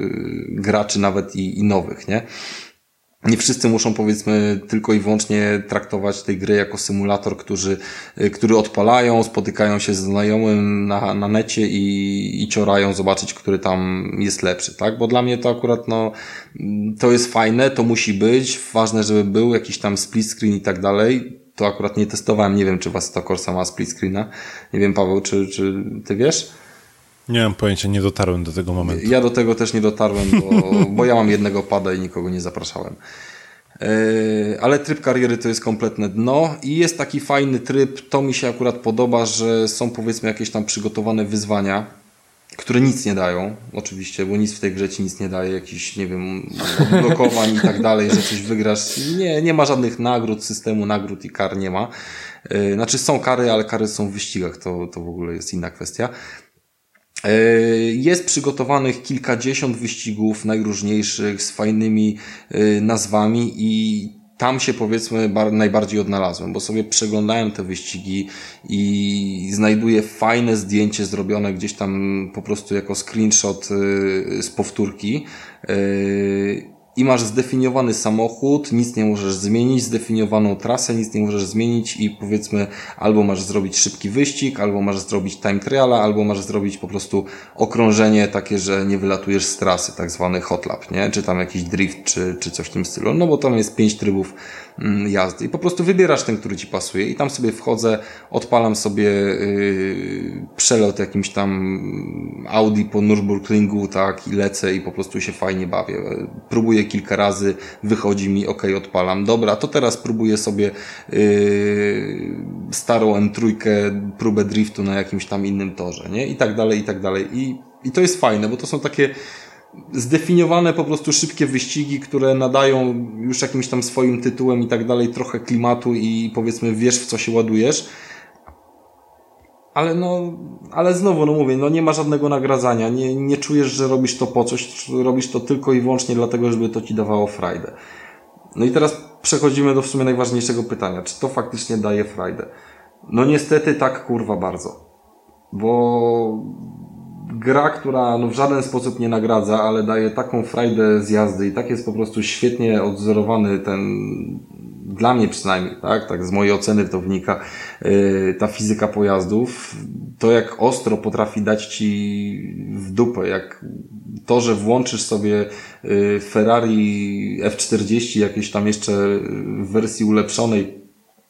graczy nawet i, i nowych, nie? Nie wszyscy muszą powiedzmy tylko i wyłącznie traktować tej gry jako symulator, którzy, który odpalają, spotykają się z znajomym na, na necie i, i ciorają zobaczyć, który tam jest lepszy, tak? Bo dla mnie to akurat no, to jest fajne, to musi być, ważne, żeby był jakiś tam split screen i tak dalej. To akurat nie testowałem, nie wiem, czy Assetto Corsa ma split screena. Nie wiem, Paweł, czy, czy ty wiesz? Nie mam pojęcia, nie dotarłem do tego momentu. Ja do tego też nie dotarłem, bo, bo ja mam jednego pada i nikogo nie zapraszałem. Yy, ale tryb kariery to jest kompletne dno i jest taki fajny tryb, to mi się akurat podoba, że są powiedzmy jakieś tam przygotowane wyzwania, które nic nie dają, oczywiście, bo nic w tej grze ci nic nie daje, jakichś, nie wiem, odblokowań i tak dalej, że coś wygrasz. Nie, nie ma żadnych nagród, systemu nagród i kar nie ma. Yy, znaczy są kary, ale kary są w wyścigach, to, to w ogóle jest inna kwestia. Jest przygotowanych kilkadziesiąt wyścigów najróżniejszych z fajnymi nazwami i tam się powiedzmy najbardziej odnalazłem, bo sobie przeglądałem te wyścigi i znajduję fajne zdjęcie zrobione gdzieś tam po prostu jako screenshot z powtórki. I masz zdefiniowany samochód, nic nie możesz zmienić, zdefiniowaną trasę, nic nie możesz zmienić i powiedzmy albo masz zrobić szybki wyścig, albo masz zrobić time triala, albo masz zrobić po prostu okrążenie takie, że nie wylatujesz z trasy, tak zwany hot lap, nie? Czy tam jakiś drift, czy, czy coś w tym stylu. No bo tam jest pięć trybów mm, jazdy i po prostu wybierasz ten, który ci pasuje i tam sobie wchodzę, odpalam sobie yy, przelot jakimś tam Audi po Nürburgringu, tak, i lecę i po prostu się fajnie bawię. Próbuję kilka razy, wychodzi mi, ok, odpalam. Dobra, to teraz próbuję sobie yy, starą M trzy, próbę driftu na jakimś tam innym torze, nie? I tak dalej, i tak dalej. I, i to jest fajne, bo to są takie zdefiniowane po prostu szybkie wyścigi, które nadają już jakimś tam swoim tytułem i tak dalej trochę klimatu i powiedzmy wiesz, w co się ładujesz. Ale no, ale znowu, no mówię, no nie ma żadnego nagradzania, nie, nie czujesz, że robisz to po coś, robisz to tylko i wyłącznie dlatego, żeby to ci dawało frajdę. No i teraz przechodzimy do w sumie najważniejszego pytania, czy to faktycznie daje frajdę? No niestety tak, kurwa, bardzo. Bo gra, która no w żaden sposób nie nagradza, ale daje taką frajdę z jazdy i tak jest po prostu świetnie odwzorowany ten, dla mnie przynajmniej, tak, tak z mojej oceny to wynika, yy, ta fizyka pojazdów, to jak ostro potrafi dać ci w dupę, jak to, że włączysz sobie yy, Ferrari F czterdzieści jakieś tam jeszcze w wersji ulepszonej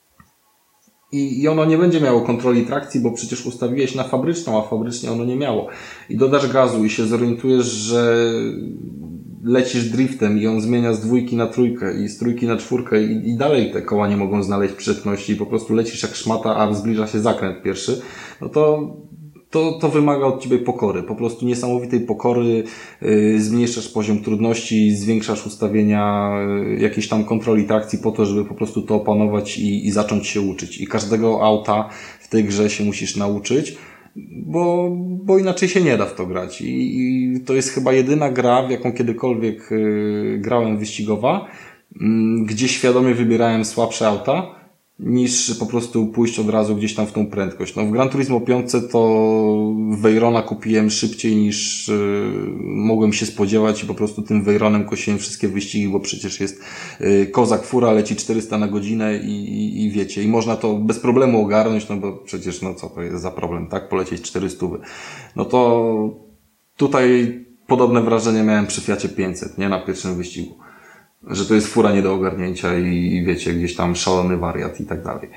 i, i ono nie będzie miało kontroli trakcji, bo przecież ustawiłeś na fabryczną, a fabrycznie ono nie miało. I dodasz gazu i się zorientujesz, że lecisz driftem i on zmienia z dwójki na trójkę i z trójki na czwórkę i, i dalej te koła nie mogą znaleźć przyczepności i po prostu lecisz jak szmata, a zbliża się zakręt pierwszy, no to to, to wymaga od ciebie pokory, po prostu niesamowitej pokory, yy, zmniejszasz poziom trudności, zwiększasz ustawienia yy, jakiejś tam kontroli trakcji po to, żeby po prostu to opanować i, i zacząć się uczyć. I każdego auta w tej grze się musisz nauczyć, bo, bo inaczej się nie da w to grać. I, i to jest chyba jedyna gra, w jaką kiedykolwiek yy, grałem wyścigowa, yy, gdzie świadomie wybierałem słabsze auta, niż po prostu pójść od razu gdzieś tam w tą prędkość. No w Gran Turismo pięć to Veyrona kupiłem szybciej niż yy, mogłem się spodziewać i po prostu tym Veyronem kosiłem wszystkie wyścigi, bo przecież jest yy, kozak fura, leci czterysta na godzinę i, i, i wiecie, i można to bez problemu ogarnąć, no bo przecież no co to jest za problem, tak? Polecieć czterysta. No to tutaj podobne wrażenie miałem przy Fiacie pięćset, nie? Na pierwszym wyścigu. Że to jest fura nie do ogarnięcia i wiecie, gdzieś tam szalony wariat i tak dalej.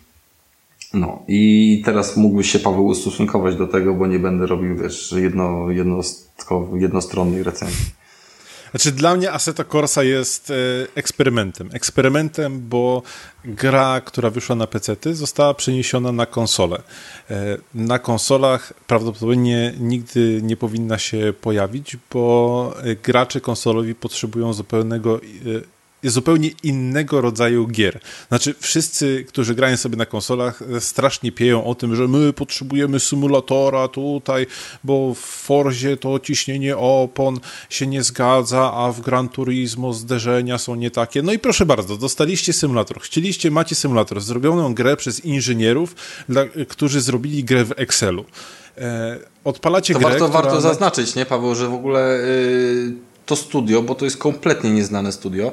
No i teraz mógłbyś się, Paweł, ustosunkować do tego, bo nie będę robił, wiesz, jedno, jednostko, jednostronnej recenzji. Znaczy dla mnie Assetto Corsa jest e, eksperymentem. Eksperymentem, bo gra, która wyszła na pecety, została przeniesiona na konsolę. E, na konsolach prawdopodobnie nigdy nie powinna się pojawić, bo gracze konsolowi potrzebują zupełnego e, zupełnie innego rodzaju gier. Znaczy wszyscy, którzy grają sobie na konsolach, strasznie pieją o tym, że my potrzebujemy symulatora tutaj, bo w Forzie to ciśnienie opon się nie zgadza, a w Gran Turismo zderzenia są nie takie. No i proszę bardzo, dostaliście symulator. Chcieliście, macie symulator. Zrobioną grę przez inżynierów, dla, którzy zrobili grę w Excelu. E, odpalacie to grę, warto, która... warto zaznaczyć, nie, Paweł, że w ogóle yy, to studio, bo to jest kompletnie nieznane studio,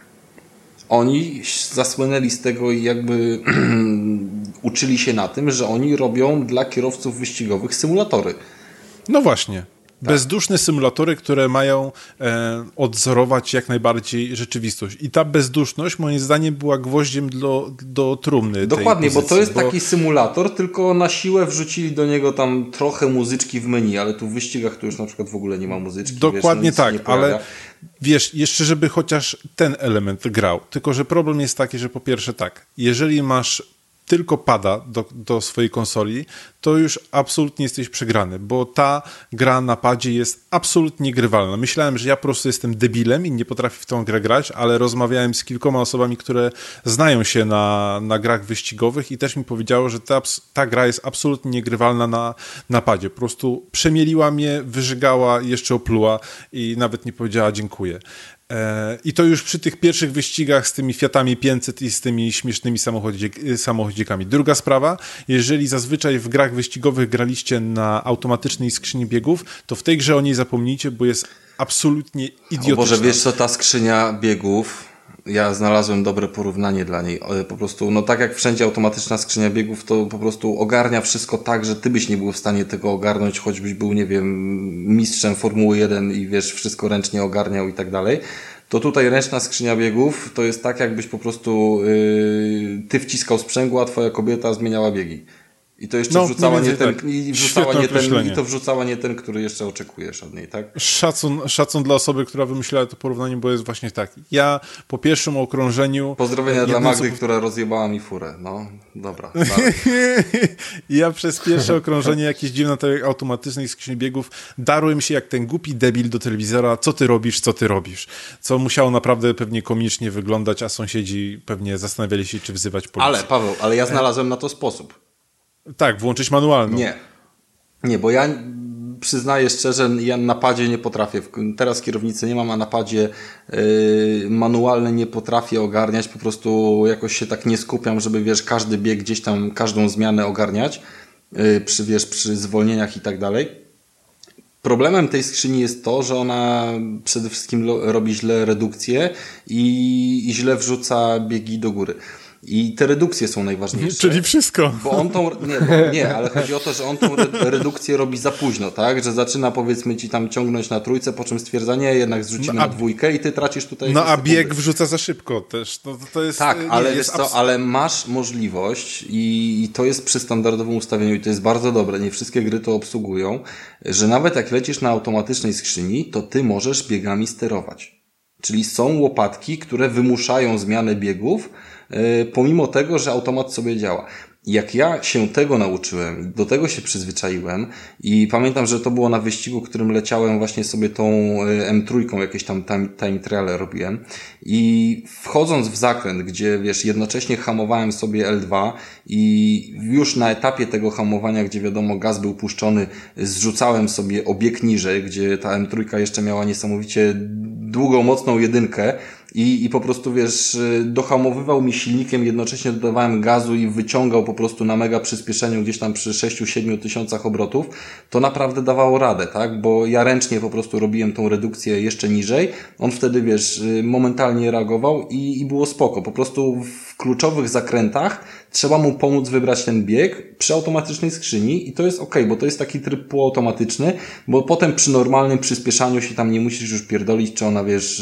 oni zasłynęli z tego i jakby uczyli się na tym, że oni robią dla kierowców wyścigowych symulatory. No właśnie. Tak. Bezduszne symulatory, które mają e, odzorować jak najbardziej rzeczywistość. I ta bezduszność moim zdaniem była gwoździem do, do trumny. Dokładnie, tej pozycji, bo to jest bo... taki symulator, tylko na siłę wrzucili do niego tam trochę muzyczki w menu, ale tu w wyścigach to już na przykład w ogóle nie ma muzyczki. Dokładnie wiesz, no tak, ale wiesz, jeszcze żeby chociaż ten element grał. Tylko że problem jest taki, że po pierwsze tak, jeżeli masz tylko pada do, do swojej konsoli, to już absolutnie jesteś przegrany, bo ta gra na padzie jest absolutnie grywalna. Myślałem, że ja po prostu jestem debilem i nie potrafię w tą grę grać, ale rozmawiałem z kilkoma osobami, które znają się na, na grach wyścigowych i też mi powiedziało, że ta, ta gra jest absolutnie niegrywalna na, na padzie. Po prostu przemieliła mnie, wyżygała, jeszcze opluła i nawet nie powiedziała dziękuję. I to już przy tych pierwszych wyścigach z tymi Fiatami pięćset i z tymi śmiesznymi samochodzik, samochodzikami. Druga sprawa, jeżeli zazwyczaj w grach wyścigowych graliście na automatycznej skrzyni biegów, to w tej grze o niej zapomnijcie, bo jest absolutnie idiotyczna. O Boże, wiesz co, ta skrzynia biegów, ja znalazłem dobre porównanie dla niej. Po prostu, no tak jak wszędzie automatyczna skrzynia biegów, to po prostu ogarnia wszystko tak, że ty byś nie był w stanie tego ogarnąć, choćbyś był, nie wiem, mistrzem Formuły jeden i wiesz, wszystko ręcznie ogarniał i tak dalej. To tutaj ręczna skrzynia biegów to jest tak, jakbyś po prostu yy, ty wciskał sprzęgło, a twoja kobieta zmieniała biegi. I to jeszcze no, wrzucała nie ten, tak. i wrzucała nie ten, i to wrzucała nie ten, który jeszcze oczekujesz od niej, tak? Szacun, szacun dla osoby, która wymyślała to porównanie, bo jest właśnie taki. Ja po pierwszym okrążeniu... Pozdrowienia dla Magdy, co... która rozjebała mi furę. No, dobra. Ja przez pierwsze okrążenie jakieś dziwne tej automatycznej skrzyni biegów darłem się jak ten głupi debil do telewizora, co ty robisz, co ty robisz. Co musiało naprawdę pewnie komicznie wyglądać, a sąsiedzi pewnie zastanawiali się, czy wzywać policję. Ale Paweł, ale ja znalazłem na to sposób. Tak, włączyć manualną. Nie. Nie, bo ja przyznaję szczerze, ja na padzie nie potrafię. Teraz kierownicy nie mam, a na padzie yy, manualne nie potrafię ogarniać. Po prostu jakoś się tak nie skupiam, żeby wiesz, każdy bieg gdzieś tam, każdą zmianę ogarniać. Yy, przy, wiesz, przy zwolnieniach i tak dalej. Problemem tej skrzyni jest to, że ona przede wszystkim robi źle redukcję i, i źle wrzuca biegi do góry. I te redukcje są najważniejsze. Czyli wszystko. Bo on tą, nie, bo nie, ale chodzi o to, że on tą redukcję robi za późno, tak? Że zaczyna powiedzmy ci tam ciągnąć na trójce, po czym stwierdza, nie, jednak zrzucimy no, a, na dwójkę i ty tracisz tutaj... No a sekundy. Bieg wrzuca za szybko też. No, to jest, tak, nie, ale, jest wiesz co, ale masz możliwość i, i to jest przy standardowym ustawieniu i to jest bardzo dobre, nie wszystkie gry to obsługują, że nawet jak lecisz na automatycznej skrzyni, to ty możesz biegami sterować. Czyli są łopatki, które wymuszają zmianę biegów, pomimo tego, że automat sobie działa. Jak ja się tego nauczyłem, do tego się przyzwyczaiłem i pamiętam, że to było na wyścigu, którym leciałem właśnie sobie tą em trzy, jakieś tam time, time triale robiłem i wchodząc w zakręt, gdzie wiesz, jednocześnie hamowałem sobie el dwa i już na etapie tego hamowania, gdzie wiadomo gaz był puszczony, zrzucałem sobie obieg niżej, gdzie ta em trzy jeszcze miała niesamowicie długą, mocną jedynkę, I, i po prostu, wiesz, dohamowywał mi silnikiem, jednocześnie dodawałem gazu i wyciągał po prostu na mega przyspieszeniu gdzieś tam przy sześć siedem tysiącach obrotów, to naprawdę dawało radę, tak? Bo ja ręcznie po prostu robiłem tą redukcję jeszcze niżej, on wtedy, wiesz, momentalnie reagował i, i było spoko. Po prostu w kluczowych zakrętach trzeba mu pomóc wybrać ten bieg przy automatycznej skrzyni i to jest okej, bo to jest taki tryb półautomatyczny, bo potem przy normalnym przyspieszaniu się tam nie musisz już pierdolić, czy ona, wiesz,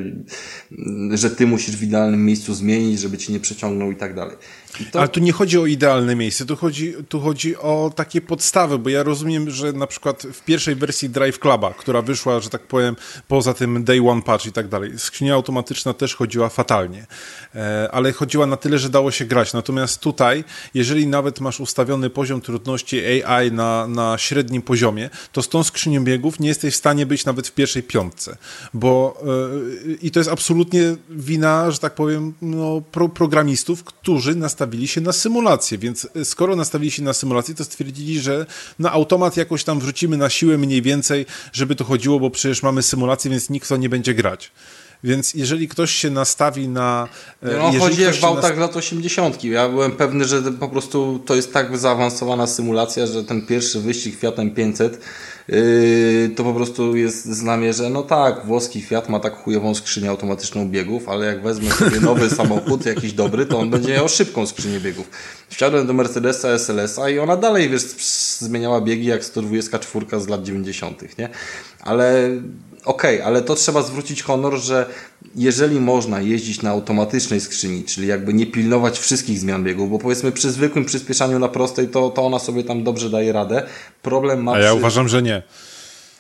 że ty musisz w idealnym miejscu zmienić, żeby ci nie przeciągnął i tak dalej. I to... Ale tu nie chodzi o idealne miejsce, tu chodzi, tu chodzi o takie podstawy, bo ja rozumiem, że na przykład w pierwszej wersji Drive Cluba, która wyszła, że tak powiem, poza tym Day One Patch i tak dalej, skrzynia automatyczna też chodziła fatalnie, ale chodziła na tyle, że dało się grać. Natomiast tutaj, jeżeli nawet masz ustawiony poziom trudności A I na, na średnim poziomie, to z tą skrzynią biegów nie jesteś w stanie być nawet w pierwszej piątce, bo yy, i to jest absolutnie wina, że tak powiem, no, pro, programistów, którzy nastawili się na symulację, więc skoro nastawili się na symulację, to stwierdzili, że na automat jakoś tam wrzucimy na siłę mniej więcej, żeby to chodziło, bo przecież mamy symulację, więc nikt to nie będzie grać. Więc jeżeli ktoś się nastawi na... No chodzi jak w autach nast... lat osiemdziesiątych. Ja byłem pewny, że po prostu to jest tak zaawansowana symulacja, że ten pierwszy wyścig Fiatem pięćset yy, to po prostu jest znamie, że no tak, włoski Fiat ma tak chujową skrzynię automatyczną biegów, ale jak wezmę sobie nowy samochód, jakiś dobry, to on będzie miał szybką skrzynię biegów. Wsiadłem do Mercedesa S L S a i ona dalej, wiesz, zmieniała biegi jak sto dwadzieścia cztery z lat dziewięćdziesiątych, nie? Ale... Okej, okay, ale to trzeba zwrócić honor, że jeżeli można jeździć na automatycznej skrzyni, czyli jakby nie pilnować wszystkich zmian biegów, bo powiedzmy przy zwykłym przyspieszaniu na prostej, to, to ona sobie tam dobrze daje radę. Problem ma A ja przy... uważam, że nie.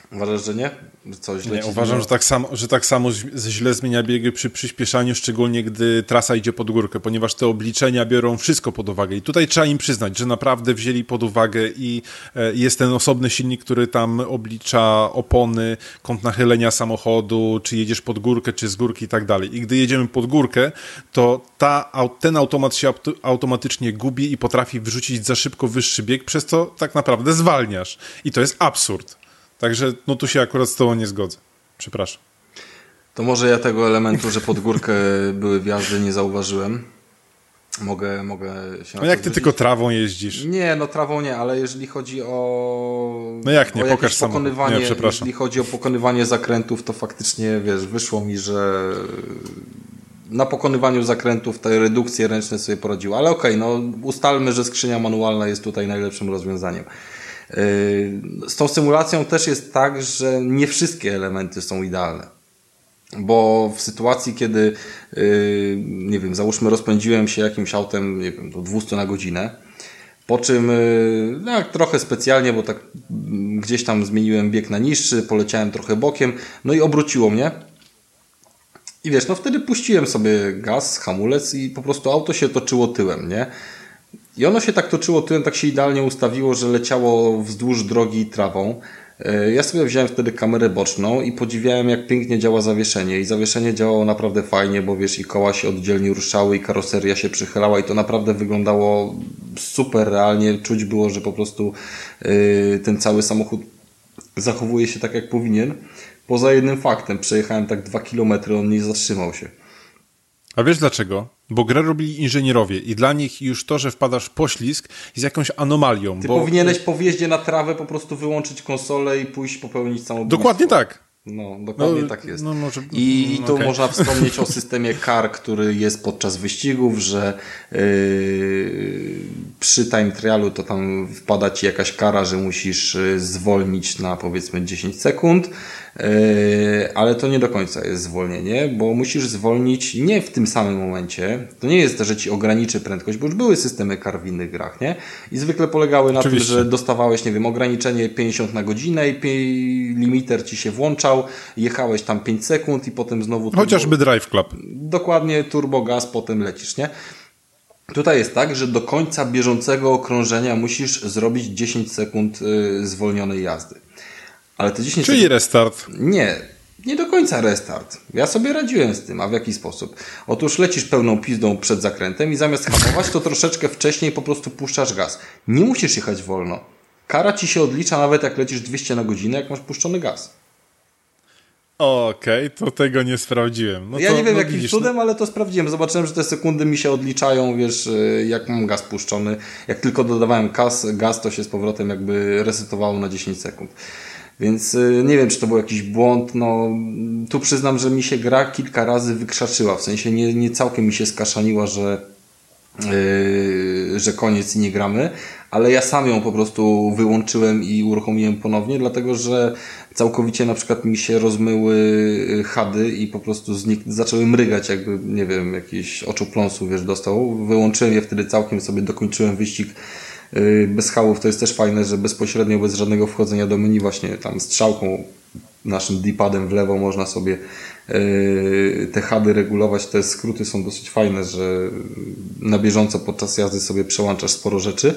Uważasz, że nie? Że coś źle Nie, uważam, że tak, samo, że tak samo źle zmienia biegi przy przyspieszaniu, szczególnie gdy trasa idzie pod górkę, ponieważ te obliczenia biorą wszystko pod uwagę i tutaj trzeba im przyznać, że naprawdę wzięli pod uwagę i jest ten osobny silnik, który tam oblicza opony, kąt nachylenia samochodu, czy jedziesz pod górkę, czy z górki i tak dalej. I gdy jedziemy pod górkę, to ta, ten automat się automatycznie gubi i potrafi wrzucić za szybko wyższy bieg, przez co tak naprawdę zwalniasz. I to jest absurd. Także no tu się akurat z tobą nie zgodzę. Przepraszam. To może ja tego elementu, że pod górkę były wjazdy, nie zauważyłem. Mogę, mogę się... No jak ty zwrócić. Tylko trawą jeździsz? Nie, no trawą nie, ale jeżeli chodzi o... No jak nie, o pokaż pokonywanie, nie, przepraszam. Jeżeli chodzi o pokonywanie zakrętów, to faktycznie, wiesz, wyszło mi, że na pokonywaniu zakrętów te redukcje ręczne sobie poradziły. Ale okej, okay, no ustalmy, że skrzynia manualna jest tutaj najlepszym rozwiązaniem. Z tą symulacją też jest tak, że nie wszystkie elementy są idealne. Bo w sytuacji, kiedy nie wiem, załóżmy rozpędziłem się jakimś autem, nie wiem, do dwieście na godzinę, po czym no, trochę specjalnie, bo tak gdzieś tam zmieniłem bieg na niższy, poleciałem trochę bokiem, no i obróciło mnie. I wiesz, no wtedy puściłem sobie gaz, hamulec i po prostu auto się toczyło tyłem, nie? I ono się tak toczyło tyłem, tak się idealnie ustawiło, że leciało wzdłuż drogi trawą. Ja sobie wziąłem wtedy kamerę boczną i podziwiałem, jak pięknie działa zawieszenie. I zawieszenie działało naprawdę fajnie, bo wiesz, i koła się oddzielnie ruszały i karoseria się przychylała i to naprawdę wyglądało super realnie. Czuć było, że po prostu yy, ten cały samochód zachowuje się tak, jak powinien. Poza jednym faktem, przejechałem tak dwa kilometry, on nie zatrzymał się. A wiesz dlaczego? Bo grę robili inżynierowie i dla nich już to, że wpadasz w poślizg jest jakąś anomalią. Ty bo... powinieneś po wjeździe na trawę po prostu wyłączyć konsolę i pójść popełnić samobójstwo. Dokładnie tak. No, dokładnie no, tak jest. No, może... I no, tu okay. można wspomnieć o systemie kar, który jest podczas wyścigów, że yy, przy time trialu to tam wpada ci jakaś kara, że musisz zwolnić na powiedzmy dziesięć sekund, yy, ale to nie do końca jest zwolnienie, bo musisz zwolnić nie w tym samym momencie. To nie jest, że ci ograniczy prędkość, bo już były systemy kar w innych grach, nie? I zwykle polegały na Oczywiście. tym, że dostawałeś, nie wiem, ograniczenie pięćdziesiąt na godzinę i limiter ci się włączał, jechałeś tam pięć sekund i potem znowu... Turbo... Chociażby Drive Club. Dokładnie, turbo gaz, potem lecisz, nie? Tutaj jest tak, że do końca bieżącego okrążenia musisz zrobić dziesięć sekund y, zwolnionej jazdy. Ale te dziesięć Czyli sekund... restart. Nie, nie do końca restart. Ja sobie radziłem z tym, a w jaki sposób? Otóż lecisz pełną pizdą przed zakrętem i zamiast hamować, to troszeczkę wcześniej po prostu puszczasz gaz. Nie musisz jechać wolno. Kara ci się odlicza nawet jak lecisz dwieście na godzinę, jak masz puszczony gaz. Okej, okay, to tego nie sprawdziłem. No ja to, nie wiem no jakim widzisz, cudem, no. ale to sprawdziłem. Zobaczyłem, że te sekundy mi się odliczają, wiesz, jak mam gaz puszczony. Jak tylko dodawałem gaz, gaz to się z powrotem jakby resetowało na dziesięć sekund. Więc nie wiem, czy to był jakiś błąd. No, tu przyznam, że mi się gra kilka razy wykrzaczyła. W sensie nie, nie całkiem mi się skaszaniła, że, yy, że koniec i nie gramy. Ale ja sam ją po prostu wyłączyłem i uruchomiłem ponownie, dlatego że całkowicie na przykład mi się rozmyły hady i po prostu znik- zaczęły mrygać, jakby, nie wiem, jakiś oczopląsu, wiesz, dostał. Wyłączyłem je wtedy całkiem, sobie dokończyłem wyścig yy, bez hałów. To jest też fajne, że bezpośrednio, bez żadnego wchodzenia do menu, właśnie tam strzałką, naszym D-padem w lewo można sobie yy, te hady regulować. Te skróty są dosyć fajne, że na bieżąco podczas jazdy sobie przełączasz sporo rzeczy.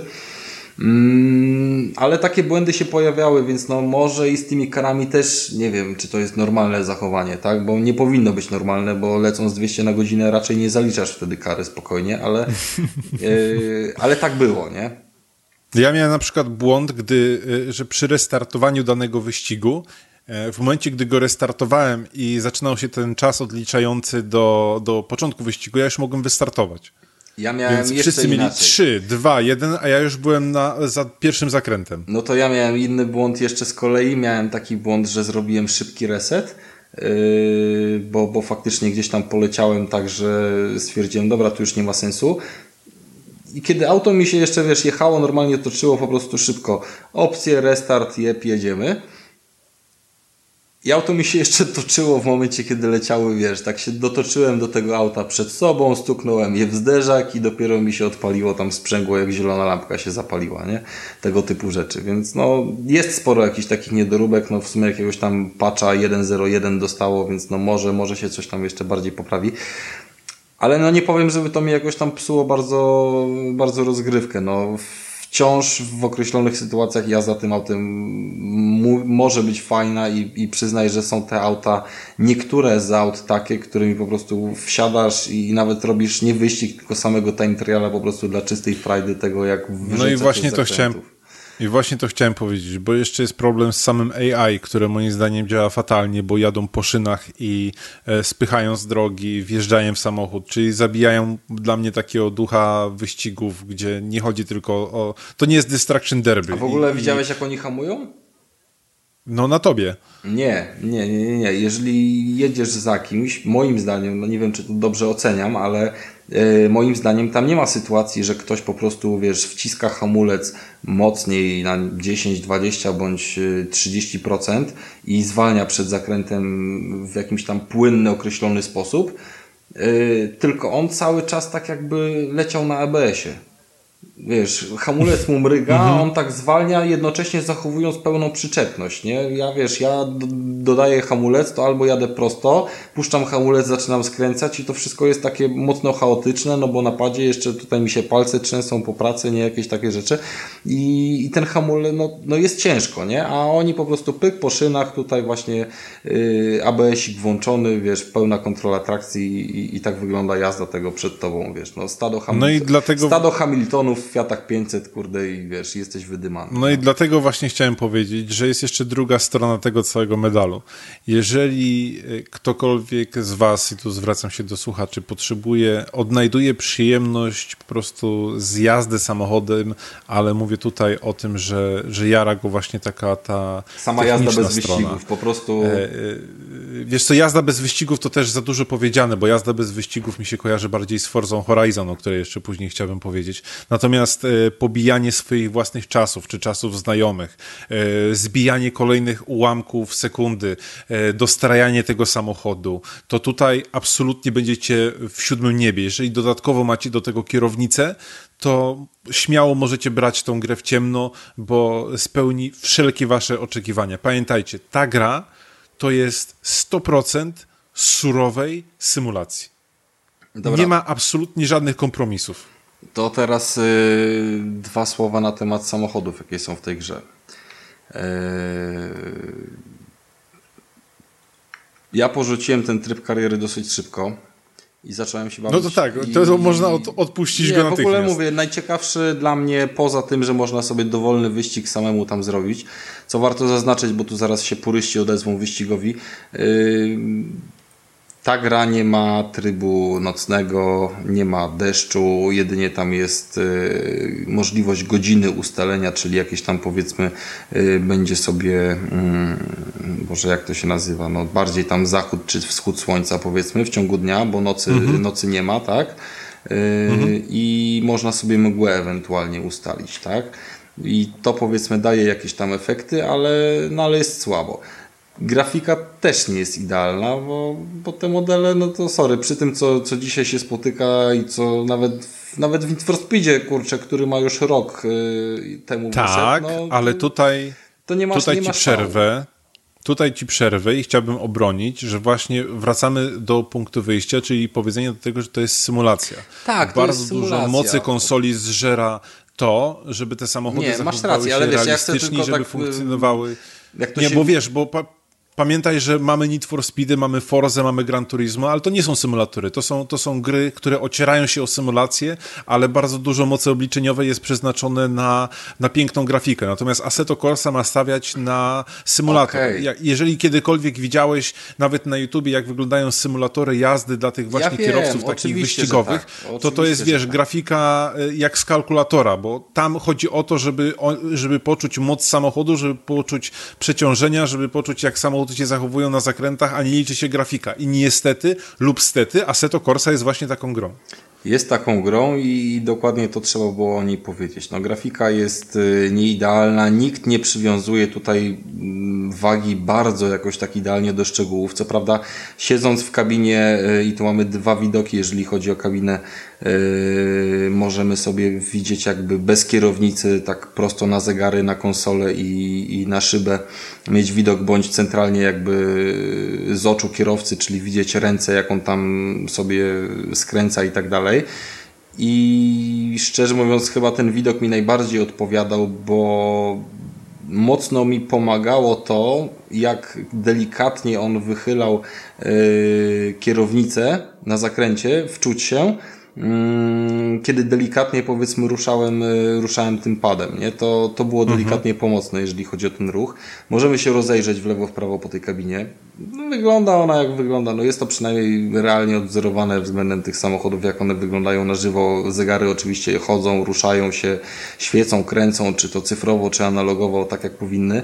Mm, ale takie błędy się pojawiały, więc no może i z tymi karami też nie wiem, czy to jest normalne zachowanie, tak? Bo nie powinno być normalne, bo lecąc dwieście na godzinę raczej nie zaliczasz wtedy kary spokojnie, ale, yy, ale tak było, nie? Ja miałem na przykład błąd, gdy, że przy restartowaniu danego wyścigu, w momencie, gdy go restartowałem i zaczynał się ten czas odliczający do, do początku wyścigu, ja już mogłem wystartować. Ja miałem Więc jeszcze wszyscy mieli inaczej. trzy, dwa, jeden, a ja już byłem na, za pierwszym zakrętem. No to ja miałem inny błąd jeszcze z kolei. Miałem taki błąd, że zrobiłem szybki reset, yy, bo, bo faktycznie gdzieś tam poleciałem tak, że stwierdziłem, dobra, tu już nie ma sensu. I kiedy auto mi się jeszcze, wiesz, jechało, normalnie toczyło po prostu szybko. Opcje, restart, jep, jedziemy. I auto mi się jeszcze toczyło w momencie, kiedy leciały, wiesz, tak się dotoczyłem do tego auta przed sobą, stuknąłem je w zderzak i dopiero mi się odpaliło, tam sprzęgło, jak zielona lampka się zapaliła, nie? Tego typu rzeczy, więc no jest sporo jakichś takich niedoróbek, no w sumie jakiegoś tam patcha jeden zero jeden dostało, więc no może, może się coś tam jeszcze bardziej poprawi. Ale no nie powiem, żeby to mi jakoś tam psuło bardzo, bardzo rozgrywkę, no wciąż w określonych sytuacjach jazda tym autem mu, może być fajna i, i przyznaj, że są te auta, niektóre z aut takie, którymi po prostu wsiadasz i nawet robisz nie wyścig, tylko samego time triala po prostu dla czystej frajdy tego, jak wyrzucać. No i właśnie to chciałem, i właśnie to chciałem powiedzieć, bo jeszcze jest problem z samym A I, które moim zdaniem działa fatalnie, bo jadą po szynach i e, spychają z drogi, wjeżdżają w samochód, czyli zabijają dla mnie takiego ducha wyścigów, gdzie nie chodzi tylko o... To nie jest Distraction Derby. A w ogóle I, widziałeś, i... jak oni hamują? No na tobie. Nie, nie, nie, nie, nie. Jeżeli jedziesz za kimś, moim zdaniem, no nie wiem, czy to dobrze oceniam, ale yy, moim zdaniem tam nie ma sytuacji, że ktoś po prostu, wiesz, wciska hamulec mocniej na dziesięć, dwadzieścia bądź trzydzieści procent i zwalnia przed zakrętem w jakimś tam płynny, określony sposób, yy, tylko on cały czas tak jakby leciał na A B S-ie. Wiesz, hamulec mu mryga, mhm. on tak zwalnia, jednocześnie zachowując pełną przyczepność, nie? Ja wiesz, ja do, dodaję hamulec, to albo jadę prosto, puszczam hamulec, zaczynam skręcać i to wszystko jest takie mocno chaotyczne, no bo na padzie jeszcze tutaj mi się palce trzęsą po pracy, nie? Jakieś takie rzeczy i, i ten hamulec, no, no jest ciężko, nie? A oni po prostu pyk po szynach, tutaj właśnie yy, A B S-ik włączony, wiesz, pełna kontrola trakcji i, i tak wygląda jazda tego przed tobą, wiesz, no stado, Hamil- no i dlatego... stado Hamiltonów w Fiatach pięćset, kurde, i wiesz, jesteś wydymany. No i dlatego właśnie chciałem powiedzieć, że jest jeszcze druga strona tego całego medalu. Jeżeli ktokolwiek z was, i tu zwracam się do słuchaczy, potrzebuje, odnajduje przyjemność po prostu z jazdy samochodem, ale mówię tutaj o tym, że, że jara go właśnie taka ta sama jazda bez strona. wyścigów, po prostu... E, e, wiesz co, jazda bez wyścigów to też za dużo powiedziane, bo jazda bez wyścigów mi się kojarzy bardziej z Forzą Horizon, o której jeszcze później chciałbym powiedzieć. Natomiast e, pobijanie swoich własnych czasów, czy czasów znajomych, e, zbijanie kolejnych ułamków sekundy, e, dostrajanie tego samochodu, to tutaj absolutnie będziecie w siódmym niebie. Jeżeli dodatkowo macie do tego kierownicę, to śmiało możecie brać tą grę w ciemno, bo spełni wszelkie wasze oczekiwania. Pamiętajcie, ta gra to jest sto procent surowej symulacji. Dobra. Nie ma absolutnie żadnych kompromisów. To teraz y, dwa słowa na temat samochodów, jakie są w tej grze. Yy... Ja porzuciłem ten tryb kariery dosyć szybko i zacząłem się bawić. No to tak, i, to można od, odpuścić nie, go natychmiast. W ogóle mówię, najciekawszy dla mnie, poza tym, że można sobie dowolny wyścig samemu tam zrobić, co warto zaznaczyć, bo tu zaraz się puryści odezwą wyścigowi, yy... ta gra nie ma trybu nocnego, nie ma deszczu, jedynie tam jest y, możliwość godziny ustalenia, czyli jakieś tam powiedzmy y, będzie sobie, y, Boże jak to się nazywa, no bardziej tam zachód czy wschód słońca powiedzmy w ciągu dnia, bo nocy, mhm. nocy nie ma, tak? Y, mhm. I można sobie mgłę ewentualnie ustalić, tak? I to powiedzmy daje jakieś tam efekty, ale, no, ale jest słabo. Grafika też nie jest idealna, bo, bo te modele, no to sorry, przy tym co, co dzisiaj się spotyka i co nawet, nawet w Need for Speedzie, kurczę, który ma już rok yy, temu tak, wyszedł. No, ale tutaj, to nie masz, tutaj nie ci masz przerwę. Tutaj ci przerwę i chciałbym obronić, że właśnie wracamy do punktu wyjścia, czyli powiedzenia do tego, że to jest symulacja. Tak, to bardzo jest dużo symulacja. mocy konsoli zżera to, żeby te samochody nie, zachowywały masz rację, się ale wiesz, realistycznie, ja żeby tak, funkcjonowały. Jak to nie, się... bo wiesz, bo... Pa... Pamiętaj, że mamy Need for Speedy, mamy Forzę, mamy Gran Turismo, ale to nie są symulatory. To są, to są gry, które ocierają się o symulację, ale bardzo dużo mocy obliczeniowej jest przeznaczone na, na piękną grafikę. Natomiast Assetto Corsa ma stawiać na symulator. Okay. Jeżeli kiedykolwiek widziałeś nawet na YouTubie, jak wyglądają symulatory jazdy dla tych właśnie ja kierowców wiem, takich wyścigowych, tak. to to jest, wiesz, tak. grafika jak z kalkulatora, bo tam chodzi o to, żeby, żeby poczuć moc samochodu, żeby poczuć przeciążenia, żeby poczuć, jak samochód się zachowują na zakrętach, a nie liczy się grafika. I niestety lub stety Assetto Corsa jest właśnie taką grą. Jest taką grą i dokładnie to trzeba było o niej powiedzieć. No, grafika jest nieidealna, nikt nie przywiązuje tutaj wagi bardzo jakoś tak idealnie do szczegółów. Co prawda, siedząc w kabinie, i tu mamy dwa widoki, jeżeli chodzi o kabinę, yy, możemy sobie widzieć jakby bez kierownicy, tak prosto na zegary, na konsolę i, i na szybę, mieć widok bądź centralnie jakby z oczu kierowcy, czyli widzieć ręce, jak on tam sobie skręca i tak dalej. I szczerze mówiąc, chyba ten widok mi najbardziej odpowiadał, bo mocno mi pomagało to, jak delikatnie on wychylał yy, kierownicę na zakręcie, wczuć się, yy, kiedy delikatnie, powiedzmy, ruszałem, yy, ruszałem tym padem, nie? To, to było delikatnie mhm. pomocne, jeżeli chodzi o ten ruch. Możemy się rozejrzeć w lewo, w prawo po tej kabinie. No, wygląda ona jak wygląda. No, jest to przynajmniej realnie odwzorowane względem tych samochodów, jak one wyglądają na żywo. Zegary oczywiście chodzą, ruszają się, świecą, kręcą, czy to cyfrowo, czy analogowo, tak jak powinny.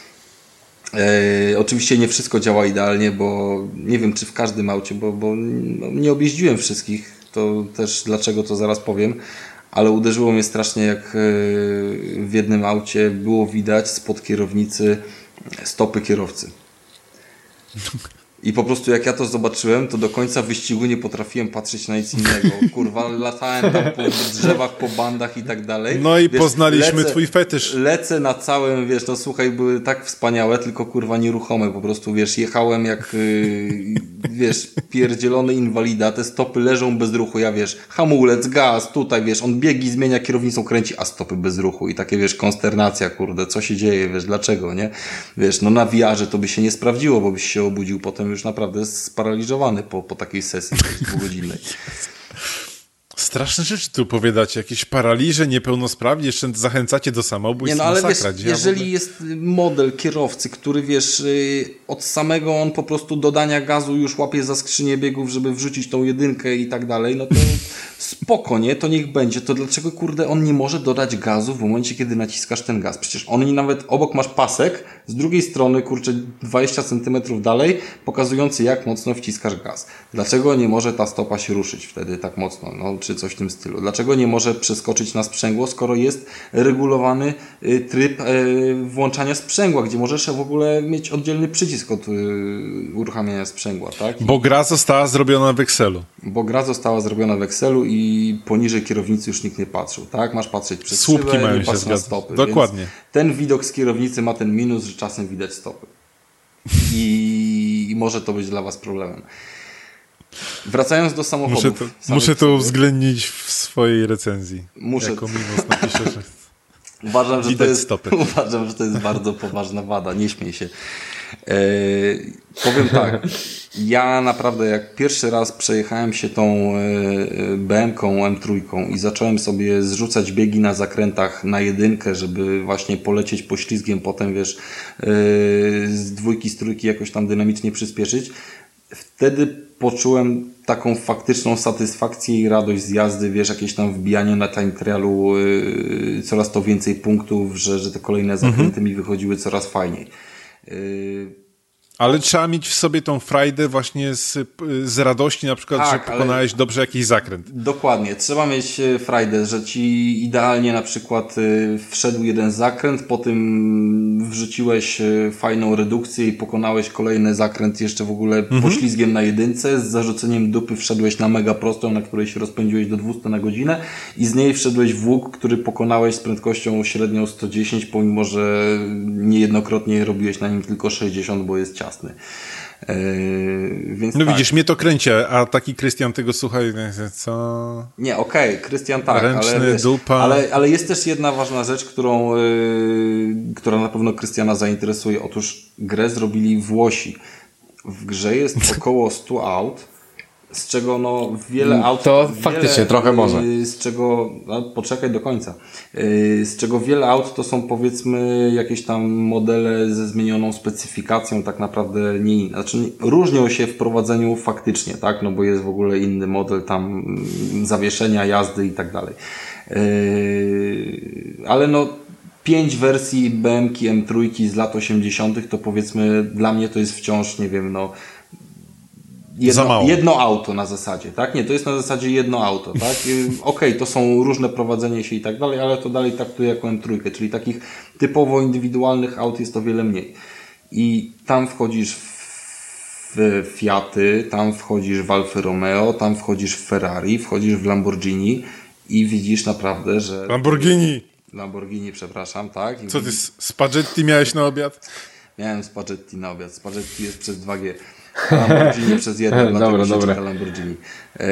E, oczywiście nie wszystko działa idealnie, bo nie wiem, czy w każdym aucie, bo, bo no, nie objeździłem wszystkich, to też dlaczego, to zaraz powiem, ale uderzyło mnie strasznie, jak w jednym aucie było widać spod kierownicy stopy kierowcy. I po prostu jak ja to zobaczyłem, to do końca wyścigu nie potrafiłem patrzeć na nic innego. Kurwa, latałem tam po drzewach, po bandach i tak dalej. No i wiesz, poznaliśmy lecę, twój fetysz. Lecę na całym, wiesz, no słuchaj, były tak wspaniałe, tylko kurwa nieruchome. Po prostu, wiesz, jechałem jak, yy, wiesz, pierdzielony inwalida. Te stopy leżą bez ruchu. Ja, wiesz, hamulec, gaz, tutaj, wiesz, on biegi, zmienia, kierownicą kręci, a stopy bez ruchu. I takie, wiesz, konsternacja, kurde, co się dzieje, wiesz, dlaczego, nie? Wiesz, no na V R-ze to by się nie sprawdziło, bo byś się obudził potem już naprawdę sparaliżowany po, po takiej sesji dwugodzinnej. Straszne rzeczy tu opowiadacie, jakieś paraliże, niepełnosprawni, jeszcze zachęcacie do samobójstw. Nie, no ale masakra, wiesz, jeżeli ogóle... jest model kierowcy, który wiesz, od samego on po prostu dodania gazu już łapie za skrzynię biegów, żeby wrzucić tą jedynkę i tak dalej, no to spoko, nie? To niech będzie. To dlaczego, kurde, on nie może dodać gazu w momencie, kiedy naciskasz ten gaz? Przecież on nawet obok masz pasek, z drugiej strony, kurczę, dwadzieścia centymetrów dalej, pokazujący, jak mocno wciskasz gaz. Dlaczego nie może ta stopa się ruszyć wtedy tak mocno? No, czy coś w tym stylu. Dlaczego nie może przeskoczyć na sprzęgło, skoro jest regulowany y, tryb y, włączania sprzęgła, gdzie możesz w ogóle mieć oddzielny przycisk od y, uruchamiania sprzęgła, tak? Bo gra została zrobiona w Excelu. Bo gra została zrobiona w Excelu i poniżej kierownicy już nikt nie patrzył, tak? Masz patrzeć przez słupki szybę, mają nie się patrz na zgadzać. stopy. Dokładnie. Ten widok z kierownicy ma ten minus, że czasem widać stopy. I, i może to być dla was problemem. Wracając do samochodów. Muszę to, muszę to uwzględnić w swojej recenzji. Muszę. Jako minus napiszę, że uważam, że to jest, stopy. uważam, że to jest bardzo poważna wada. Nie śmiej się. E, powiem tak. Ja naprawdę jak pierwszy raz przejechałem się tą B M-ką M trzy i zacząłem sobie zrzucać biegi na zakrętach na jedynkę, żeby właśnie polecieć poślizgiem, potem wiesz, z dwójki, z trójki jakoś tam dynamicznie przyspieszyć, wtedy poczułem taką faktyczną satysfakcję i radość z jazdy, wiesz, jakieś tam wbijanie na time trialu, yy, coraz to więcej punktów, że, że te kolejne zakręty mhm. mi wychodziły coraz fajniej. Yy, Ale trzeba mieć w sobie tą frajdę właśnie z, z radości, na przykład, tak, że pokonałeś ale... dobrze jakiś zakręt. Dokładnie. Trzeba mieć frajdę, że ci idealnie na przykład wszedł jeden zakręt, potem wrzuciłeś fajną redukcję i pokonałeś kolejny zakręt jeszcze w ogóle mhm. poślizgiem na jedynce, z zarzuceniem dupy wszedłeś na mega prostą, na której się rozpędziłeś do dwieście na godzinę i z niej wszedłeś w łuk, który pokonałeś z prędkością średnią sto dziesięć, pomimo że niejednokrotnie robiłeś na nim tylko sześćdziesiąt, bo jest ciasny. Yy, więc no tak. Widzisz, mnie to kręci, a taki Krystian tego słucha i co? Nie, okej, okay, Krystian tak, ręczny, ale, wiesz, dupa. ale, ale jest też jedna ważna rzecz, którą, yy, która na pewno Krystiana zainteresuje. Otóż grę zrobili Włosi. W grze jest około stu aut, z czego no wiele aut... To wiele, faktycznie trochę może. Z czego... No, poczekaj do końca. Z czego wiele aut to są powiedzmy jakieś tam modele ze zmienioną specyfikacją, tak naprawdę nie inne. Znaczy różnią się w prowadzeniu faktycznie, tak? No bo jest w ogóle inny model tam zawieszenia, jazdy i tak dalej. Ale no pięć wersji B M-ki M trzy z lat osiemdziesiątych to powiedzmy dla mnie to jest wciąż, nie wiem, no jedno, jedno auto na zasadzie, tak? Nie, to jest na zasadzie jedno auto, tak? Okej, okay, to są różne prowadzenie się i tak dalej, ale to dalej traktuję jako M trzy, czyli takich typowo indywidualnych aut jest o wiele mniej. I tam wchodzisz w Fiaty, tam wchodzisz w Alfa Romeo, tam wchodzisz w Ferrari, wchodzisz w Lamborghini i widzisz naprawdę, że... Lamborghini! Lamborghini, przepraszam, tak? I Co ty, spaghetti miałeś na obiad? Miałem spaghetti na obiad. Spaghetti jest przez dwa G. Lamborghini przez jeden, dlatego się czyta Lamborghini. Eee,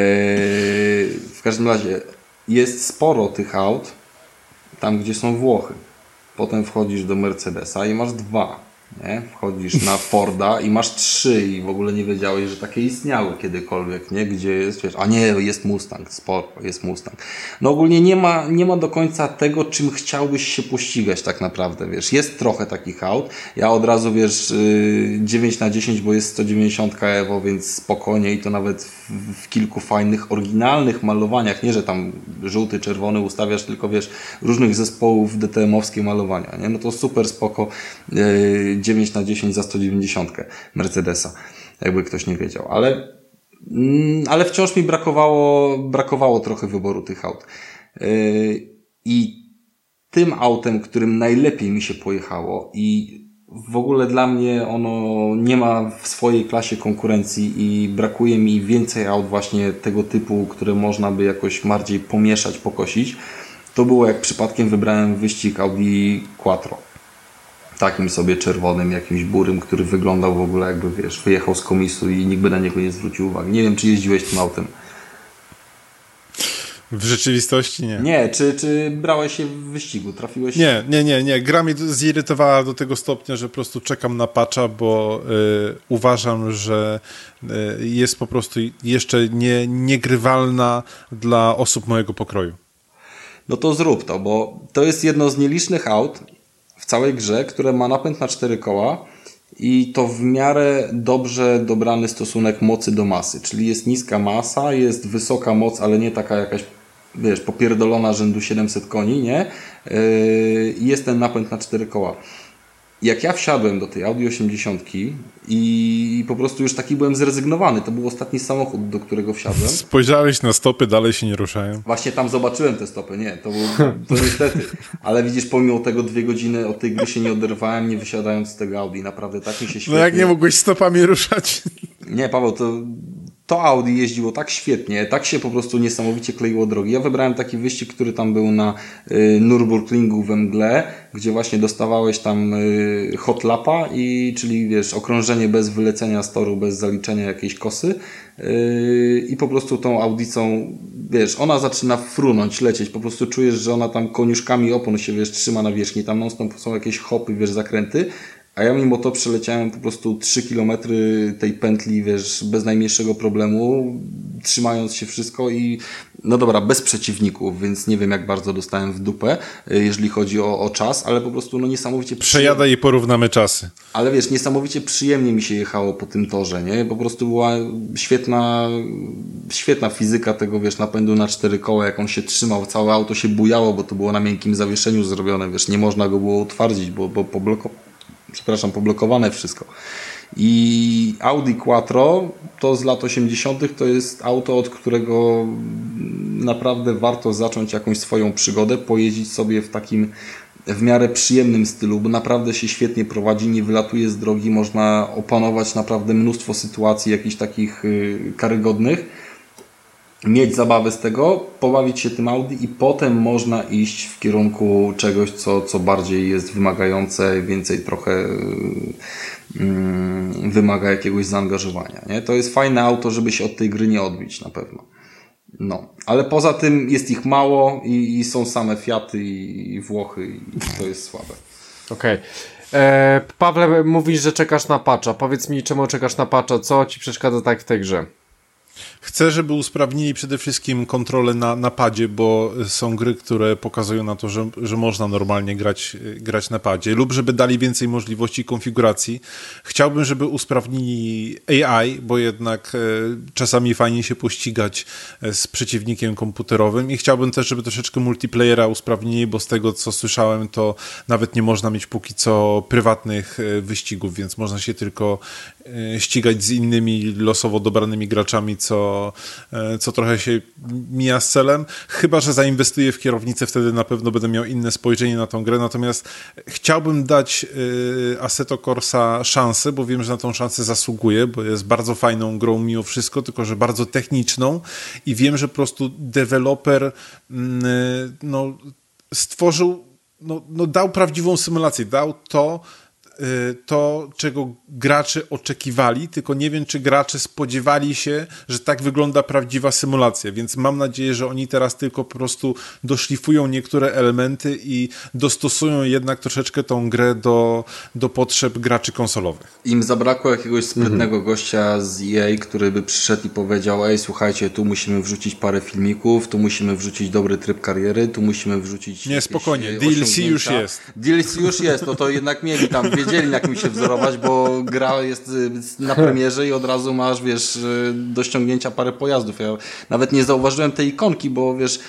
w każdym razie jest sporo tych aut tam, gdzie są Włochy. Potem wchodzisz do Mercedesa i masz dwa. Nie? Wchodzisz na Forda i masz trzy i w ogóle nie wiedziałeś, że takie istniały kiedykolwiek, nie? Gdzie jest, wiesz, a nie, jest Mustang, spoko, jest Mustang. No ogólnie nie ma, nie ma do końca tego, czym chciałbyś się pościgać tak naprawdę, wiesz. Jest trochę takich aut. Ja od razu, wiesz, dziewięć na dziesięć, bo jest sto dziewięćdziesiąt Evo, więc spokojnie i to nawet w, w kilku fajnych, oryginalnych malowaniach, nie, że tam żółty, czerwony ustawiasz, tylko wiesz, różnych zespołów D T M-owskie malowania, nie? No to super spoko. Yy, dziewięć na dziesięć za sto dziewięćdziesiąt Mercedesa, jakby ktoś nie wiedział, ale, mm, ale wciąż mi brakowało, brakowało trochę wyboru tych aut. Yy, I tym autem, którym najlepiej mi się pojechało i w ogóle dla mnie ono nie ma w swojej klasie konkurencji i brakuje mi więcej aut właśnie tego typu, które można by jakoś bardziej pomieszać, pokosić, to było jak przypadkiem wybrałem wyścig Audi Quattro. Takim sobie czerwonym, jakimś burym, który wyglądał w ogóle jakby, wiesz, wyjechał z komisu i nikt by na niego nie zwrócił uwagi. Nie wiem, czy jeździłeś tym autem. W rzeczywistości nie. Nie, czy, czy brałeś się w wyścigu? Trafiłeś? Nie, nie, nie, nie. Gra mnie zirytowała do tego stopnia, że po prostu czekam na patcha, bo y, uważam, że y, jest po prostu jeszcze nie, niegrywalna dla osób mojego pokroju. No to zrób to, bo to jest jedno z nielicznych aut w całej grze, które ma napęd na cztery koła i to w miarę dobrze dobrany stosunek mocy do masy, czyli jest niska masa, jest wysoka moc, ale nie taka jakaś, wiesz, popierdolona rzędu siedemset koni, nie? I jest ten napęd na cztery koła. Jak ja wsiadłem do tej Audi osiemdziesiątki i po prostu już taki byłem zrezygnowany, to był ostatni samochód, do którego wsiadłem. Spojrzałeś na stopy, dalej się nie ruszają. Właśnie tam zobaczyłem te stopy, nie, to było, to niestety. Ale widzisz, pomimo tego dwie godziny od tej gry się nie oderwałem, nie wysiadając z tego Audi. Naprawdę tak mi się świetnie... No jak nie mogłeś stopami ruszać? Nie, Paweł, to... To Audi jeździło tak świetnie, tak się po prostu niesamowicie kleiło drogi. Ja wybrałem taki wyścig, który tam był na y, Nürburgringu we mgle, gdzie właśnie dostawałeś tam y, hot lapa, i, czyli wiesz, okrążenie bez wylecenia z toru, bez zaliczenia jakiejś kosy y, i po prostu tą Audicą, wiesz, ona zaczyna frunąć, lecieć, po prostu czujesz, że ona tam koniuszkami opon się, wiesz, trzyma na wierzchni, tam non stop są jakieś hopy, wiesz, zakręty. A ja mimo to przeleciałem po prostu trzy kilometry tej pętli, wiesz, bez najmniejszego problemu, trzymając się wszystko i no dobra, bez przeciwników, więc nie wiem jak bardzo dostałem w dupę, jeżeli chodzi o, o czas, ale po prostu no niesamowicie... Przejadaj i porównamy czasy. Ale wiesz, niesamowicie przyjemnie mi się jechało po tym torze, nie? Po prostu była świetna, świetna fizyka tego, wiesz, napędu na cztery koła, jak on się trzymał, całe auto się bujało, bo to było na miękkim zawieszeniu zrobione, wiesz, nie można go było utwardzić, bo, bo poblokowało. Przepraszam, poblokowane wszystko. I Audi Quattro to z lat osiemdziesiątych to jest auto, od którego naprawdę warto zacząć jakąś swoją przygodę, pojeździć sobie w takim w miarę przyjemnym stylu, bo naprawdę się świetnie prowadzi, nie wylatuje z drogi, można opanować naprawdę mnóstwo sytuacji jakichś takich karygodnych, mieć zabawę z tego, pobawić się tym Audi i potem można iść w kierunku czegoś, co, co bardziej jest wymagające, więcej trochę yy, wymaga jakiegoś zaangażowania. Nie? To jest fajne auto, żeby się od tej gry nie odbić na pewno. No, ale poza tym jest ich mało i, i są same Fiaty i, i Włochy i to jest słabe. Okej. Okay. Pawle, mówisz, że czekasz na patcha. Powiedz mi, czemu czekasz na patcha? Co ci przeszkadza tak w tej grze? Chcę, żeby usprawnili przede wszystkim kontrolę na, na padzie, bo są gry, które pokazują na to, że, że można normalnie grać, grać na padzie, lub żeby dali więcej możliwości konfiguracji. Chciałbym, żeby usprawnili A I, bo jednak e, czasami fajnie się pościgać z przeciwnikiem komputerowym i chciałbym też, żeby troszeczkę multiplayera usprawnili, bo z tego, co słyszałem, to nawet nie można mieć póki co prywatnych wyścigów, więc można się tylko e, ścigać z innymi losowo dobranymi graczami, co, co trochę się mija z celem. Chyba że zainwestuję w kierownicę, wtedy na pewno będę miał inne spojrzenie na tą grę. Natomiast chciałbym dać y, Assetto Corsa szansę, bo wiem, że na tą szansę zasługuje, bo jest bardzo fajną grą mimo wszystko, tylko że bardzo techniczną i wiem, że po prostu deweloper y, no, stworzył, no, no, dał prawdziwą symulację, dał to, to, czego gracze oczekiwali, tylko nie wiem, czy gracze spodziewali się, że tak wygląda prawdziwa symulacja, więc mam nadzieję, że oni teraz tylko po prostu doszlifują niektóre elementy i dostosują jednak troszeczkę tą grę do, do potrzeb graczy konsolowych. Im zabrakło jakiegoś sprytnego mhm. gościa z E A, który by przyszedł i powiedział: ej, słuchajcie, tu musimy wrzucić parę filmików, tu musimy wrzucić dobry tryb kariery, tu musimy wrzucić... Nie, spokojnie, D L C już jest. D L C już jest, no to jednak mieli tam, wiedzieli, jak mi się wzorować, bo gra jest na premierze i od razu masz, wiesz, do ściągnięcia parę pojazdów. Ja nawet nie zauważyłem tej ikonki, bo wiesz,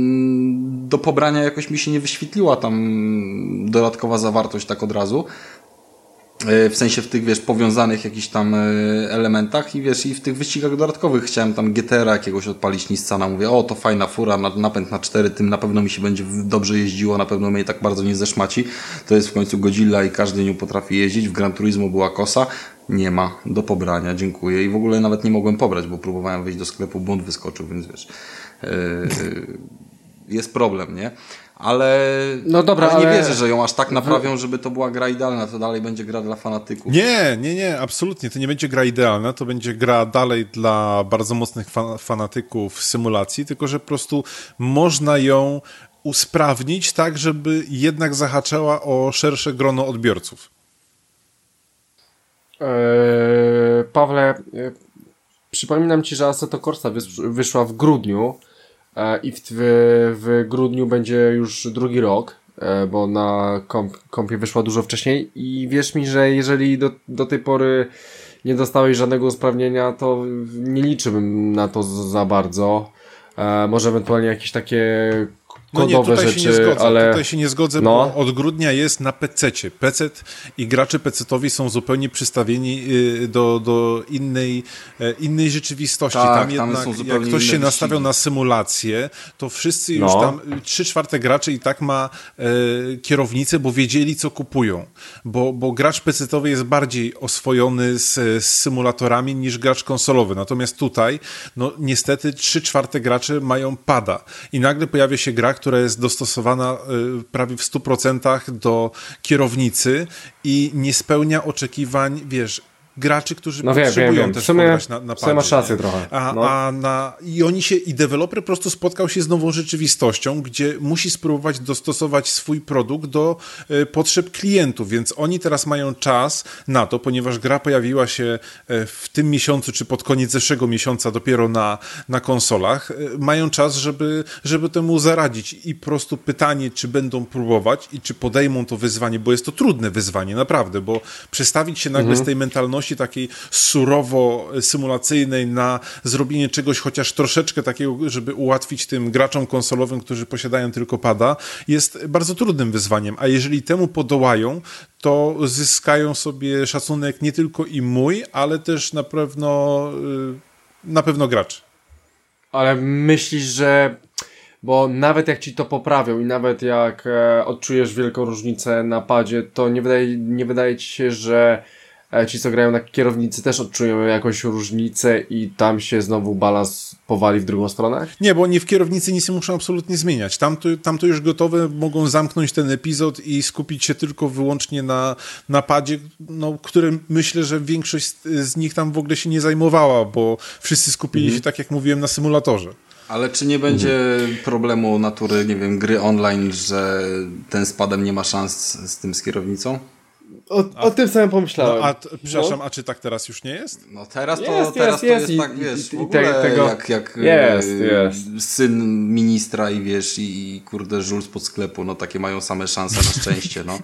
do pobrania jakoś mi się nie wyświetliła tam dodatkowa zawartość tak od razu. W sensie w tych, wiesz, powiązanych jakichś tam elementach i wiesz, i w tych wyścigach dodatkowych chciałem tam G T R jakiegoś odpalić, Nissana, mówię, o, to fajna fura, napęd na cztery, tym na pewno mi się będzie dobrze jeździło, na pewno mnie tak bardzo nie zeszmaci. To jest w końcu Godzilla i każdy nią potrafi jeździć. W Gran Turismo była kosa, nie ma, do pobrania, dziękuję. I w ogóle nawet nie mogłem pobrać, bo próbowałem wejść do sklepu, błąd wyskoczył, więc wiesz, yy, jest problem, nie? Ale, no dobra, ale nie ale... wierzę, że ją aż tak naprawią, żeby to była gra idealna. To dalej będzie gra dla fanatyków. Nie, nie, nie, absolutnie. To nie będzie gra idealna, to będzie gra dalej dla bardzo mocnych fan- fanatyków symulacji, tylko że po prostu można ją usprawnić tak, żeby jednak zahaczała o szersze grono odbiorców. Eee, Pawle, e, przypominam Ci, że Assetto Corsa wysz- wyszła w grudniu i w, w grudniu będzie już drugi rok, bo na komp, kompie wyszła dużo wcześniej i wierz mi, że jeżeli do, do tej pory nie dostałeś żadnego usprawnienia, to nie liczyłbym na to za bardzo. E, może ewentualnie jakieś takie kodowe no nie, tutaj rzeczy, się nie zgodzę, ale... Tutaj się nie zgodzę, no. bo od grudnia jest na pececie. Pecet i gracze pecetowi są zupełnie przystawieni do, do innej, innej rzeczywistości. Tak, tam jednak, tam jak ktoś się nastawiał na symulację, to wszyscy już no. tam, trzy czwarte graczy i tak ma e, kierownicę, bo wiedzieli, co kupują. Bo, bo gracz pecetowy jest bardziej oswojony z, z symulatorami niż gracz konsolowy. Natomiast tutaj, no niestety, trzy czwarte graczy mają pada. I nagle pojawia się gra, która jest dostosowana y, prawie w stu procentach do kierownicy i nie spełnia oczekiwań, wiesz, graczy, którzy no potrzebują wiem, wiem. też w sumie, pograć na, na padzie. masz rację trochę. A, no. a na, I oni się, i deweloper po prostu spotkał się z nową rzeczywistością, gdzie musi spróbować dostosować swój produkt do y, potrzeb klientów, więc oni teraz mają czas na to, ponieważ gra pojawiła się y, w tym miesiącu, czy pod koniec zeszłego miesiąca dopiero na, na konsolach, y, mają czas, żeby, żeby temu zaradzić i po prostu pytanie, czy będą próbować i czy podejmą to wyzwanie, bo jest to trudne wyzwanie, naprawdę, bo przestawić się nagle mhm. z tej mentalności takiej surowo symulacyjnej na zrobienie czegoś chociaż troszeczkę takiego, żeby ułatwić tym graczom konsolowym, którzy posiadają tylko pada, jest bardzo trudnym wyzwaniem, a jeżeli temu podołają, to zyskają sobie szacunek nie tylko i mój, ale też na pewno na pewno graczy. Ale myślisz, że bo nawet jak ci to poprawią i nawet jak e, odczujesz wielką różnicę na padzie, to nie wydaje, nie wydaje ci się, że ci, co grają na kierownicy, też odczują jakąś różnicę i tam się znowu balans powali w drugą stronę? Nie, bo oni w kierownicy nic nie muszą absolutnie zmieniać. Tam to, tam to już gotowe, mogą zamknąć ten epizod i skupić się tylko wyłącznie na, na padzie, no, którym myślę, że większość z nich tam w ogóle się nie zajmowała, bo wszyscy skupili mhm. się, tak jak mówiłem, na symulatorze. Ale czy nie będzie mhm. problemu natury, nie wiem, gry online, że ten z padem nie ma szans z tym z kierownicą? O, a, o tym samym pomyślałem. No, a t- przepraszam, no. A czy tak teraz już nie jest? No teraz to jest, teraz jest, to jest, jest tak, i, wiesz, i, w ogóle te, tego... jak, jak jest, y, jest. syn ministra i wiesz, i, i kurde żul spod sklepu, no takie mają same szanse na szczęście, no.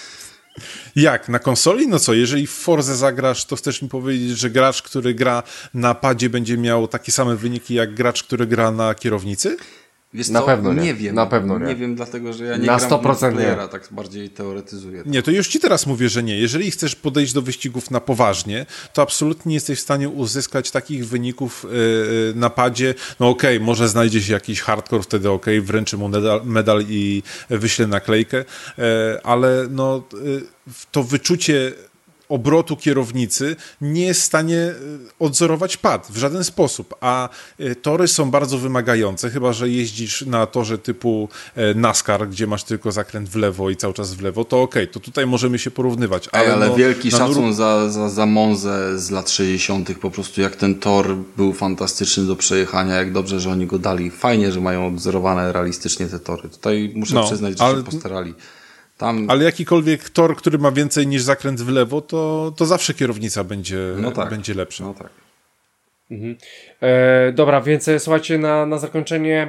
Jak? Na konsoli? No co, jeżeli w Forze zagrasz, to chcesz mi powiedzieć, że gracz, który gra na padzie będzie miał takie same wyniki jak gracz, który gra na kierownicy? Wiesz na co? pewno nie. Nie wiem. Na pewno nie. Nie wiem, dlatego że ja nie na gram sto procent w multiplayera, tak bardziej teoretyzuję. Nie, to już ci teraz mówię, że nie. Jeżeli chcesz podejść do wyścigów na poważnie, to absolutnie nie jesteś w stanie uzyskać takich wyników yy, na padzie. No okej, okay, może znajdzie się jakiś hardcore, wtedy okej, okay, wręczy mu medal, medal i wyślę naklejkę, yy, ale no yy, to wyczucie obrotu kierownicy nie jest w stanie odzorować pad w żaden sposób, a tory są bardzo wymagające, chyba że jeździsz na torze typu NASCAR, gdzie masz tylko zakręt w lewo i cały czas w lewo, to okej, okay, to tutaj możemy się porównywać. Ale, Ej, ale no, wielki szacun nur... za, za, za Monzę z lat sześćdziesiątych, po prostu jak ten tor był fantastyczny do przejechania, jak dobrze, że oni go dali. Fajnie, że mają odzorowane realistycznie te tory. Tutaj muszę no, przyznać, że ale... się postarali. Tam... Ale jakikolwiek tor, który ma więcej niż zakręt w lewo, to, to zawsze kierownica będzie, no tak. będzie lepsza. No tak. Mhm. E, dobra, więc słuchajcie, na, na zakończenie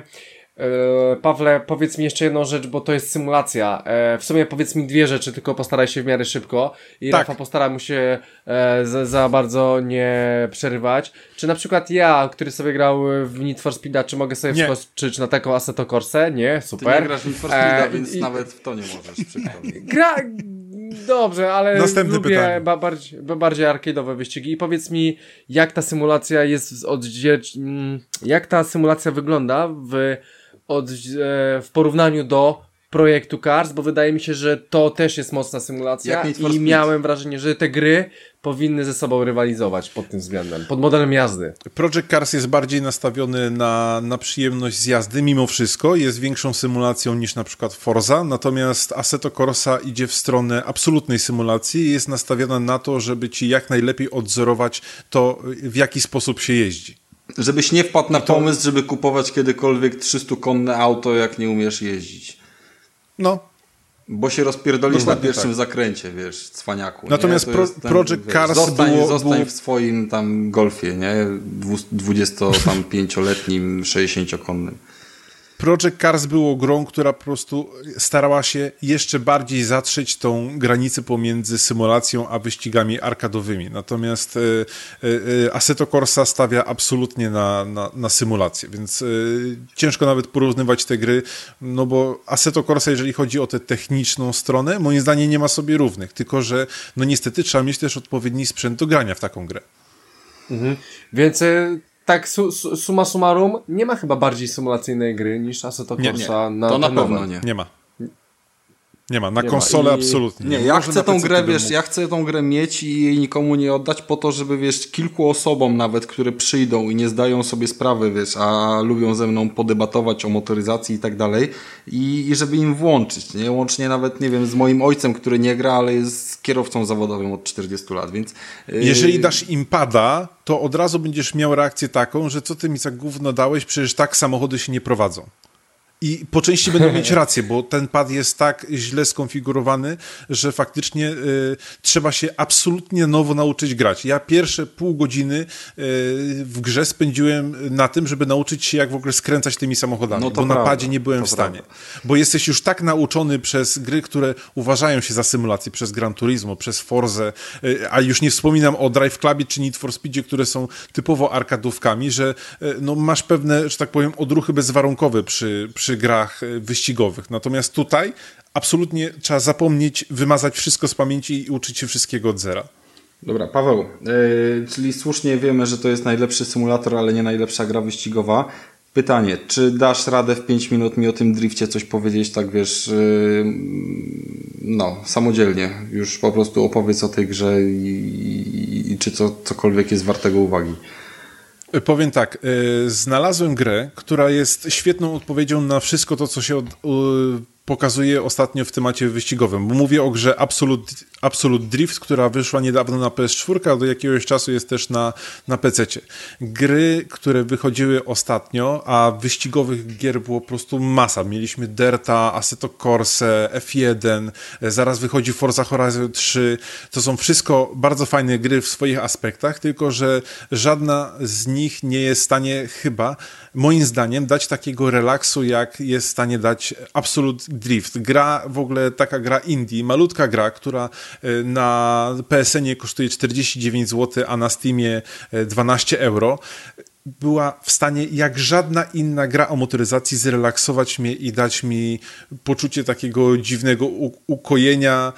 e, Pawle, powiedz mi jeszcze jedną rzecz, bo to jest symulacja. E, w sumie powiedz mi dwie rzeczy, tylko postaraj się w miarę szybko i tak. Rafa postara mu się e, za, za bardzo nie przerywać. Czy na przykład ja, który sobie grał w Need for Speeda, czy mogę sobie wskoczyć na taką Assetto Corsę? Nie, super. Ty nie grasz w Need for Speeda, e, więc i, nawet w to nie możesz, przykro mi. Gra... Dobrze, ale Następne lubię ba- bardziej, ba- bardziej arcade'owe wyścigi. I powiedz mi, jak ta symulacja jest oddziel... jak ta symulacja wygląda w, od... w porównaniu do projektu Cars, bo wydaje mi się, że to też jest mocna symulacja i miałem wrażenie, że te gry powinny ze sobą rywalizować pod tym względem, pod modelem jazdy. Project Cars jest bardziej nastawiony na, na przyjemność z jazdy, mimo wszystko, jest większą symulacją niż na przykład Forza, natomiast Assetto Corsa idzie w stronę absolutnej symulacji i jest nastawiona na to, żeby ci jak najlepiej odzorować to, w jaki sposób się jeździ. Żebyś nie wpadł na to... pomysł, żeby kupować kiedykolwiek trzystukonne auto, jak nie umiesz jeździć. No. Bo się rozpierdolisz na pierwszym tak. zakręcie, wiesz, cwaniaku. Natomiast pro, ten, Project wiesz, Cars zostań, było... Zostań było... w swoim tam golfie, nie? dwudziestopięcioletnim, sześćdziesięciokonnym. Project Cars było grą, która po prostu starała się jeszcze bardziej zatrzeć tą granicę pomiędzy symulacją a wyścigami arkadowymi. Natomiast y, y, Assetto Corsa stawia absolutnie na, na, na symulację, więc y, ciężko nawet porównywać te gry, no bo Assetto Corsa, jeżeli chodzi o tę techniczną stronę, moim zdaniem nie ma sobie równych, tylko że no niestety trzeba mieć też odpowiedni sprzęt do grania w taką grę. Mhm. Więc... Y- Tak, su, su, summa summarum, nie ma chyba bardziej symulacyjnej gry niż Assetto Corsa. Nie, nie. Na to na pewno nie. Nie ma. Nie ma. Na nie konsolę ma. I... absolutnie. Nie, ja chcę tą grę, wiesz, ja chcę tą grę mieć i jej nikomu nie oddać po to, żeby, wiesz, kilku osobom nawet, które przyjdą i nie zdają sobie sprawy, wiesz, a lubią ze mną podebatować o motoryzacji i tak dalej i, i żeby im włączyć, nie? Łącznie nawet, nie wiem, z moim ojcem, który nie gra, ale jest kierowcą zawodowym od czterdziestu lat, więc... Yy... Jeżeli dasz im pada, to od razu będziesz miał reakcję taką, że co ty mi za gówno dałeś, przecież tak samochody się nie prowadzą. I po części będą mieć rację, bo ten pad jest tak źle skonfigurowany, że faktycznie y, trzeba się absolutnie nowo nauczyć grać. Ja pierwsze pół godziny y, w grze spędziłem na tym, żeby nauczyć się, jak w ogóle skręcać tymi samochodami, no bo prawda, na padzie nie byłem w stanie. Prawda. Bo jesteś już tak nauczony przez gry, które uważają się za symulacje, przez Gran Turismo, przez Forzę, y, a już nie wspominam o Drive Clubie czy Need for Speedzie, które są typowo arkadówkami, że y, no, masz pewne, że tak powiem, odruchy bezwarunkowe przy, przy przy grach wyścigowych. Natomiast tutaj absolutnie trzeba zapomnieć, wymazać wszystko z pamięci i uczyć się wszystkiego od zera. Dobra, Paweł, yy, czyli słusznie wiemy, że to jest najlepszy symulator, ale nie najlepsza gra wyścigowa. Pytanie, czy dasz radę w pięć minut mi o tym drifcie coś powiedzieć, tak wiesz, yy, no, samodzielnie. Już po prostu opowiedz o tej grze i, i, i czy co, cokolwiek jest wartego uwagi. Powiem tak, yy, znalazłem grę, która jest świetną odpowiedzią na wszystko to, co się od, yy, pokazuje ostatnio w temacie wyścigowym, bo mówię o grze Absolute, Absolute Drift, która wyszła niedawno na P S cztery, a do jakiegoś czasu jest też na, na pececie. Gry, które wychodziły ostatnio, a wyścigowych gier było po prostu masa. Mieliśmy Dirta, Assetto Corsa, F jeden, zaraz wychodzi Forza Horizon trzy. To są wszystko bardzo fajne gry w swoich aspektach, tylko że żadna z nich nie jest w stanie chyba, moim zdaniem, dać takiego relaksu, jak jest w stanie dać Absolute Drift. Gra, w ogóle taka gra indie, malutka gra, która na P S N-ie kosztuje czterdzieści dziewięć złotych, a na Steamie dwanaście euro. Była w stanie, jak żadna inna gra o motoryzacji, zrelaksować mnie i dać mi poczucie takiego dziwnego ukojenia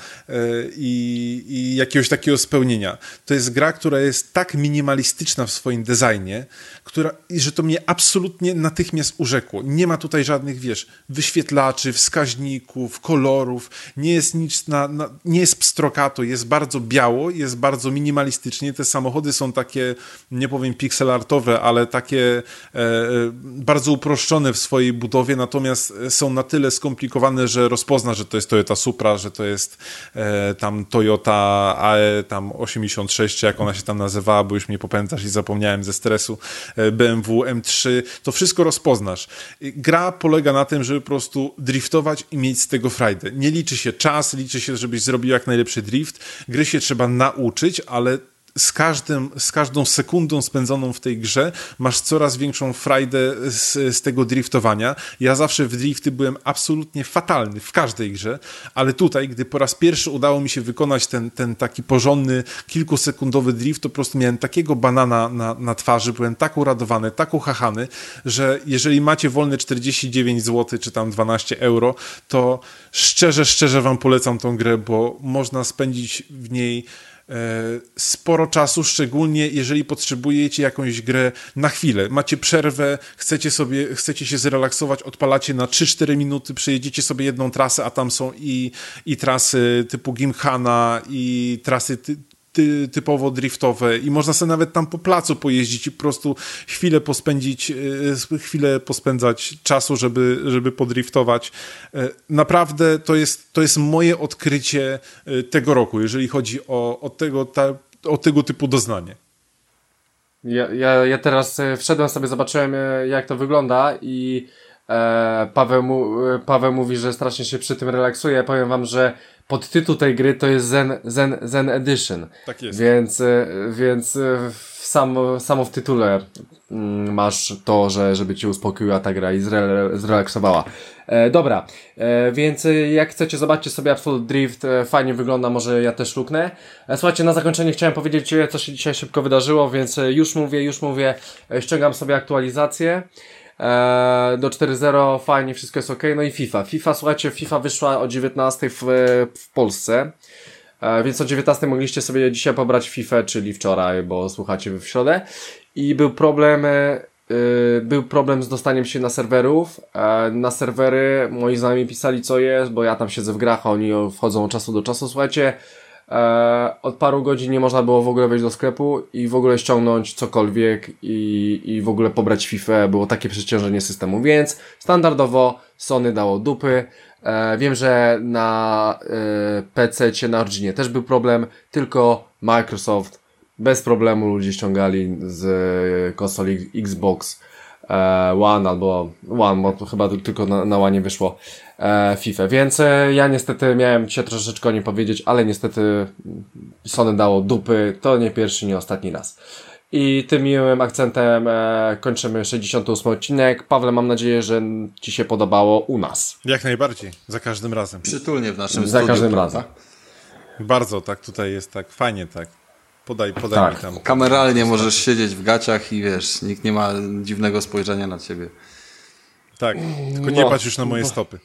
i, i jakiegoś takiego spełnienia. To jest gra, która jest tak minimalistyczna w swoim designie, która, że to mnie absolutnie natychmiast urzekło. Nie ma tutaj żadnych, wiesz, wyświetlaczy, wskaźników, kolorów, nie jest nic na, na, nie jest pstrokato, jest bardzo biało, jest bardzo minimalistycznie. Te samochody są takie, nie powiem pixelartowe, ale takie e, bardzo uproszczone w swojej budowie, natomiast są na tyle skomplikowane, że rozpozna, że to jest Toyota Supra, że to jest e, tam Toyota A E tam osiemdziesiąt sześć, czy jak ona się tam nazywała, bo już mnie popędzasz i zapomniałem ze stresu, e, B M W M trzy, to wszystko rozpoznasz. Gra polega na tym, żeby po prostu driftować i mieć z tego frajdę. Nie liczy się czas, liczy się, żebyś zrobił jak najlepszy drift. Gry się trzeba nauczyć, ale z, każdym, z każdą sekundą spędzoną w tej grze masz coraz większą frajdę z, z tego driftowania. Ja zawsze w drifty byłem absolutnie fatalny w każdej grze, ale tutaj, gdy po raz pierwszy udało mi się wykonać ten, ten taki porządny, kilkusekundowy drift, to po prostu miałem takiego banana na, na twarzy, byłem tak uradowany, tak uchachany, że jeżeli macie wolne czterdzieści dziewięć złotych czy tam dwanaście euro, to szczerze, szczerze wam polecam tą grę, bo można spędzić w niej sporo czasu, szczególnie jeżeli potrzebujecie jakąś grę na chwilę. Macie przerwę, chcecie sobie, chcecie się zrelaksować, odpalacie na trzy cztery minuty, przejedziecie sobie jedną trasę, a tam są i, i trasy typu Gymkhana, i trasy ty, ty, typowo driftowe i można sobie nawet tam po placu pojeździć i po prostu chwilę pospędzić, chwilę pospędzać czasu, żeby, żeby podriftować. Naprawdę to jest, to jest moje odkrycie tego roku, jeżeli chodzi o, o, tego, ta, o tego typu doznanie. Ja, ja, ja teraz wszedłem sobie, zobaczyłem jak to wygląda i e, Paweł, mu, Paweł mówi, że strasznie się przy tym relaksuje. Powiem wam, że podtytuł tej gry to jest Zen, Zen, Zen Edition. Tak jest. Więc, więc sam, samo w tytule masz to, że żeby cię uspokoiła ta gra i zre, zrelaksowała. E, dobra, e, więc jak chcecie, zobaczcie sobie Absolute Drift, e, fajnie wygląda, może ja też luknę. E, słuchajcie, na zakończenie chciałem powiedzieć, co się dzisiaj szybko wydarzyło, więc już mówię, już mówię, e, ściągam sobie aktualizację. Do cztery zero, fajnie, wszystko jest ok. No i FIFA. FIFA, słuchajcie, FIFA wyszła o dziewiętnastej w, w Polsce, e, więc o dziewiętnastej mogliście sobie dzisiaj pobrać FIFA, czyli wczoraj, bo słuchacie wy w środę. I był problem, e, był problem z dostaniem się na serwerów. E, na serwery moi znajomi pisali, co jest, bo ja tam siedzę w grach, a oni wchodzą od czasu do czasu. Słuchajcie, E, od paru godzin nie można było w ogóle wejść do sklepu i w ogóle ściągnąć cokolwiek i, i w ogóle pobrać FIFA. Było takie przeciążenie systemu, więc standardowo Sony dało dupy. E, wiem, że na e, pececie, na Originie też był problem, tylko Microsoft bez problemu ludzie ściągali z konsoli Xbox One albo One, bo to chyba tylko na, na One wyszło e, FIFA, więc e, ja niestety miałem cię troszeczkę o nim powiedzieć, ale niestety Sony dało dupy, to nie pierwszy, nie ostatni raz. I tym miłym akcentem e, kończymy sześćdziesiąty ósmy odcinek. Pawle, mam nadzieję, że ci się podobało u nas. Jak najbardziej, za każdym razem. Przytulnie w naszym Za studiu, każdym prawda? razem. Bardzo, tak, tutaj jest tak, fajnie tak. Podaj, podaj Tak. mi tam. Kameralnie możesz siedzieć w gaciach i wiesz, nikt nie ma dziwnego spojrzenia na ciebie. Tak, tylko nie No. patrz już na moje stopy.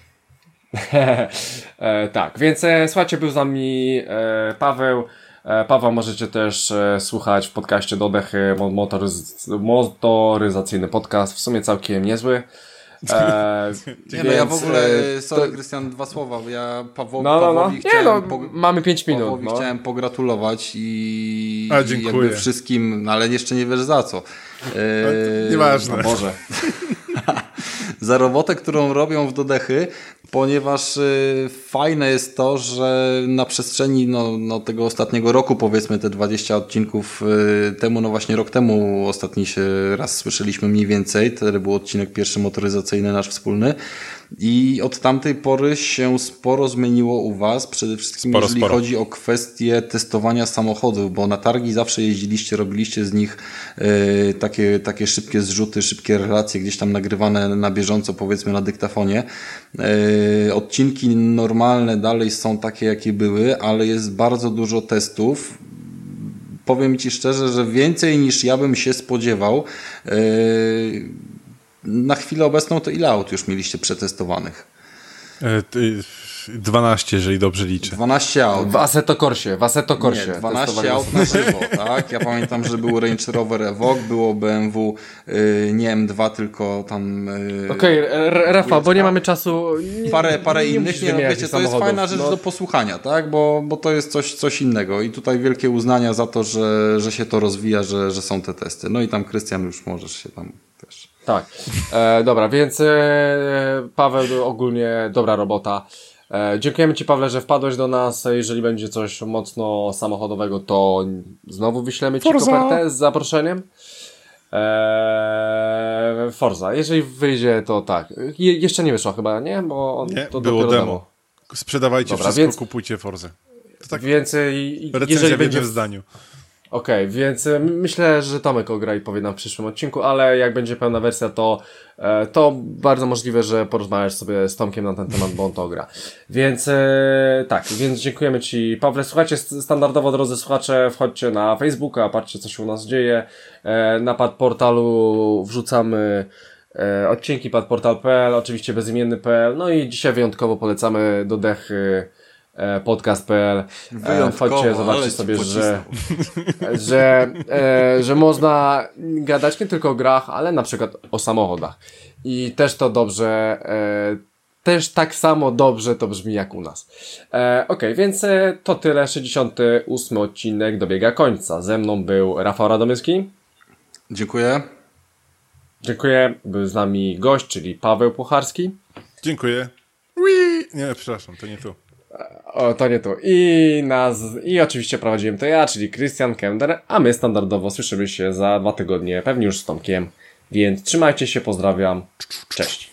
e, tak, więc e, słuchajcie, był z nami e, Paweł. E, Paweł możecie też e, słuchać w podcaście Dodechy, motoryz motoryzacyjny podcast, w sumie całkiem niezły. E, Nie no, ja w więc, ogóle, e, sorry to- Krystian, dwa słowa, bo ja Paweł, No, no, no. Pawłowi Nie chciałem, no, po, mamy pięć minut. Pawłowi No. chciałem pogratulować i, A, i dziękuję. jakby wszystkim, no ale jeszcze nie wiesz za co. E, Nieważne. O Boże. za robotę, którą robią w Dodechy, ponieważ y, fajne jest to, że na przestrzeni no, no, tego ostatniego roku, powiedzmy te dwadzieścia odcinków y, temu, no właśnie rok temu ostatni się raz słyszeliśmy mniej więcej, wtedy był odcinek pierwszy motoryzacyjny nasz wspólny i od tamtej pory się sporo zmieniło u was, przede wszystkim sporo, jeżeli sporo. chodzi o kwestię testowania samochodów, bo na targi zawsze jeździliście, robiliście z nich y, takie, takie szybkie zrzuty, szybkie relacje, gdzieś tam nagrywane na bieżąco, powiedzmy na dyktafonie. Y, odcinki normalne dalej są takie, jakie były, ale jest bardzo dużo testów. Powiem ci szczerze, że więcej niż ja bym się spodziewał. Y, na chwilę obecną to ile aut już mieliście przetestowanych? E, ty... dwanaście, jeżeli dobrze liczę. dwanaście aut. W Assetto Corsie, w Assetto Corsie. Nie, dwanaście aut na żywo, tak? Ja pamiętam, że był Range Rover Evoque, było B M W, yy, nie M dwa, tylko tam... Yy, Okej, okay, Rafa, bo nie mamy czasu... Nie, parę parę nie innych, nie, no wiecie, to jest fajna rzecz no. do posłuchania, tak? Bo, bo to jest coś, coś innego i tutaj wielkie uznania za to, że, że się to rozwija, że, że są te testy. No i tam Krystian już możesz się tam też... Tak, e, dobra, więc e, Paweł ogólnie dobra robota. E, dziękujemy Ci, Pawle, że wpadłeś do nas. Jeżeli będzie coś mocno samochodowego, to znowu wyślemy Ci Forza. kopertę z zaproszeniem. E, Forza, jeżeli wyjdzie, to tak. Je, jeszcze nie wyszło chyba, nie? Bo nie, to było demo. demo. Sprzedawajcie dobra, wszystko, więc, kupujcie Forzę. To tak więcej, jeżeli będzie w zdaniu. Okej, okay, więc myślę, że Tomek ogra i powie nam w przyszłym odcinku, ale jak będzie pełna wersja, to to bardzo możliwe, że porozmawiasz sobie z Tomkiem na ten temat, bo on to gra. Więc tak, więc dziękujemy Ci, Pawle. Słuchajcie, standardowo, drodzy słuchacze, wchodźcie na Facebooka, patrzcie, co się u nas dzieje. Na Padportalu wrzucamy odcinki padportal kropka p l, oczywiście bezimienny kropka p l, no i dzisiaj wyjątkowo polecamy Dodechy podcast kropka p l. Chodźcie, zobaczcie sobie, że, że, e, że można gadać nie tylko o grach, ale na przykład o samochodach. I też to dobrze, e, też tak samo dobrze to brzmi jak u nas. E, Okej, okay, więc e, to tyle. sześćdziesiąty ósmy odcinek dobiega końca. Ze mną był Rafał Radomyski. Dziękuję. Dziękuję. Był z nami gość, czyli Paweł Pucharski. Dziękuję. Ui! Nie, przepraszam, to nie tu. O, to nie tu. I nas, i oczywiście prowadziłem to ja, czyli Krystian Kender, a my standardowo słyszymy się za dwa tygodnie, pewnie już z Tomkiem. Więc trzymajcie się, pozdrawiam. Cześć.